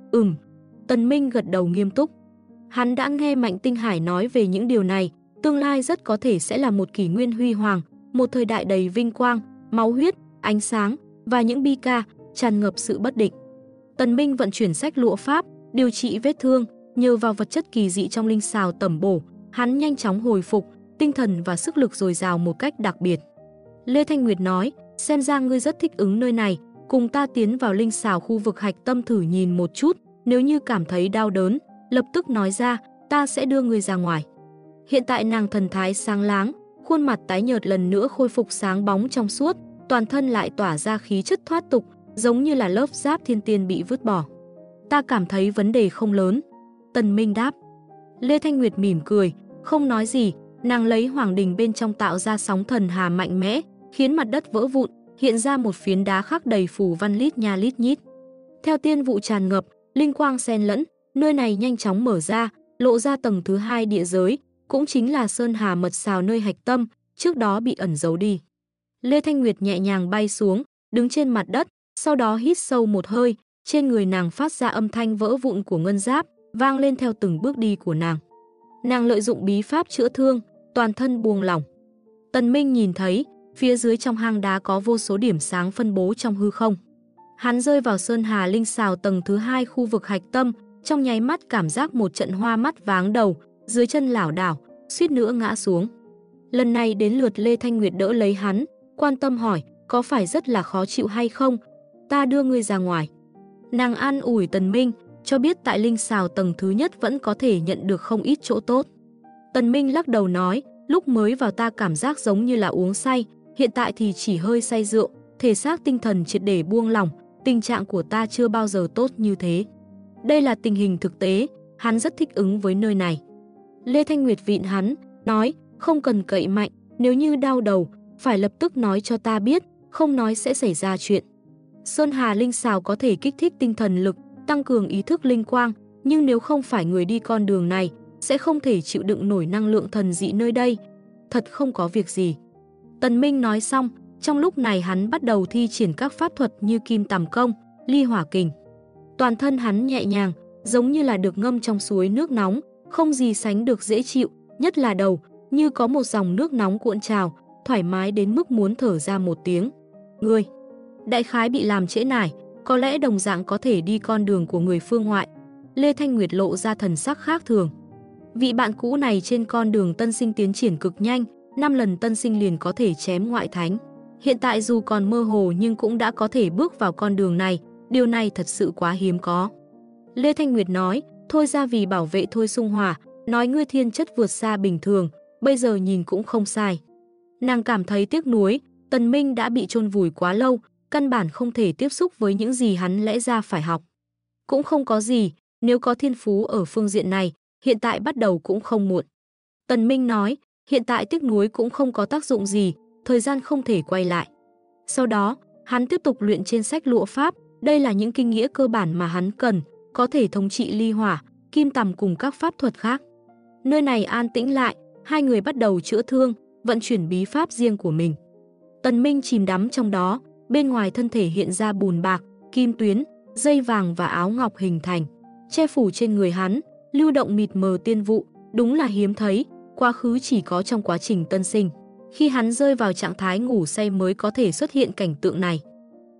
Tần Minh gật đầu nghiêm túc. Hắn đã nghe Mạnh Tinh Hải nói về những điều này, tương lai rất có thể sẽ là một kỷ nguyên huy hoàng, một thời đại đầy vinh quang, máu huyết, ánh sáng và những bi ca, tràn ngập sự bất định. Tần Minh vận chuyển sách lụa pháp, điều trị vết thương, nhờ vào vật chất kỳ dị trong linh xào tẩm bổ, hắn nhanh chóng hồi phục, tinh thần và sức lực dồi dào một cách đặc biệt. Lê Thanh Nguyệt nói, xem ra ngươi rất thích ứng nơi này, cùng ta tiến vào linh xào khu vực hạch tâm thử nhìn một chút, nếu như cảm thấy đau đớn, lập tức nói ra, ta sẽ đưa ngươi ra ngoài. Hiện tại nàng thần thái sáng láng, khuôn mặt tái nhợt lần nữa khôi phục sáng bóng trong suốt, toàn thân lại tỏa ra khí chất thoát tục, giống như là lớp giáp thiên tiên bị vứt bỏ. Ta cảm thấy vấn đề không lớn. Tần Minh đáp. Lê Thanh Nguyệt mỉm cười, không nói gì, nàng lấy hoàng đình bên trong tạo ra sóng thần hà mạnh mẽ, khiến mặt đất vỡ vụn, hiện ra một phiến đá khắc đầy phù văn lít nha lít nhít. Theo tiên vụ tràn ngập, linh quang xen lẫn, nơi này nhanh chóng mở ra, lộ ra tầng thứ 2 địa giới, cũng chính là sơn hà mật xào nơi hạch tâm, trước đó bị ẩn giấu đi. Lê Thanh Nguyệt nhẹ nhàng bay xuống, đứng trên mặt đất, sau đó hít sâu một hơi, trên người nàng phát ra âm thanh vỡ vụn của ngân giáp, vang lên theo từng bước đi của nàng. Nàng lợi dụng bí pháp chữa thương, toàn thân buông lỏng. Tần Minh nhìn thấy, phía dưới trong hang đá có vô số điểm sáng phân bố trong hư không. Hắn rơi vào sơn hà linh xào tầng thứ 2 khu vực hạch tâm, trong nháy mắt cảm giác một trận hoa mắt váng đầu, dưới chân lảo đảo, suýt nữa ngã xuống. Lần này đến lượt Lê Thanh Nguyệt đỡ lấy hắn, quan tâm hỏi, có phải rất là khó chịu hay không? Ta đưa ngươi ra ngoài. Nàng an ủi Tần Minh, cho biết tại linh xào tầng thứ nhất vẫn có thể nhận được không ít chỗ tốt. Tần Minh lắc đầu nói, lúc mới vào ta cảm giác giống như là uống say, hiện tại thì chỉ hơi say rượu, thể xác tinh thần triệt để buông lỏng, tình trạng của ta chưa bao giờ tốt như thế. Đây là tình hình thực tế, hắn rất thích ứng với nơi này. Lê Thanh Nguyệt vịn hắn, nói, không cần cậy mạnh, nếu như đau đầu, phải lập tức nói cho ta biết, không nói sẽ xảy ra chuyện. Sơn hà linh xào có thể kích thích tinh thần lực, tăng cường ý thức linh quang, nhưng nếu không phải người đi con đường này, sẽ không thể chịu đựng nổi năng lượng thần dị nơi đây. Thật không có việc gì. Tần Minh nói xong, trong lúc này hắn bắt đầu thi triển các pháp thuật như kim tầm công, ly hỏa kình. Toàn thân hắn nhẹ nhàng, giống như là được ngâm trong suối nước nóng, không gì sánh được dễ chịu, nhất là đầu, như có một dòng nước nóng cuộn trào, thoải mái đến mức muốn thở ra một tiếng. Ngươi, đại khái bị làm trễ nải, có lẽ đồng dạng có thể đi con đường của người phương ngoại. Lê Thanh Nguyệt lộ ra thần sắc khác thường. Vị bạn cũ này trên con đường tân sinh tiến triển cực nhanh, 5 lần tân sinh liền có thể chém ngoại thánh. Hiện tại dù còn mơ hồ nhưng cũng đã có thể bước vào con đường này, điều này thật sự quá hiếm có. Lê Thanh Nguyệt nói, thôi ra vì bảo vệ Thôi Sung Hòa, nói ngươi thiên chất vượt xa bình thường, bây giờ nhìn cũng không sai. Nàng cảm thấy tiếc nuối, Tần Minh đã bị chôn vùi quá lâu, căn bản không thể tiếp xúc với những gì hắn lẽ ra phải học. Cũng không có gì, nếu có thiên phú ở phương diện này, hiện tại bắt đầu cũng không muộn. Tần Minh nói, hiện tại tiếc nuối cũng không có tác dụng gì, thời gian không thể quay lại. Sau đó, hắn tiếp tục luyện trên sách lụa pháp, đây là những kinh nghĩa cơ bản mà hắn cần, có thể thống trị ly hỏa, kim tầm cùng các pháp thuật khác. Nơi này an tĩnh lại, hai người bắt đầu chữa thương, vận chuyển bí pháp riêng của mình. Tần Minh chìm đắm trong đó, bên ngoài thân thể hiện ra bùn bạc, kim tuyến, dây vàng và áo ngọc hình thành, che phủ trên người hắn, lưu động mịt mờ tiên vụ, đúng là hiếm thấy, quá khứ chỉ có trong quá trình tân sinh. Khi hắn rơi vào trạng thái ngủ say mới có thể xuất hiện cảnh tượng này.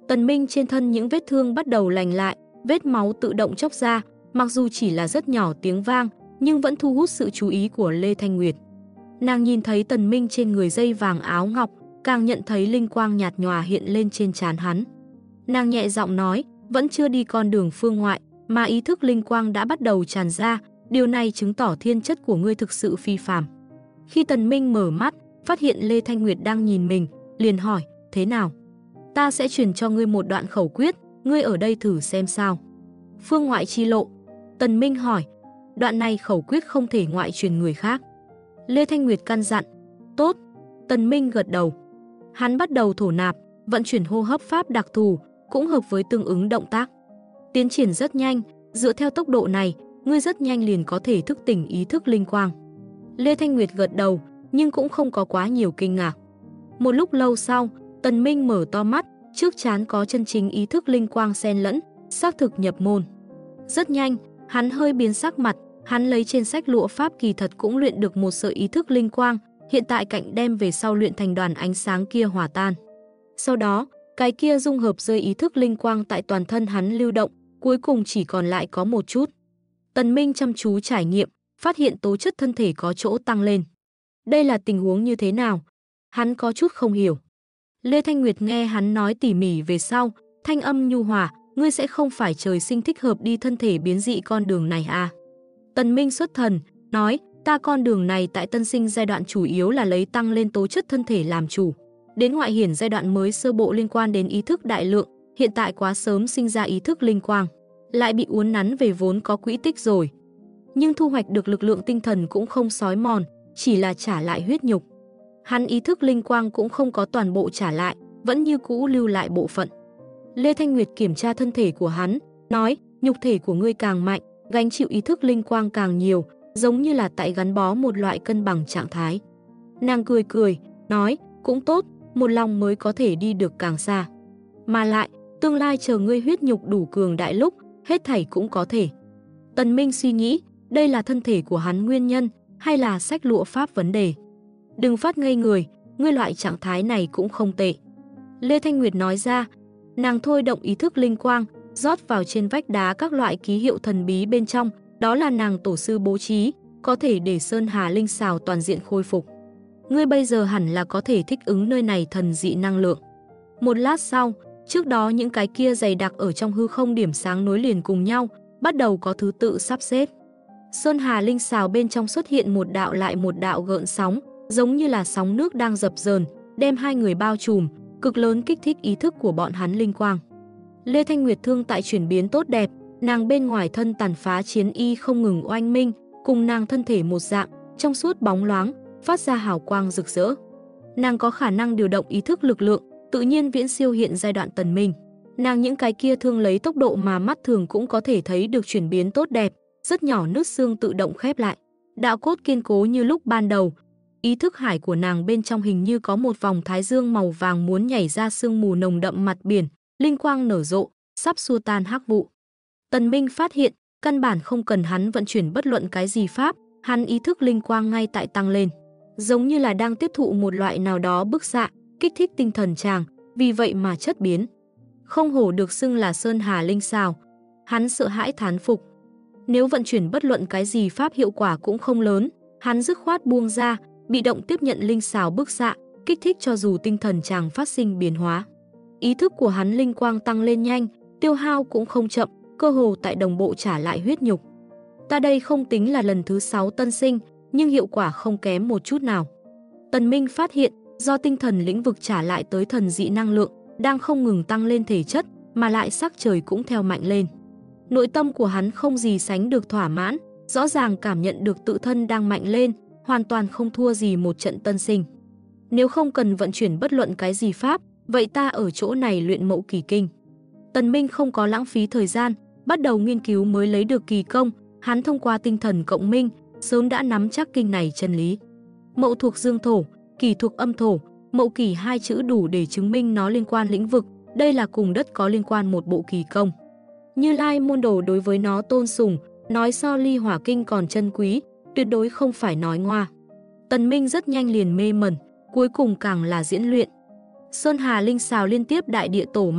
Tần Minh trên thân những vết thương bắt đầu lành lại, vết máu tự động chóc ra, mặc dù chỉ là rất nhỏ tiếng vang, nhưng vẫn thu hút sự chú ý của Lê Thanh Nguyệt. Nàng nhìn thấy Tần Minh trên người dây vàng áo ngọc, càng nhận thấy linh quang nhạt nhòa hiện lên trên trán hắn. Nàng nhẹ giọng nói, vẫn chưa đi con đường phương ngoại, mà ý thức linh quang đã bắt đầu tràn ra, điều này chứng tỏ thiên chất của ngươi thực sự phi phàm. Khi Tần Minh mở mắt, phát hiện Lê Thanh Nguyệt đang nhìn mình, liền hỏi, thế nào? Ta sẽ truyền cho ngươi một đoạn khẩu quyết, ngươi ở đây thử xem sao. Phương ngoại chi lộ. Tần Minh hỏi, đoạn này khẩu quyết không thể ngoại truyền người khác. Lê Thanh Nguyệt căn dặn, tốt. Tần Minh gật đầu. Hắn bắt đầu thổ nạp, vận chuyển hô hấp pháp đặc thù, cũng hợp với tương ứng động tác. Tiến triển rất nhanh, dựa theo tốc độ này, ngươi rất nhanh liền có thể thức tỉnh ý thức linh quang. Lê Thanh Nguyệt gật đầu, nhưng cũng không có quá nhiều kinh ngạc. Một lúc lâu sau, Tần Minh mở to mắt, trước trán có chân chính ý thức linh quang xen lẫn, xác thực nhập môn. Rất nhanh, hắn hơi biến sắc mặt, hắn lấy trên sách lụa pháp kỳ thật cũng luyện được một sợi ý thức linh quang, hiện tại cạnh đem về sau luyện thành đoàn ánh sáng kia hòa tan. Sau đó, cái kia dung hợp rơi ý thức linh quang tại toàn thân hắn lưu động, cuối cùng chỉ còn lại có một chút. Tần Minh chăm chú trải nghiệm, phát hiện tố chất thân thể có chỗ tăng lên. Đây là tình huống như thế nào? Hắn có chút không hiểu. Lê Thanh Nguyệt nghe hắn nói tỉ mỉ về sau, thanh âm nhu hòa, ngươi sẽ không phải trời sinh thích hợp đi thân thể biến dị con đường này à? Tần Minh xuất thần, nói, ta con đường này tại tân sinh giai đoạn chủ yếu là lấy tăng lên tố chất thân thể làm chủ. Đến ngoại hiển giai đoạn mới sơ bộ liên quan đến ý thức đại lượng, hiện tại quá sớm sinh ra ý thức linh quang, lại bị uốn nắn về vốn có quỹ tích rồi. Nhưng thu hoạch được lực lượng tinh thần cũng không xói mòn, chỉ là trả lại huyết nhục. Hắn ý thức linh quang cũng không có toàn bộ trả lại, vẫn như cũ lưu lại bộ phận. Lê Thanh Nguyệt kiểm tra thân thể của hắn, nói, nhục thể của ngươi càng mạnh, gánh chịu ý thức linh quang càng nhiều, giống như là tại gắn bó một loại cân bằng trạng thái. Nàng cười cười, nói, cũng tốt, một lòng mới có thể đi được càng xa. Mà lại, tương lai chờ ngươi huyết nhục đủ cường đại lúc, hết thảy cũng có thể. Tần Minh suy nghĩ, đây là thân thể của hắn nguyên nhân, hay là sách lụa pháp vấn đề. Đừng phát ngây người, ngươi loại trạng thái này cũng không tệ. Lê Thanh Nguyệt nói ra, nàng thôi động ý thức linh quang, rót vào trên vách đá các loại ký hiệu thần bí bên trong, đó là nàng tổ sư bố trí, có thể để Sơn Hà Linh Xào toàn diện khôi phục. Ngươi bây giờ hẳn là có thể thích ứng nơi này thần dị năng lượng. Một lát sau, trước đó những cái kia dày đặc ở trong hư không điểm sáng nối liền cùng nhau, bắt đầu có thứ tự sắp xếp. Sơn Hà Linh Xào bên trong xuất hiện một đạo lại một đạo gợn sóng, giống như là sóng nước đang dập dờn, đem hai người bao trùm, cực lớn kích thích ý thức của bọn hắn linh quang. Lê Thanh Nguyệt thương tại chuyển biến tốt đẹp, nàng bên ngoài thân tàn phá chiến y không ngừng oanh minh, cùng nàng thân thể một dạng, trong suốt bóng loáng, phát ra hào quang rực rỡ. Nàng có khả năng điều động ý thức lực lượng, tự nhiên viễn siêu hiện giai đoạn Tần Minh. Nàng những cái kia thương lấy tốc độ mà mắt thường cũng có thể thấy được chuyển biến tốt đẹp, rất nhỏ nứt xương tự động khép lại. Đạo cốt kiên cố như lúc ban đầu. Ý thức hải của nàng bên trong hình như có một vòng thái dương màu vàng muốn nhảy ra sương mù nồng đậm mặt biển, linh quang nở rộ, sắp xua tan hắc vụ. Tần Minh phát hiện, căn bản không cần hắn vận chuyển bất luận cái gì pháp, hắn ý thức linh quang ngay tại tăng lên, giống như là đang tiếp thụ một loại nào đó bức xạ, kích thích tinh thần chàng, vì vậy mà chất biến. Không hổ được xưng là Sơn Hà Linh Xào. Hắn sợ hãi thán phục. Nếu vận chuyển bất luận cái gì pháp hiệu quả cũng không lớn, hắn dứt khoát buông ra, bị động tiếp nhận linh xào bức xạ, kích thích cho dù tinh thần chàng phát sinh biến hóa. Ý thức của hắn linh quang tăng lên nhanh, tiêu hao cũng không chậm, cơ hồ tại đồng bộ trả lại huyết nhục. Ta đây không tính là lần thứ 6 tân sinh, nhưng hiệu quả không kém một chút nào. Tần Minh phát hiện, do tinh thần lĩnh vực trả lại tới thần dị năng lượng, đang không ngừng tăng lên thể chất, mà lại sắc trời cũng theo mạnh lên. Nội tâm của hắn không gì sánh được thỏa mãn, rõ ràng cảm nhận được tự thân đang mạnh lên, hoàn toàn không thua gì một trận tân sinh. Nếu không cần vận chuyển bất luận cái gì pháp, vậy ta ở chỗ này luyện Mậu Kỳ Kinh. Tần Minh không có lãng phí thời gian, bắt đầu nghiên cứu mới lấy được kỳ công, hắn thông qua tinh thần cộng minh, sớm đã nắm chắc kinh này chân lý. Mậu thuộc dương thổ, Kỳ thuộc âm thổ, Mậu Kỳ hai chữ đủ để chứng minh nó liên quan lĩnh vực, đây là cùng đất có liên quan một bộ kỳ công. Như Lai môn đồ đối với nó tôn sùng, nói so Ly Hỏa Kinh còn chân quý, tuyệt đối không phải nói ngoa. Tần Minh rất nhanh liền mê mẩn, cuối cùng càng là diễn luyện. Sơn Hà Linh Xào liên tiếp đại địa tổ mạch,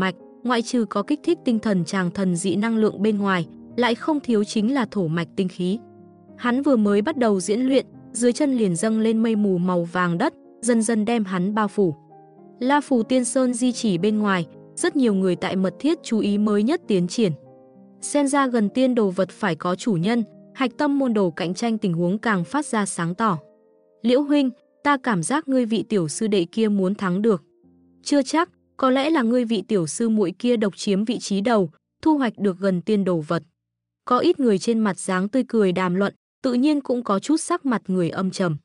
ngoại trừ có kích thích tinh thần chàng thần dị năng lượng bên ngoài, lại không thiếu chính là thổ mạch tinh khí. Hắn vừa mới bắt đầu diễn luyện, dưới chân liền dâng lên mây mù màu vàng đất, dần dần đem hắn bao phủ. La Phù Tiên Sơn di chỉ bên ngoài, rất nhiều người tại mật thiết chú ý mới nhất tiến triển. Xem ra gần tiên đồ vật phải có chủ nhân, hạch tâm môn đồ cạnh tranh tình huống càng phát ra sáng tỏ. Liễu huynh, ta cảm giác ngươi vị tiểu sư đệ kia muốn thắng được. Chưa chắc, có lẽ là ngươi vị tiểu sư muội kia độc chiếm vị trí đầu, thu hoạch được gần tiên đồ vật. Có ít người trên mặt dáng tươi cười đàm luận, tự nhiên cũng có chút sắc mặt người âm trầm.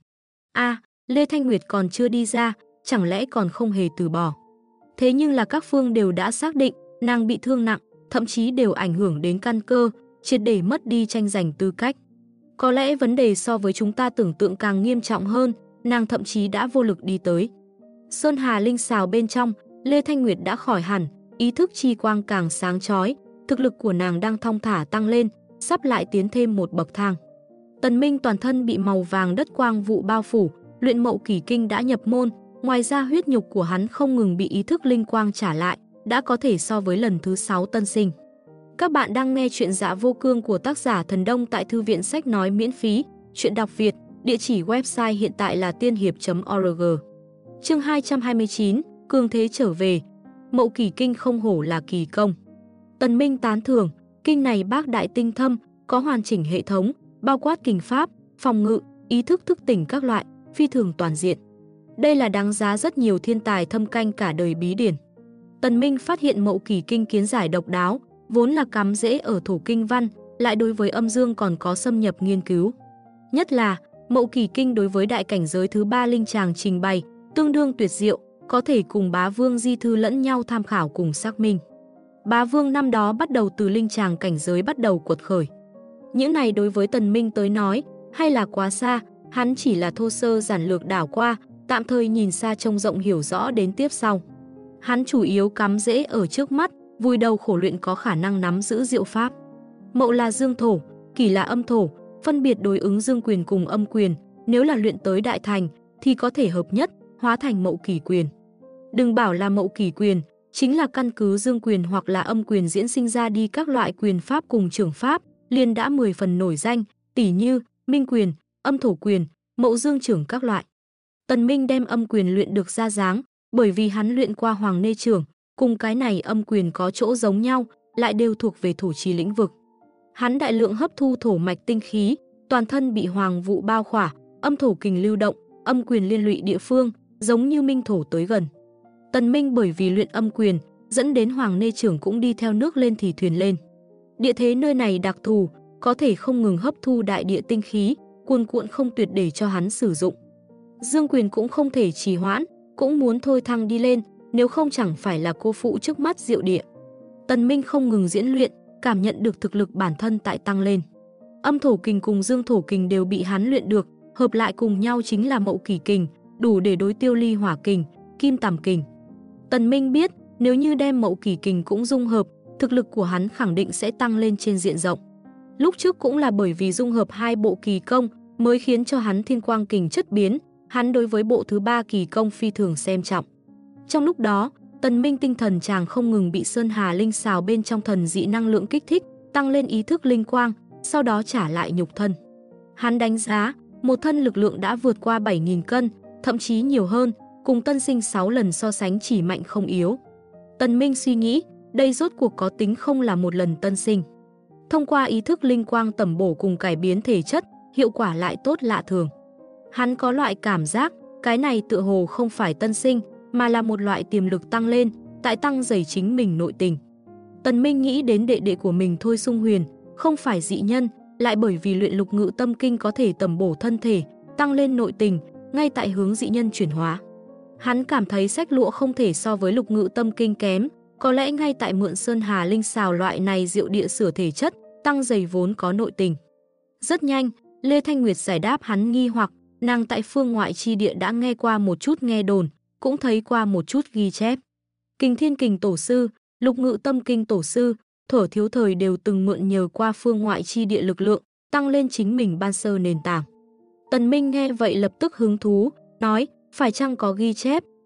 Lê Thanh Nguyệt còn chưa đi ra, chẳng lẽ còn không hề từ bỏ. Thế nhưng là các phương đều đã xác định, nàng bị thương nặng, thậm chí đều ảnh hưởng đến căn cơ, triệt để mất đi tranh giành tư cách. Có lẽ vấn đề so với chúng ta tưởng tượng càng nghiêm trọng hơn, nàng thậm chí đã vô lực đi tới. Sơn Hà Linh Sào bên trong, Lê Thanh Nguyệt đã khỏi hẳn, ý thức chi quang càng sáng chói, thực lực của nàng đang thong thả tăng lên, sắp lại tiến thêm một bậc thang. Tần Minh toàn thân bị màu vàng đất quang vụ bao phủ, luyện mậu kỳ kinh đã nhập môn, ngoài ra huyết nhục của hắn không ngừng bị ý thức linh quang trả lại, đã có thể so với lần thứ 6 tân sinh. Các bạn đang nghe chuyện Dạ Vô Cương của tác giả Thần Đông tại thư viện sách nói miễn phí, chuyện đọc Việt, địa chỉ website hiện tại là tiên hiệp.org. Chương 229, Cương Thế trở về, mậu kỳ kinh không hổ là kỳ công. Tần Minh tán thưởng, kinh này bác đại tinh thâm, có hoàn chỉnh hệ thống, bao quát kình pháp, phòng ngự, ý thức thức tỉnh các loại, phi thường toàn diện. Đây là đáng giá rất nhiều thiên tài thâm canh cả đời bí điển. Tần Minh phát hiện mậu kỳ kinh kiến giải độc đáo, vốn là cắm rễ ở thổ kinh văn, lại đối với âm dương còn có xâm nhập nghiên cứu. Nhất là, mậu kỳ kinh đối với đại cảnh giới thứ 3 linh tràng trình bày, tương đương tuyệt diệu, có thể cùng Bá Vương di thư lẫn nhau tham khảo cùng xác minh. Bá Vương năm đó bắt đầu từ linh tràng cảnh giới bắt đầu cuột khởi. Những này đối với Tần Minh tới nói, hay là quá xa, hắn chỉ là thô sơ giản lược đảo qua, tạm thời nhìn xa trông rộng hiểu rõ đến tiếp sau. Hắn chủ yếu cắm rễ ở trước mắt, vùi đầu khổ luyện có khả năng nắm giữ diệu pháp. Mậu là dương thổ, kỷ là âm thổ, phân biệt đối ứng dương quyền cùng âm quyền, nếu là luyện tới đại thành thì có thể hợp nhất, hóa thành mậu kỳ quyền. Đừng bảo là mậu kỳ quyền, chính là căn cứ dương quyền hoặc là âm quyền diễn sinh ra đi các loại quyền pháp cùng trưởng pháp, liền đã 10 phần nổi danh, tỉ như minh quyền, âm thổ quyền, mậu dương trưởng các loại. Tần Minh đem âm quyền luyện được ra dáng, bởi vì hắn luyện qua hoàng nê trưởng, cùng cái này âm quyền có chỗ giống nhau, lại đều thuộc về thổ chi lĩnh vực. Hắn đại lượng hấp thu thổ mạch tinh khí, toàn thân bị hoàng vụ bao khỏa, âm thổ kình lưu động, âm quyền liên lụy địa phương, giống như minh thổ tới gần. Tần Minh bởi vì luyện âm quyền, dẫn đến hoàng nê trưởng cũng đi theo nước lên thì thuyền lên. Địa thế nơi này đặc thù, có thể không ngừng hấp thu đại địa tinh khí, cuồn cuộn không tuyệt để cho hắn sử dụng. Dương quyền cũng không thể trì hoãn, cũng muốn thôi thăng đi lên, nếu không chẳng phải là cô phụ trước mắt diệu địa. Tần Minh không ngừng diễn luyện, cảm nhận được thực lực bản thân tại tăng lên. Âm thổ kình cùng dương thổ kình đều bị hắn luyện được, hợp lại cùng nhau chính là mậu kỳ kình, đủ để đối tiêu ly hỏa kình, kim tằm kình. Tần Minh biết, nếu như đem mậu kỳ kình cũng dung hợp, thực lực của hắn khẳng định sẽ tăng lên trên diện rộng. Lúc trước cũng là bởi vì dung hợp hai bộ kỳ công mới khiến cho hắn thiên quang kình chất biến, hắn đối với bộ thứ 3 kỳ công phi thường xem trọng. Trong lúc đó, Tần Minh tinh thần chàng không ngừng bị Sơn Hà Linh Sào bên trong thần dị năng lượng kích thích, tăng lên ý thức linh quang, sau đó trả lại nhục thân. Hắn đánh giá, một thân lực lượng đã vượt qua 7.000 cân, thậm chí nhiều hơn, cùng tân sinh 6 lần so sánh chỉ mạnh không yếu. Tần Minh suy nghĩ, đây rốt cuộc có tính không là một lần tân sinh. Thông qua ý thức linh quang tẩm bổ cùng cải biến thể chất, hiệu quả lại tốt lạ thường. Hắn có loại cảm giác, cái này tựa hồ không phải tân sinh, mà là một loại tiềm lực tăng lên, tại tăng dày chính mình nội tình. Tần Minh nghĩ đến đệ đệ của mình Thôi Sung Huyền, không phải dị nhân, lại bởi vì luyện lục ngự tâm kinh có thể tẩm bổ thân thể, tăng lên nội tình, ngay tại hướng dị nhân chuyển hóa. Hắn cảm thấy sách lụa không thể so với lục ngự tâm kinh kém, có lẽ ngay tại mượn Sơn Hà Linh Sào loại này diệu địa sửa thể chất, tăng dày vốn có nội tình. Rất nhanh, Lê Thanh Nguyệt giải đáp hắn nghi hoặc, nàng tại phương ngoại chi địa đã nghe qua một chút nghe đồn, cũng thấy qua một chút ghi chép. Kình Thiên Kình Tổ sư, Lục Ngự Tâm Kinh Tổ sư, Thuở thiếu thời đều từng mượn nhờ qua phương ngoại chi địa lực lượng, tăng lên chính mình ban sơ nền tảng. Tần Minh nghe vậy lập tức hứng thú, nói, phải chăng có ghi chép,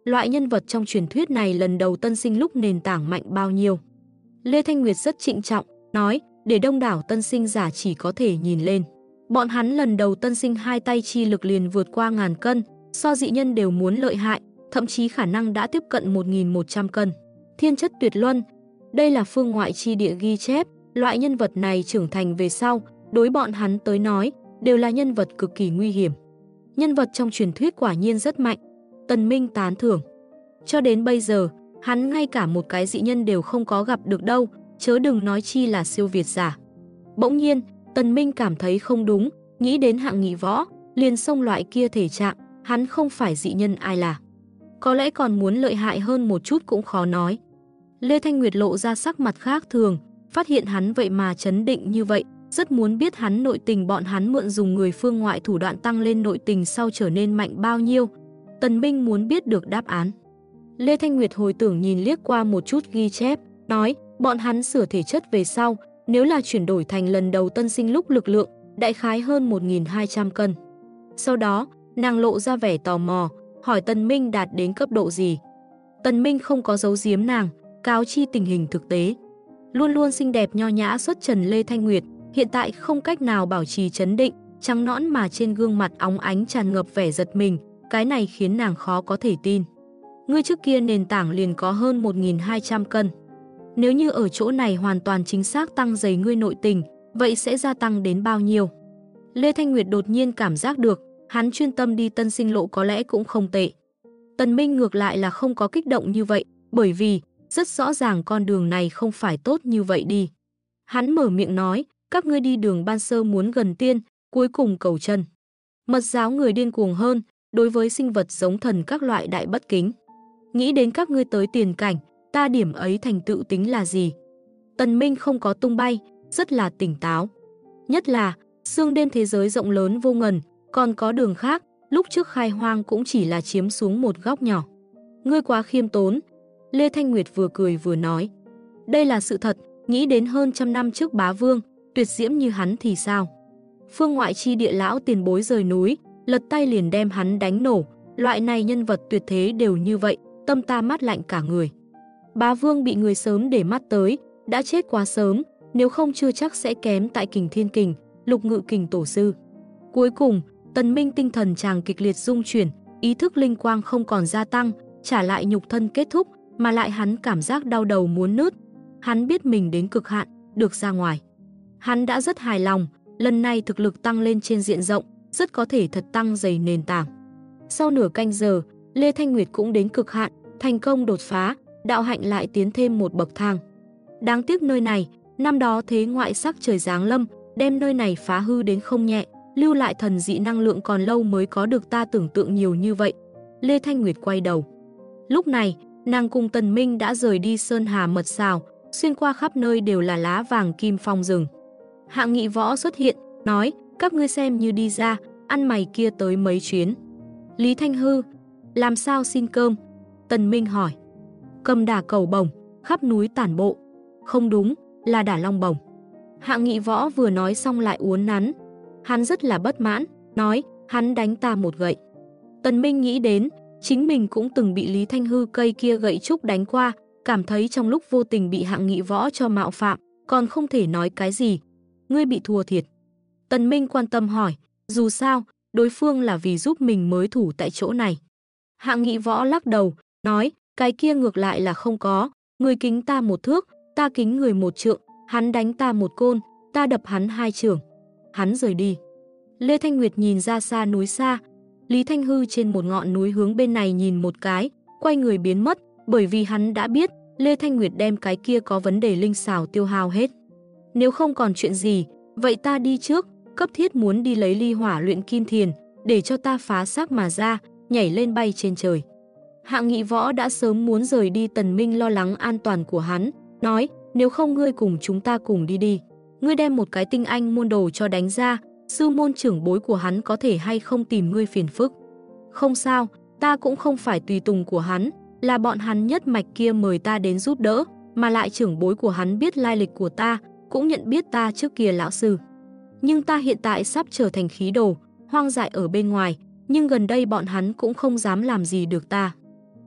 loại nhân vật trong truyền thuyết này lần đầu tân sinh lúc nền tảng mạnh bao nhiêu. Lê Thanh Nguyệt rất trịnh trọng, nói, để đông đảo tân sinh giả chỉ có thể nhìn lên. Bọn hắn lần đầu tân sinh hai tay chi lực liền vượt qua 1000 cân, so dị nhân đều muốn lợi hại, thậm chí khả năng đã tiếp cận 1100 cân. Thiên chất tuyệt luân, đây là phương ngoại chi địa ghi chép, loại nhân vật này trưởng thành về sau, đối bọn hắn tới nói, đều là nhân vật cực kỳ nguy hiểm. Nhân vật trong truyền thuyết quả nhiên rất mạnh, Tần Minh tán thưởng. Cho đến bây giờ, hắn ngay cả một cái dị nhân đều không có gặp được đâu, chớ đừng nói chi là siêu việt giả. Bỗng nhiên, Tần Minh cảm thấy không đúng, nghĩ đến Hạng Nghị Võ, liền xông loại kia thể trạng, hắn không phải dị nhân ai là. Có lẽ còn muốn lợi hại hơn một chút cũng khó nói. Lê Thanh Nguyệt lộ ra sắc mặt khác thường, phát hiện hắn vậy mà chấn định như vậy, rất muốn biết hắn nội tình bọn hắn mượn dùng người phương ngoại thủ đoạn tăng lên nội tình sau trở nên mạnh bao nhiêu. Tần Minh muốn biết được đáp án. Lê Thanh Nguyệt hồi tưởng nhìn liếc qua một chút ghi chép, nói, bọn hắn sửa thể chất về sau, nếu là chuyển đổi thành lần đầu tân sinh lúc lực lượng, đại khái hơn 1200 cân. Sau đó, nàng lộ ra vẻ tò mò, hỏi Tần Minh đạt đến cấp độ gì. Tần Minh không có giấu giếm nàng, cáo chi tình hình thực tế. Luôn luôn xinh đẹp nho nhã xuất trần Lê Thanh Nguyệt, hiện tại không cách nào bảo trì trấn định, trắng nõn mà trên gương mặt óng ánh tràn ngập vẻ giật mình, cái này khiến nàng khó có thể tin. Ngươi trước kia nền tảng liền có hơn 1200 cân. Nếu như ở chỗ này hoàn toàn chính xác tăng dày ngươi nội tình, vậy sẽ gia tăng đến bao nhiêu? Lê Thanh Nguyệt đột nhiên cảm giác được, hắn chuyên tâm đi tân sinh lộ có lẽ cũng không tệ. Tần Minh ngược lại là không có kích động như vậy, bởi vì rất rõ ràng con đường này không phải tốt như vậy đi. Hắn mở miệng nói, các ngươi đi đường ban sơ muốn gần tiên, cuối cùng cầu chân. Mật giáo người điên cuồng hơn, đối với sinh vật giống thần các loại đại bất kính. Nghĩ đến các ngươi tới tiền cảnh, ta điểm ấy thành tựu tính là gì? Tần Minh không có tung bay, rất là tỉnh táo. Nhất là, xương đêm thế giới rộng lớn vô ngần, còn có đường khác, lúc trước khai hoang cũng chỉ là chiếm xuống một góc nhỏ. Ngươi quá khiêm tốn. Lê Thanh Nguyệt vừa cười vừa nói. Đây là sự thật, nghĩ đến hơn 100 năm trước bá vương, tuyệt diễm như hắn thì sao? Phương ngoại chi địa lão tiền bối rời núi, lật tay liền đem hắn đánh nổ, loại này nhân vật tuyệt thế đều như vậy, tâm ta mát lạnh cả người. Bá vương bị người sớm để mắt tới, đã chết quá sớm, nếu không chưa chắc sẽ kém tại Kình Thiên Kình, Lục Ngự Kình tổ sư. Cuối cùng, Tần Minh tinh thần chàng kịch liệt rung chuyển, ý thức linh quang không còn gia tăng, trả lại nhục thân kết thúc, mà lại hắn cảm giác đau đầu muốn nứt. Hắn biết mình đến cực hạn, được ra ngoài. Hắn đã rất hài lòng, lần này thực lực tăng lên trên diện rộng, rất có thể thật tăng dày nền tảng. Sau nửa canh giờ, Lê Thanh Nguyệt cũng đến cực hạn, thành công đột phá, đạo hạnh lại tiến thêm một bậc thang. Đáng tiếc nơi này, năm đó thế ngoại sắc trời giáng lâm, đem nơi này phá hư đến không nhẹ, lưu lại thần dị năng lượng còn lâu mới có được ta tưởng tượng nhiều như vậy. Lê Thanh Nguyệt quay đầu. Lúc này, nàng cùng Tần Minh đã rời đi Sơn Hà mật xào, xuyên qua khắp nơi đều là lá vàng kim phong rừng. Hạng Nghị Võ xuất hiện, nói, các ngươi xem như đi ra, ăn mày kia tới mấy chuyến. Lý Thanh Hư, làm sao xin cơm? Tần Minh hỏi. Cầm đả cầu bổng, khắp núi tản bộ. Không đúng, là đả long bổng. Hạng Nghị Võ vừa nói xong lại uốn nắn. Hắn rất là bất mãn, nói, hắn đánh ta một gậy. Tần Minh nghĩ đến, chính mình cũng từng bị Lý Thanh Hư cây kia gậy trúc đánh qua, cảm thấy trong lúc vô tình bị Hạng Nghị Võ cho mạo phạm, còn không thể nói cái gì. Ngươi bị thua thiệt. Tần Minh quan tâm hỏi, dù sao, đối phương là vì giúp mình mới thủ tại chỗ này. Hạng Nghị Võ lắc đầu, nói, cái kia ngược lại là không có, người kính ta 1 thước, ta kính người 1 trượng, hắn đánh ta 1 côn, ta đập hắn 2 chưởng. Hắn rời đi. Lê Thanh Nguyệt nhìn ra xa núi xa, Lý Thanh Hư trên một ngọn núi hướng bên này nhìn một cái, quay người biến mất, bởi vì hắn đã biết Lê Thanh Nguyệt đem cái kia có vấn đề linh xảo tiêu hao hết. Nếu không còn chuyện gì, vậy ta đi trước, cấp thiết muốn đi lấy ly hỏa luyện kim thiền, để cho ta phá xác mà ra, nhảy lên bay trên trời. Hạng Nghị Võ đã sớm muốn rời đi, Tần Minh lo lắng an toàn của hắn, nói, nếu không ngươi cùng chúng ta cùng đi đi. Ngươi đem một cái tinh anh môn đồ cho đánh ra, sư môn trưởng bối của hắn có thể hay không tìm ngươi phiền phức. Không sao, ta cũng không phải tùy tùng của hắn, là bọn hắn nhất mạch kia mời ta đến giúp đỡ, mà lại trưởng bối của hắn biết lai lịch của ta, cũng nhận biết ta trước kia lão sư. Nhưng ta hiện tại sắp trở thành khí đồ, hoang dại ở bên ngoài, nhưng gần đây bọn hắn cũng không dám làm gì được ta.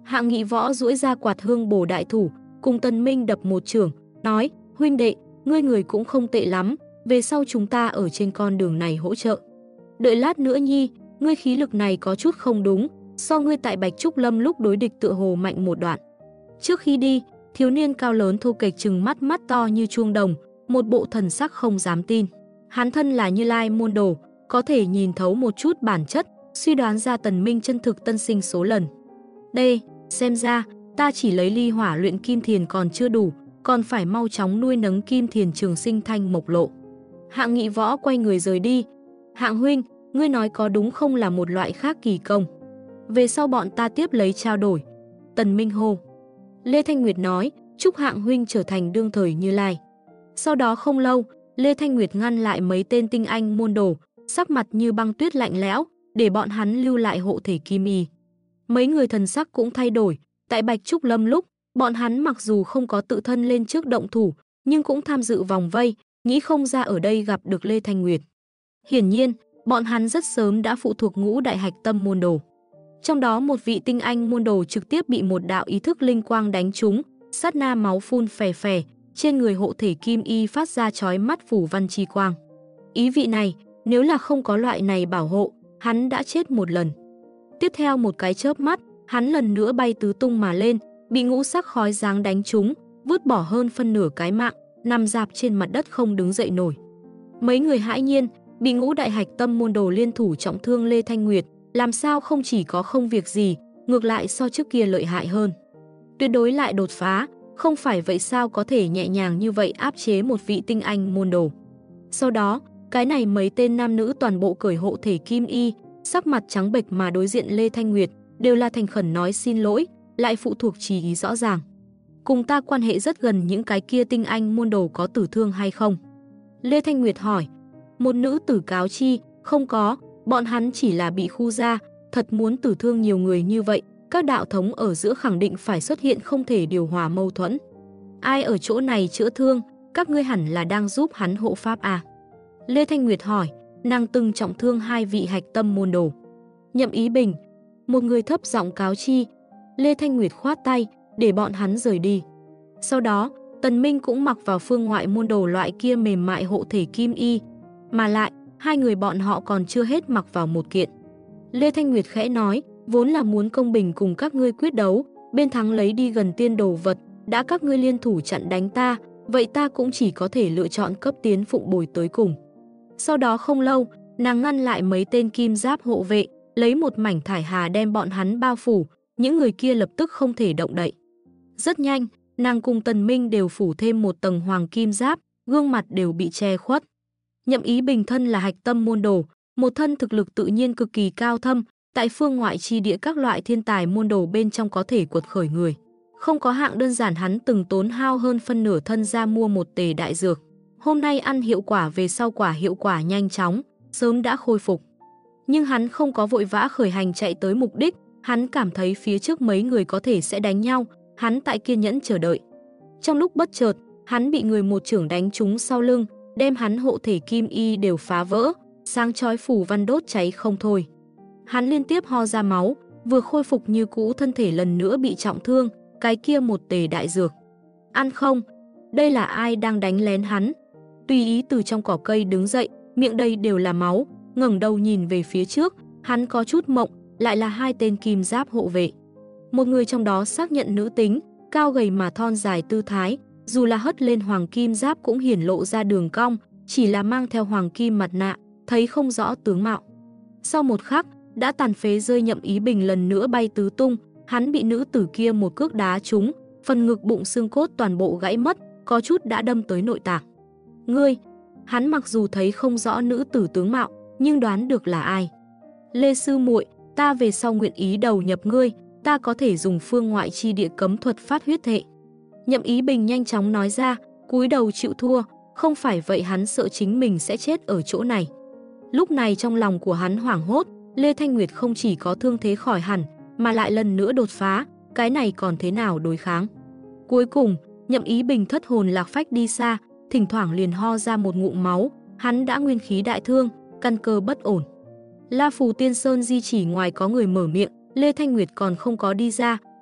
Hạng Nghị Võ duỗi ra quạt hương bổ đại thủ, cùng Tần Minh đập một chưởng, nói: "Huynh đệ, ngươi người cũng không tệ lắm, về sau chúng ta ở trên con đường này hỗ trợ. Đợi lát nữa nhi, ngươi khí lực này có chút không đúng, so ngươi tại Bạch Trúc Lâm lúc đối địch tựa hồ mạnh một đoạn." Trước khi đi, thiếu niên cao lớn thô kệch trừng mắt mắt to như chuông đồng, một bộ thần sắc không dám tin. Hắn thân là Như Lai môn đồ, có thể nhìn thấu một chút bản chất, suy đoán ra Tần Minh chân thực tân sinh số lần. Đây, xem ra, ta chỉ lấy ly hỏa luyện kim thiền còn chưa đủ, còn phải mau chóng nuôi nấng kim thiền trường sinh thanh mộc lộ. Hạng Nghị Võ quay người rời đi. Hạng huynh, ngươi nói có đúng không là một loại khác kỳ công? Về sau bọn ta tiếp lấy trao đổi. Tần Minh hô. Lê Thanh Nguyệt nói, chúc Hạng huynh trở thành đương thời Như Lai. Sau đó không lâu, Lê Thanh Nguyệt ngăn lại mấy tên tinh anh môn đồ, sắc mặt như băng tuyết lạnh lẽo, để bọn hắn lưu lại hộ thể kim y. Mấy người thần sắc cũng thay đổi, tại Bạch Trúc Lâm lúc, bọn hắn mặc dù không có tự thân lên trước động thủ, nhưng cũng tham dự vòng vây, nghĩ không ra ở đây gặp được Lê Thanh Nguyệt. Hiển nhiên, bọn hắn rất sớm đã phụ thuộc ngũ đại hạch tâm môn đồ. Trong đó một vị tinh anh môn đồ trực tiếp bị một đạo ý thức linh quang đánh trúng, sát na máu phun phè phè, trên người hộ thể kim y phát ra chói mắt phủ văn chi quang. Ý vị này, nếu là không có loại này bảo hộ, hắn đã chết một lần. Tiếp theo một cái chớp mắt, hắn lần nữa bay tứ tung mà lên, bị ngũ sắc khói giáng đánh trúng, vứt bỏ hơn phân nửa cái mạng, nằm rạp trên mặt đất không đứng dậy nổi. Mấy người hãi nhiên, bị ngũ đại hạch tâm môn đồ liên thủ trọng thương Lê Thanh Nguyệt, làm sao không chỉ có không việc gì, ngược lại so trước kia lợi hại hơn. Tuyệt đối lại đột phá, không phải vậy sao có thể nhẹ nhàng như vậy áp chế một vị tinh anh môn đồ. Sau đó, cái này mấy tên nam nữ toàn bộ cởi hộ thể kim y, sắc mặt trắng bệch mà đối diện Lê Thanh Nguyệt, đều là thành khẩn nói xin lỗi, lại phụ thuộc chí ý rõ ràng. Cùng ta quan hệ rất gần những cái kia tinh anh môn đồ có tử thương hay không? Lê Thanh Nguyệt hỏi. Một nữ tử cáo chi, không có, bọn hắn chỉ là bị khu ra, thật muốn tử thương nhiều người như vậy, các đạo thống ở giữa khẳng định phải xuất hiện không thể điều hòa mâu thuẫn. Ai ở chỗ này chữa thương, các ngươi hẳn là đang giúp hắn hộ pháp à? Lê Thanh Nguyệt hỏi, nàng từng trọng thương hai vị hạch tâm môn đồ. Nhậm Ý Bình, một người thấp giọng cáo chi. Lê Thanh Nguyệt khoát tay, để bọn hắn rời đi. Sau đó, Tần Minh cũng mặc vào phương ngoại môn đồ loại kia mềm mại hộ thể kim y, mà lại, hai người bọn họ còn chưa hết mặc vào một kiện. Lê Thanh Nguyệt khẽ nói, vốn là muốn công bình cùng các ngươi quyết đấu, bên thắng lấy đi gần tiên đồ vật, đã các ngươi liên thủ chặn đánh ta, vậy ta cũng chỉ có thể lựa chọn cấp tiến phụng bồi tới cùng. Sau đó không lâu, nàng ngăn lại mấy tên kim giáp hộ vệ, lấy một mảnh thải hà đem bọn hắn bao phủ, những người kia lập tức không thể động đậy. Rất nhanh, nàng cùng Tần Minh đều phủ thêm một tầng hoàng kim giáp, gương mặt đều bị che khuất. Nhậm Ý Bình thân là hạch tâm môn đồ, một thân thực lực tự nhiên cực kỳ cao thâm, tại phương ngoại chi địa các loại thiên tài môn đồ bên trong có thể quật khởi người. Không có hạng đơn giản, hắn từng tốn hao hơn phân nửa thân ra mua một tề đại dược. Hôm nay ăn hiệu quả về sau quả hiệu quả nhanh chóng, sớm đã khôi phục. Nhưng hắn không có vội vã khởi hành chạy tới mục đích, hắn cảm thấy phía trước mấy người có thể sẽ đánh nhau, hắn tại kiên nhẫn chờ đợi. Trong lúc bất chợt, hắn bị người một chưởng đánh trúng sau lưng, đem hắn hộ thể kim y đều phá vỡ, sáng chói phủ văn đốt cháy không thôi. Hắn liên tiếp ho ra máu, vừa khôi phục như cũ thân thể lần nữa bị trọng thương, cái kia một tề đại dược. Ăn không? Đây là ai đang đánh lén hắn? Tùy ý từ trong cỏ cây đứng dậy, miệng đầy đều là máu, ngẩng đầu nhìn về phía trước, hắn có chút mộng, lại là hai tên kim giáp hộ vệ. Một người trong đó xác nhận nữ tính, cao gầy mà thon dài tư thái, dù là hất lên hoàng kim giáp cũng hiển lộ ra đường cong, chỉ là mang theo hoàng kim mặt nạ, thấy không rõ tướng mạo. Sau một khắc, đã tàn phế rơi Nhậm Ý Bình lần nữa bay tứ tung, hắn bị nữ tử kia một cước đá trúng, phần ngực bụng xương cốt toàn bộ gãy mất, có chút đã đâm tới nội tạng. Ngươi, hắn mặc dù thấy không rõ nữ tử tướng mạo, nhưng đoán được là ai. Lê sư muội, ta về sau nguyện ý đầu nhập ngươi, ta có thể dùng phương ngoại chi địa cấm thuật phát huyết thể. Nhậm Ý Bình nhanh chóng nói ra, cúi đầu chịu thua, không phải vậy hắn sợ chính mình sẽ chết ở chỗ này. Lúc này trong lòng của hắn hoảng hốt, Lê Thanh Nguyệt không chỉ có thương thế khỏi hẳn, mà lại lần nữa đột phá, cái này còn thế nào đối kháng. Cuối cùng, Nhậm Ý Bình thất hồn lạc phách đi xa, thỉnh thoảng liền ho ra một ngụm máu, hắn đã nguyên khí đại thương, căn cơ bất ổn. La Phù Tiên Sơn di chỉ ngoài có người mở miệng, Lê Thanh Nguyệt còn không có đi ra,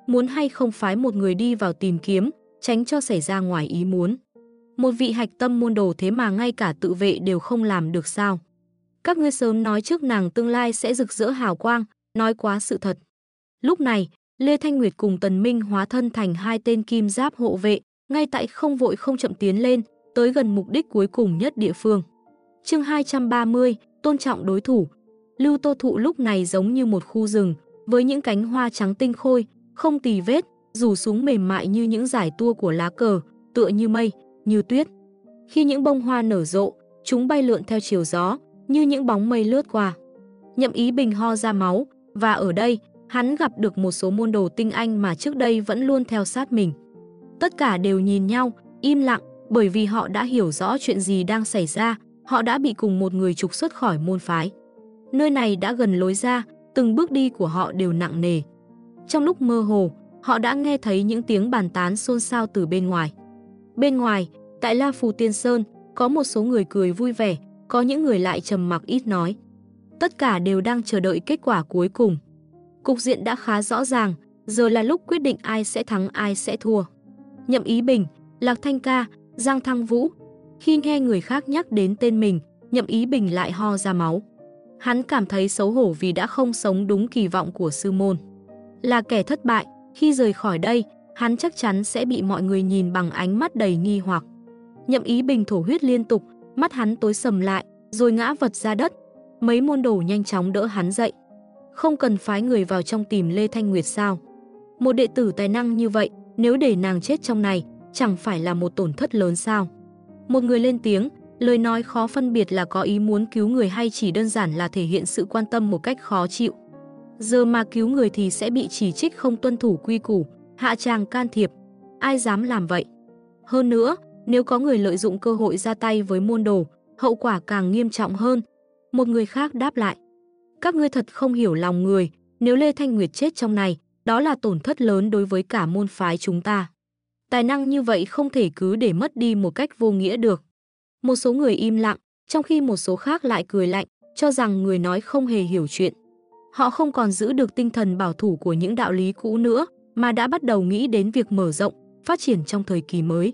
muốn hay không phái một người đi vào tìm kiếm, tránh cho xảy ra ngoài ý muốn. Một vị hạch tâm môn đồ thế mà ngay cả tự vệ đều không làm được sao? Các ngươi sớm nói trước nàng tương lai sẽ rực rỡ hào quang, nói quá sự thật. Lúc này, Lê Thanh Nguyệt cùng Tần Minh hóa thân thành hai tên kim giáp hộ vệ, ngay tại không vội không chậm tiến lên, tới gần mục đích cuối cùng nhất địa phương. Chương 230, tôn trọng đối thủ. Lưu Tô Thụ lúc này giống như một khu rừng, với những cánh hoa trắng tinh khôi, không tì vết, rủ xuống mềm mại như những dải tua của lá cờ, tựa như mây, như tuyết. Khi những bông hoa nở rộ, chúng bay lượn theo chiều gió, như những bóng mây lướt qua. Nhậm Ý Bình ho ra máu, và ở đây, hắn gặp được một số môn đồ tinh anh mà trước đây vẫn luôn theo sát mình. Tất cả đều nhìn nhau, im lặng, bởi vì họ đã hiểu rõ chuyện gì đang xảy ra, họ đã bị cùng một người trục xuất khỏi môn phái. Nơi này đã gần lối ra, từng bước đi của họ đều nặng nề. Trong lúc mơ hồ, họ đã nghe thấy những tiếng bàn tán xôn xao từ bên ngoài. Bên ngoài, tại La Phù Tiên Sơn, có một số người cười vui vẻ, có những người lại trầm mặc ít nói. Tất cả đều đang chờ đợi kết quả cuối cùng. Cục diện đã khá rõ ràng, giờ là lúc quyết định ai sẽ thắng ai sẽ thua. Nhậm Ý Bình, Lạc Thanh Ca, Giang Thăng Vũ. Khi nghe người khác nhắc đến tên mình, Nhậm Ý Bình lại ho ra máu. Hắn cảm thấy xấu hổ vì đã không sống đúng kỳ vọng của sư môn. Là kẻ thất bại, khi rời khỏi đây, hắn chắc chắn sẽ bị mọi người nhìn bằng ánh mắt đầy nghi hoặc. Nhậm Ý Bình thổ huyết liên tục, mắt hắn tối sầm lại, rồi ngã vật ra đất. Mấy môn đồ nhanh chóng đỡ hắn dậy. Không cần phái người vào trong tìm Lê Thanh Nguyệt sao? Một đệ tử tài năng như vậy, nếu để nàng chết trong này, chẳng phải là một tổn thất lớn sao? Một người lên tiếng, lời nói khó phân biệt là có ý muốn cứu người hay chỉ đơn giản là thể hiện sự quan tâm một cách khó chịu. Giờ mà cứu người thì sẽ bị chỉ trích không tuân thủ quy củ, hạ tràng can thiệp. Ai dám làm vậy? Hơn nữa, nếu có người lợi dụng cơ hội ra tay với môn đồ, hậu quả càng nghiêm trọng hơn. Một người khác đáp lại. Các ngươi thật không hiểu lòng người, nếu Lê Thanh Nguyệt chết trong này, đó là tổn thất lớn đối với cả môn phái chúng ta. Tài năng như vậy không thể cứ để mất đi một cách vô nghĩa được. Một số người im lặng, trong khi một số khác lại cười lạnh, cho rằng người nói không hề hiểu chuyện. Họ không còn giữ được tinh thần bảo thủ của những đạo lý cũ nữa, mà đã bắt đầu nghĩ đến việc mở rộng, phát triển trong thời kỳ mới.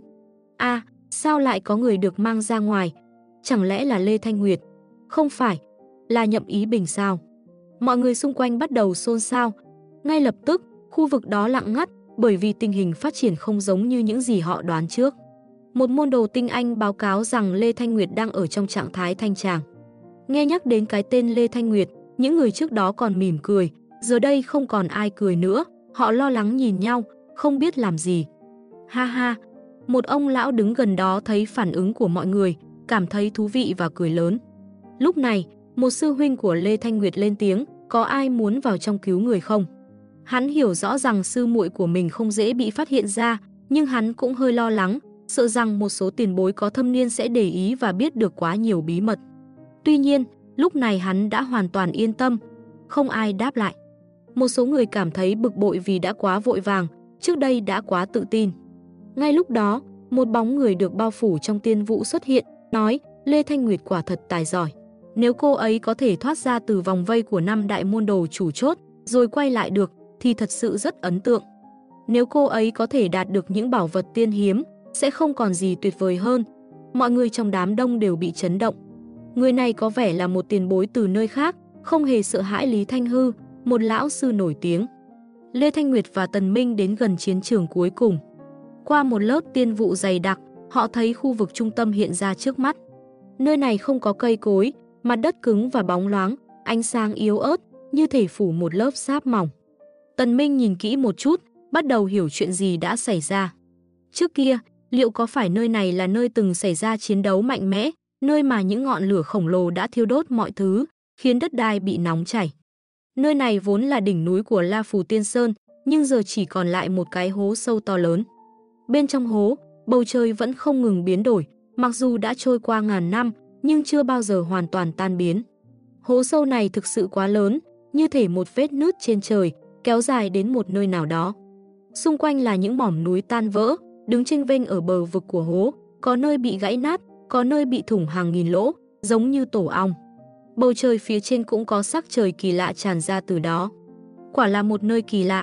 Sao lại có người được mang ra ngoài? Chẳng lẽ là Lê Thanh Nguyệt? Không phải, là Nhậm Ý Bình sao? Mọi người xung quanh bắt đầu xôn xao. Ngay lập tức, khu vực đó lặng ngắt, bởi vì tình hình phát triển không giống như những gì họ đoán trước. Một môn đồ tinh anh báo cáo rằng Lê Thanh Nguyệt đang ở trong trạng thái thanh tràng. Nghe nhắc đến cái tên Lê Thanh Nguyệt, những người trước đó còn mỉm cười, giờ đây không còn ai cười nữa, họ lo lắng nhìn nhau, không biết làm gì. Ha ha, một ông lão đứng gần đó thấy phản ứng của mọi người, cảm thấy thú vị và cười lớn. Lúc này, một sư huynh của Lê Thanh Nguyệt lên tiếng, có ai muốn vào trong cứu người không? Hắn hiểu rõ rằng sư muội của mình không dễ bị phát hiện ra, nhưng hắn cũng hơi lo lắng, sợ rằng một số tiền bối có thâm niên sẽ để ý và biết được quá nhiều bí mật. Tuy nhiên, lúc này hắn đã hoàn toàn yên tâm, không ai đáp lại. Một số người cảm thấy bực bội vì đã quá vội vàng, trước đây đã quá tự tin. Ngay lúc đó, một bóng người được bao phủ trong tiên vụ xuất hiện, nói Lê Thanh Nguyệt quả thật tài giỏi. Nếu cô ấy có thể thoát ra từ vòng vây của 5 đại môn đồ chủ chốt, rồi quay lại được, thì thật sự rất ấn tượng. Nếu cô ấy có thể đạt được những bảo vật tiên hiếm, sẽ không còn gì tuyệt vời hơn. Mọi người trong đám đông đều bị chấn động. Người này có vẻ là một tiền bối từ nơi khác, không hề sợ hãi Lý Thanh Hư, một lão sư nổi tiếng. Lê Thanh Nguyệt và Tần Minh đến gần chiến trường cuối cùng. Qua một lớp tiên vụ dày đặc, họ thấy khu vực trung tâm hiện ra trước mắt. Nơi này không có cây cối, mặt đất cứng và bóng loáng, ánh sáng yếu ớt, như thể phủ một lớp sáp mỏng. Tần Minh nhìn kỹ một chút, bắt đầu hiểu chuyện gì đã xảy ra. Trước kia, liệu có phải nơi này là nơi từng xảy ra chiến đấu mạnh mẽ, nơi mà những ngọn lửa khổng lồ đã thiêu đốt mọi thứ, khiến đất đai bị nóng chảy? Nơi này vốn là đỉnh núi của La Phù Tiên Sơn, nhưng giờ chỉ còn lại một cái hố sâu to lớn. Bên trong hố, bầu trời vẫn không ngừng biến đổi, mặc dù đã trôi qua ngàn năm, nhưng chưa bao giờ hoàn toàn tan biến. Hố sâu này thực sự quá lớn, như thể một vết nứt trên trời, kéo dài đến một nơi nào đó. Xung quanh là những mỏm núi tan vỡ, đứng chênh vênh ở bờ vực của hố, có nơi bị gãy nát, có nơi bị thủng hàng nghìn lỗ, giống như tổ ong. Bầu trời phía trên cũng có sắc trời kỳ lạ tràn ra từ đó. Quả là một nơi kỳ lạ.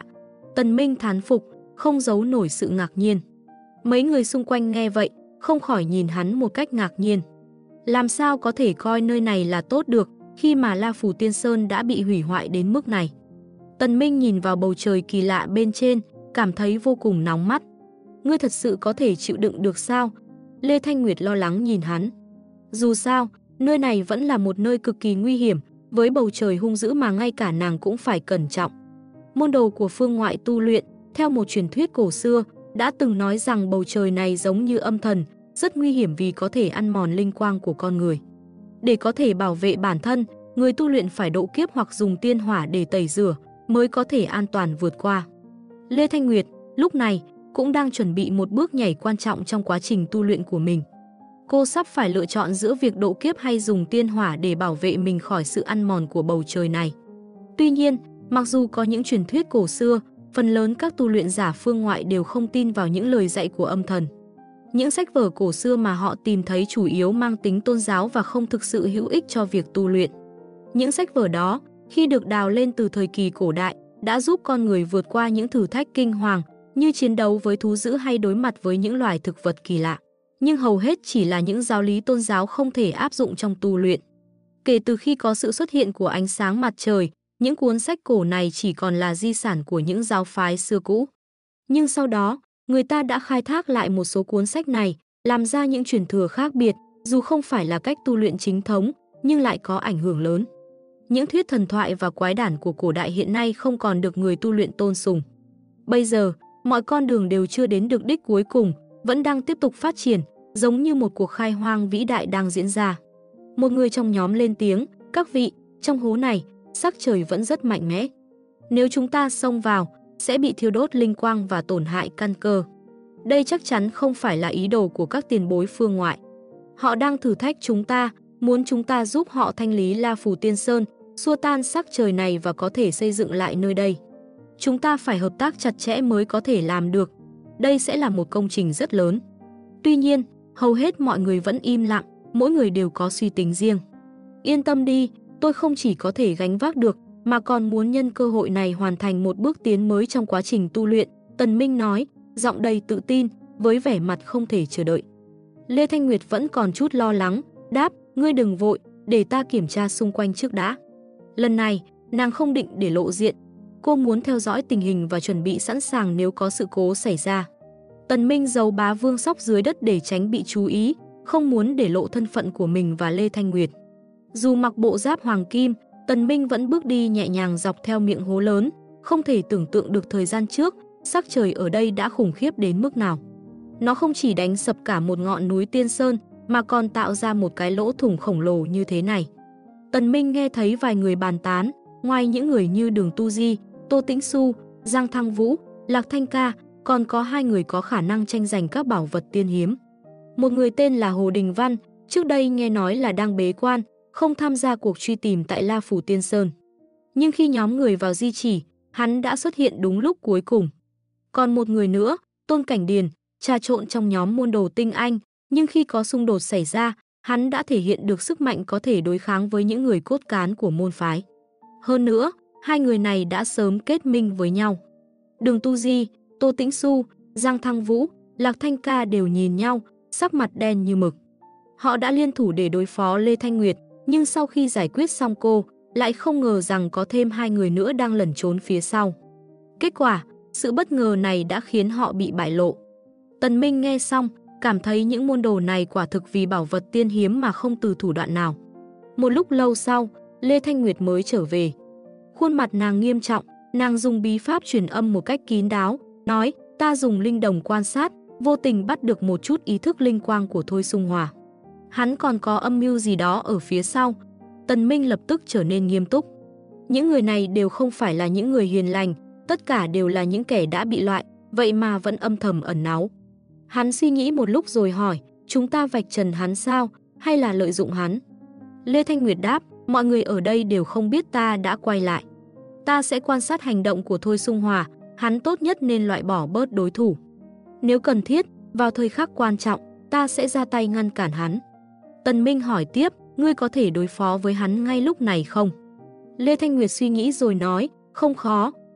Tần Minh thán phục, không giấu nổi sự ngạc nhiên. Mấy người xung quanh nghe vậy, không khỏi nhìn hắn một cách ngạc nhiên. Làm sao có thể coi nơi này là tốt được, khi mà La Phủ Tiên Sơn đã bị hủy hoại đến mức này. Tần Minh nhìn vào bầu trời kỳ lạ bên trên, cảm thấy vô cùng nóng mắt. Ngươi thật sự có thể chịu đựng được sao? Lê Thanh Nguyệt lo lắng nhìn hắn. Dù sao, nơi này vẫn là một nơi cực kỳ nguy hiểm, với bầu trời hung dữ mà ngay cả nàng cũng phải cẩn trọng. Môn đồ của phương ngoại tu luyện, theo một truyền thuyết cổ xưa, đã từng nói rằng bầu trời này giống như âm thần, rất nguy hiểm vì có thể ăn mòn linh quang của con người. Để có thể bảo vệ bản thân, người tu luyện phải độ kiếp hoặc dùng tiên hỏa để tẩy rửa, mới có thể an toàn vượt qua. Lê Thanh Nguyệt, lúc này, cũng đang chuẩn bị một bước nhảy quan trọng trong quá trình tu luyện của mình. Cô sắp phải lựa chọn giữa việc độ kiếp hay dùng tiên hỏa để bảo vệ mình khỏi sự ăn mòn của bầu trời này. Tuy nhiên, mặc dù có những truyền thuyết cổ xưa, phần lớn các tu luyện giả phương ngoại đều không tin vào những lời dạy của âm thần. Những sách vở cổ xưa mà họ tìm thấy chủ yếu mang tính tôn giáo và không thực sự hữu ích cho việc tu luyện. Những sách vở đó, khi được đào lên từ thời kỳ cổ đại, đã giúp con người vượt qua những thử thách kinh hoàng, như chiến đấu với thú dữ hay đối mặt với những loài thực vật kỳ lạ. Nhưng hầu hết chỉ là những giáo lý tôn giáo không thể áp dụng trong tu luyện. Kể từ khi có sự xuất hiện của ánh sáng mặt trời, những cuốn sách cổ này chỉ còn là di sản của những giáo phái xưa cũ. Nhưng sau đó, người ta đã khai thác lại một số cuốn sách này, làm ra những truyền thừa khác biệt, dù không phải là cách tu luyện chính thống, nhưng lại có ảnh hưởng lớn. Những thuyết thần thoại và quái đản của cổ đại hiện nay không còn được người tu luyện tôn sùng. Bây giờ, mọi con đường đều chưa đến được đích cuối cùng, vẫn đang tiếp tục phát triển, giống như một cuộc khai hoang vĩ đại đang diễn ra. Một người trong nhóm lên tiếng, các vị, trong hố này, sắc trời vẫn rất mạnh mẽ. Nếu chúng ta xông vào, sẽ bị thiêu đốt linh quang và tổn hại căn cơ. Đây chắc chắn không phải là ý đồ của các tiền bối phương ngoại. Họ đang thử thách chúng ta, muốn chúng ta giúp họ thanh lý La Phủ Tiên Sơn, xua tan sắc trời này và có thể xây dựng lại nơi đây. Chúng ta phải hợp tác chặt chẽ mới có thể làm được. Đây sẽ là một công trình rất lớn. Tuy nhiên, hầu hết mọi người vẫn im lặng, mỗi người đều có suy tính riêng. Yên tâm đi, tôi không chỉ có thể gánh vác được, mà còn muốn nhân cơ hội này hoàn thành một bước tiến mới trong quá trình tu luyện, Tần Minh nói, giọng đầy tự tin, với vẻ mặt không thể chờ đợi. Lê Thanh Nguyệt vẫn còn chút lo lắng, đáp, ngươi đừng vội, để ta kiểm tra xung quanh trước đã. Lần này, nàng không định để lộ diện, cô muốn theo dõi tình hình và chuẩn bị sẵn sàng nếu có sự cố xảy ra. Tần Minh giấu bá vương sóc dưới đất để tránh bị chú ý, không muốn để lộ thân phận của mình và Lê Thanh Nguyệt. Dù mặc bộ giáp hoàng kim, Tần Minh vẫn bước đi nhẹ nhàng dọc theo miệng hố lớn, không thể tưởng tượng được thời gian trước, sắc trời ở đây đã khủng khiếp đến mức nào. Nó không chỉ đánh sập cả một ngọn núi Tiên Sơn, mà còn tạo ra một cái lỗ thủng khổng lồ như thế này. Tần Minh nghe thấy vài người bàn tán, ngoài những người như Đường Tu Di, Tô Tĩnh Xu, Giang Thăng Vũ, Lạc Thanh Ca, còn có hai người có khả năng tranh giành các bảo vật tiên hiếm. Một người tên là Hồ Đình Văn, trước đây nghe nói là đang bế quan, không tham gia cuộc truy tìm tại La Phủ Tiên Sơn. Nhưng khi nhóm người vào di chỉ, hắn đã xuất hiện đúng lúc cuối cùng. Còn một người nữa, Tôn Cảnh Điền, trà trộn trong nhóm môn đồ tinh anh, nhưng khi có xung đột xảy ra, hắn đã thể hiện được sức mạnh có thể đối kháng với những người cốt cán của môn phái. Hơn nữa, hai người này đã sớm kết minh với nhau. Đường Tu Di, Tô Tĩnh Xu, Giang Thăng Vũ, Lạc Thanh Ca đều nhìn nhau, sắc mặt đen như mực. Họ đã liên thủ để đối phó Lê Thanh Nguyệt, nhưng sau khi giải quyết xong cô, lại không ngờ rằng có thêm hai người nữa đang lẩn trốn phía sau. Kết quả, sự bất ngờ này đã khiến họ bị bại lộ. Tần Minh nghe xong, cảm thấy những môn đồ này quả thực vì bảo vật tiên hiếm mà không từ thủ đoạn nào. Một lúc lâu sau, Lê Thanh Nguyệt mới trở về. Khuôn mặt nàng nghiêm trọng, nàng dùng bí pháp truyền âm một cách kín đáo, nói, ta dùng linh đồng quan sát, vô tình bắt được một chút ý thức linh quang của Thôi Xung Hòa. Hắn còn có âm mưu gì đó ở phía sau. Tần Minh lập tức trở nên nghiêm túc. Những người này đều không phải là những người hiền lành, tất cả đều là những kẻ đã bị loại, vậy mà vẫn âm thầm ẩn náu. Hắn suy nghĩ một lúc rồi hỏi, chúng ta vạch trần hắn sao, hay là lợi dụng hắn? Lê Thanh Nguyệt đáp, mọi người ở đây đều không biết ta đã quay lại. Ta sẽ quan sát hành động của Thôi Xung Hòa, hắn tốt nhất nên loại bỏ bớt đối thủ. Nếu cần thiết, vào thời khắc quan trọng, ta sẽ ra tay ngăn cản hắn. Tần Minh hỏi tiếp, ngươi có thể đối phó với hắn ngay lúc này không? Lê Thanh Nguyệt suy nghĩ rồi nói, không khó,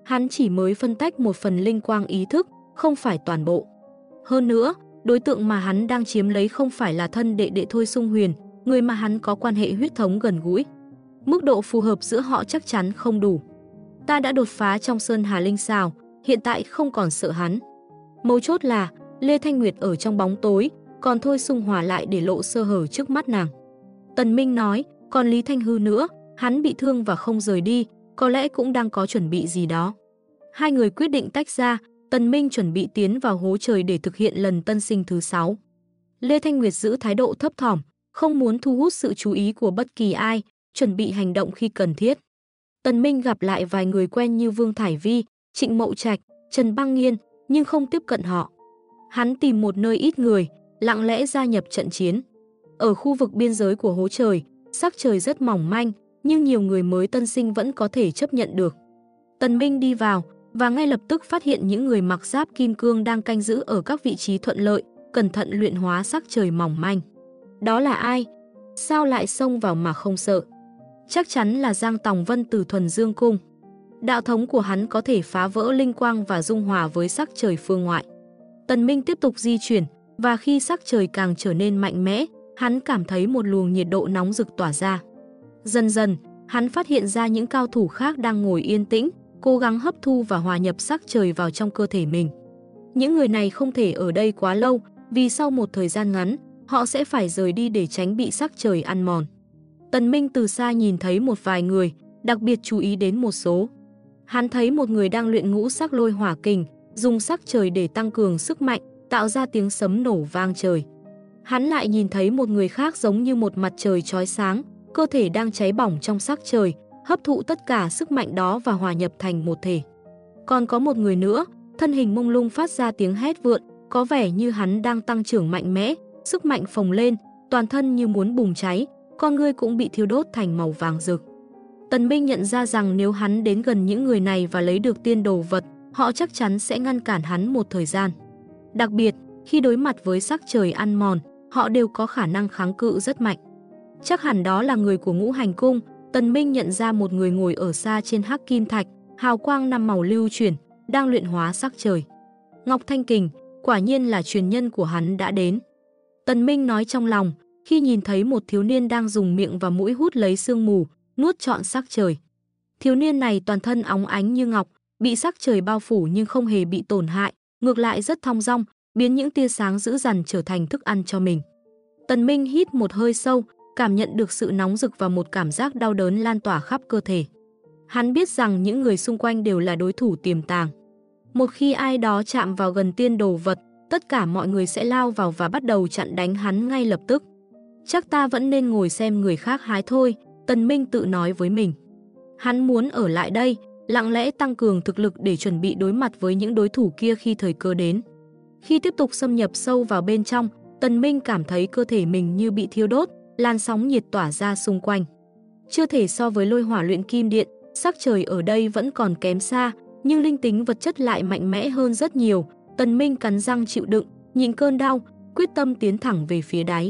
Hắn chỉ mới phân tách một phần linh quang ý thức, không phải toàn bộ. Hơn nữa, đối tượng mà hắn đang chiếm lấy không phải là thân đệ đệ Thôi Sung Huyền, người mà hắn có quan hệ huyết thống gần gũi. Mức độ phù hợp giữa họ chắc chắn không đủ. Ta đã đột phá trong Sơn Hà Linh Xào, hiện tại không còn sợ hắn. Mấu chốt là Lê Thanh Nguyệt ở trong bóng tối, còn Thôi Sung Hòa lại để lộ sơ hở trước mắt nàng. Tần Minh nói, còn Lý Thanh Hư nữa, hắn bị thương và không rời đi, có lẽ cũng đang có chuẩn bị gì đó. Hai người quyết định tách ra, Tần Minh chuẩn bị tiến vào hố trời để thực hiện lần tân sinh thứ 6. Lê Thanh Nguyệt giữ thái độ thấp thỏm, không muốn thu hút sự chú ý của bất kỳ ai, chuẩn bị hành động khi cần thiết. Tần Minh gặp lại vài người quen như Vương Thải Vi, Trịnh Mậu Trạch, Trần Băng Nghiên, nhưng không tiếp cận họ. Hắn tìm một nơi ít người, lặng lẽ gia nhập trận chiến. Ở khu vực biên giới của hố trời, sắc trời rất mỏng manh, nhưng nhiều người mới tân sinh vẫn có thể chấp nhận được. Tần Minh đi vào và ngay lập tức phát hiện những người mặc giáp kim cương đang canh giữ ở các vị trí thuận lợi, cẩn thận luyện hóa sắc trời mỏng manh. Đó là ai? Sao lại xông vào mà không sợ? Chắc chắn là Giang Tòng Vân từ Thuần Dương Cung. Đạo thống của hắn có thể phá vỡ linh quang và dung hòa với sắc trời phương ngoại. Tần Minh tiếp tục di chuyển, và khi sắc trời càng trở nên mạnh mẽ, hắn cảm thấy một luồng nhiệt độ nóng rực tỏa ra. Dần dần, hắn phát hiện ra những cao thủ khác đang ngồi yên tĩnh, cố gắng hấp thu và hòa nhập sắc trời vào trong cơ thể mình. Những người này không thể ở đây quá lâu, vì sau một thời gian ngắn, họ sẽ phải rời đi để tránh bị sắc trời ăn mòn. Tần Minh từ xa nhìn thấy một vài người, đặc biệt chú ý đến một số. Hắn thấy một người đang luyện ngũ sắc lôi hỏa kình, dùng sắc trời để tăng cường sức mạnh, tạo ra tiếng sấm nổ vang trời. Hắn lại nhìn thấy một người khác giống như một mặt trời chói sáng, cơ thể đang cháy bỏng trong sắc trời, hấp thụ tất cả sức mạnh đó và hòa nhập thành một thể. Còn có một người nữa, thân hình mông lung phát ra tiếng hét vượn, có vẻ như hắn đang tăng trưởng mạnh mẽ, sức mạnh phồng lên, toàn thân như muốn bùng cháy, con ngươi cũng bị thiêu đốt thành màu vàng rực. Tần Minh nhận ra rằng nếu hắn đến gần những người này và lấy được tiên đồ vật, họ chắc chắn sẽ ngăn cản hắn một thời gian. Đặc biệt, khi đối mặt với sắc trời ăn mòn, họ đều có khả năng kháng cự rất mạnh. Chắc hẳn đó là người của Ngũ Hành Cung. Tần Minh nhận ra một người ngồi ở xa trên hắc kim thạch, hào quang năm màu lưu chuyển, đang luyện hóa sắc trời. Ngọc Thanh Kình, quả nhiên là truyền nhân của hắn đã đến. Tần Minh nói trong lòng, khi nhìn thấy một thiếu niên đang dùng miệng và mũi hút lấy sương mù, nuốt trọn sắc trời. Thiếu niên này toàn thân óng ánh như ngọc, bị sắc trời bao phủ nhưng không hề bị tổn hại, ngược lại rất thong dong, biến những tia sáng dữ dằn trở thành thức ăn cho mình. Tần Minh hít một hơi sâu, cảm nhận được sự nóng rực và một cảm giác đau đớn lan tỏa khắp cơ thể. Hắn biết rằng những người xung quanh đều là đối thủ tiềm tàng. Một khi ai đó chạm vào gần tiên đồ vật, tất cả mọi người sẽ lao vào và bắt đầu chặn đánh hắn ngay lập tức. Chắc ta vẫn nên ngồi xem người khác hái thôi, Tần Minh tự nói với mình. Hắn muốn ở lại đây, lặng lẽ tăng cường thực lực để chuẩn bị đối mặt với những đối thủ kia khi thời cơ đến. Khi tiếp tục xâm nhập sâu vào bên trong, Tần Minh cảm thấy cơ thể mình như bị thiêu đốt, làn sóng nhiệt tỏa ra xung quanh. Chưa thể so với lôi hỏa luyện kim điện, sắc trời ở đây vẫn còn kém xa, nhưng linh tính vật chất lại mạnh mẽ hơn rất nhiều. Tần Minh cắn răng chịu đựng, nhịn cơn đau, quyết tâm tiến thẳng về phía đáy.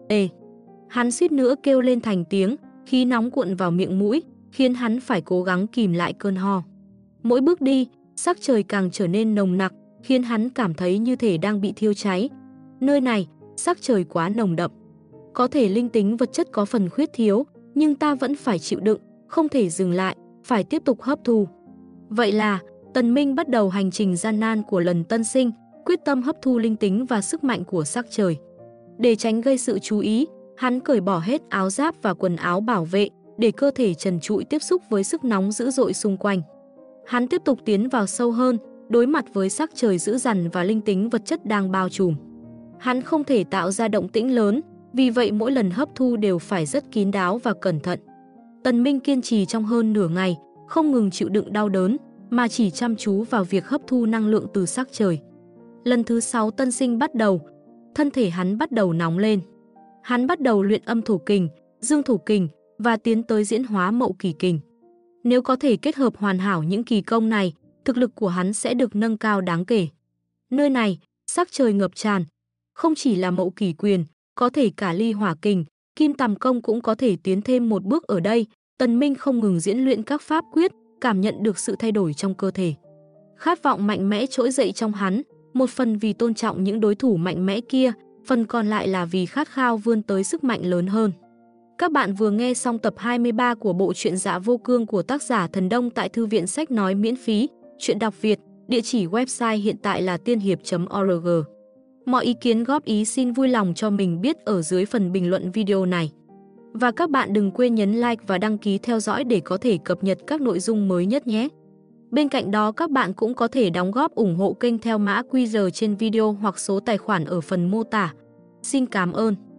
Hắn suýt nữa kêu lên thành tiếng, khí nóng cuộn vào miệng mũi, khiến hắn phải cố gắng kìm lại cơn ho. Mỗi bước đi, sắc trời càng trở nên nồng nặc, khiến hắn cảm thấy như thể đang bị thiêu cháy. Nơi này, sắc trời quá nồng đậm. Có thể linh tính vật chất có phần khuyết thiếu, nhưng ta vẫn phải chịu đựng, không thể dừng lại, phải tiếp tục hấp thu. Vậy là, Tần Minh bắt đầu hành trình gian nan của lần tân sinh, quyết tâm hấp thu linh tính và sức mạnh của sắc trời. Để tránh gây sự chú ý, hắn cởi bỏ hết áo giáp và quần áo bảo vệ, để cơ thể trần trụi tiếp xúc với sức nóng dữ dội xung quanh. Hắn tiếp tục tiến vào sâu hơn, đối mặt với sắc trời dữ dằn và linh tính vật chất đang bao trùm. Hắn không thể tạo ra động tĩnh lớn, vì vậy mỗi lần hấp thu đều phải rất kín đáo và cẩn thận. Tần Minh kiên trì trong hơn nửa ngày, không ngừng chịu đựng đau đớn, mà chỉ chăm chú vào việc hấp thu năng lượng từ sắc trời. Lần thứ 6 tân sinh bắt đầu, thân thể hắn bắt đầu nóng lên. Hắn bắt đầu luyện âm thổ kình, dương thổ kình và tiến tới diễn hóa mậu kỳ kình. Nếu có thể kết hợp hoàn hảo những kỳ công này, thực lực của hắn sẽ được nâng cao đáng kể. Nơi này, sắc trời ngập tràn, không chỉ là mậu kỳ quyền, có thể cả ly hỏa kình, kim tầm công cũng có thể tiến thêm một bước ở đây. Tần Minh không ngừng diễn luyện các pháp quyết, cảm nhận được sự thay đổi trong cơ thể. Khát vọng mạnh mẽ trỗi dậy trong hắn, một phần vì tôn trọng những đối thủ mạnh mẽ kia, phần còn lại là vì khát khao vươn tới sức mạnh lớn hơn. Các bạn vừa nghe xong tập 23 của bộ truyện Dạ Vô Cương của tác giả Thần Đông tại Thư viện Sách Nói miễn phí, truyện đọc Việt, địa chỉ website hiện tại là tiên hiệp.org. Mọi ý kiến góp ý xin vui lòng cho mình biết ở dưới phần bình luận video này. Và các bạn đừng quên nhấn like và đăng ký theo dõi để có thể cập nhật các nội dung mới nhất nhé. Bên cạnh đó các bạn cũng có thể đóng góp ủng hộ kênh theo mã QR trên video hoặc số tài khoản ở phần mô tả. Xin cảm ơn.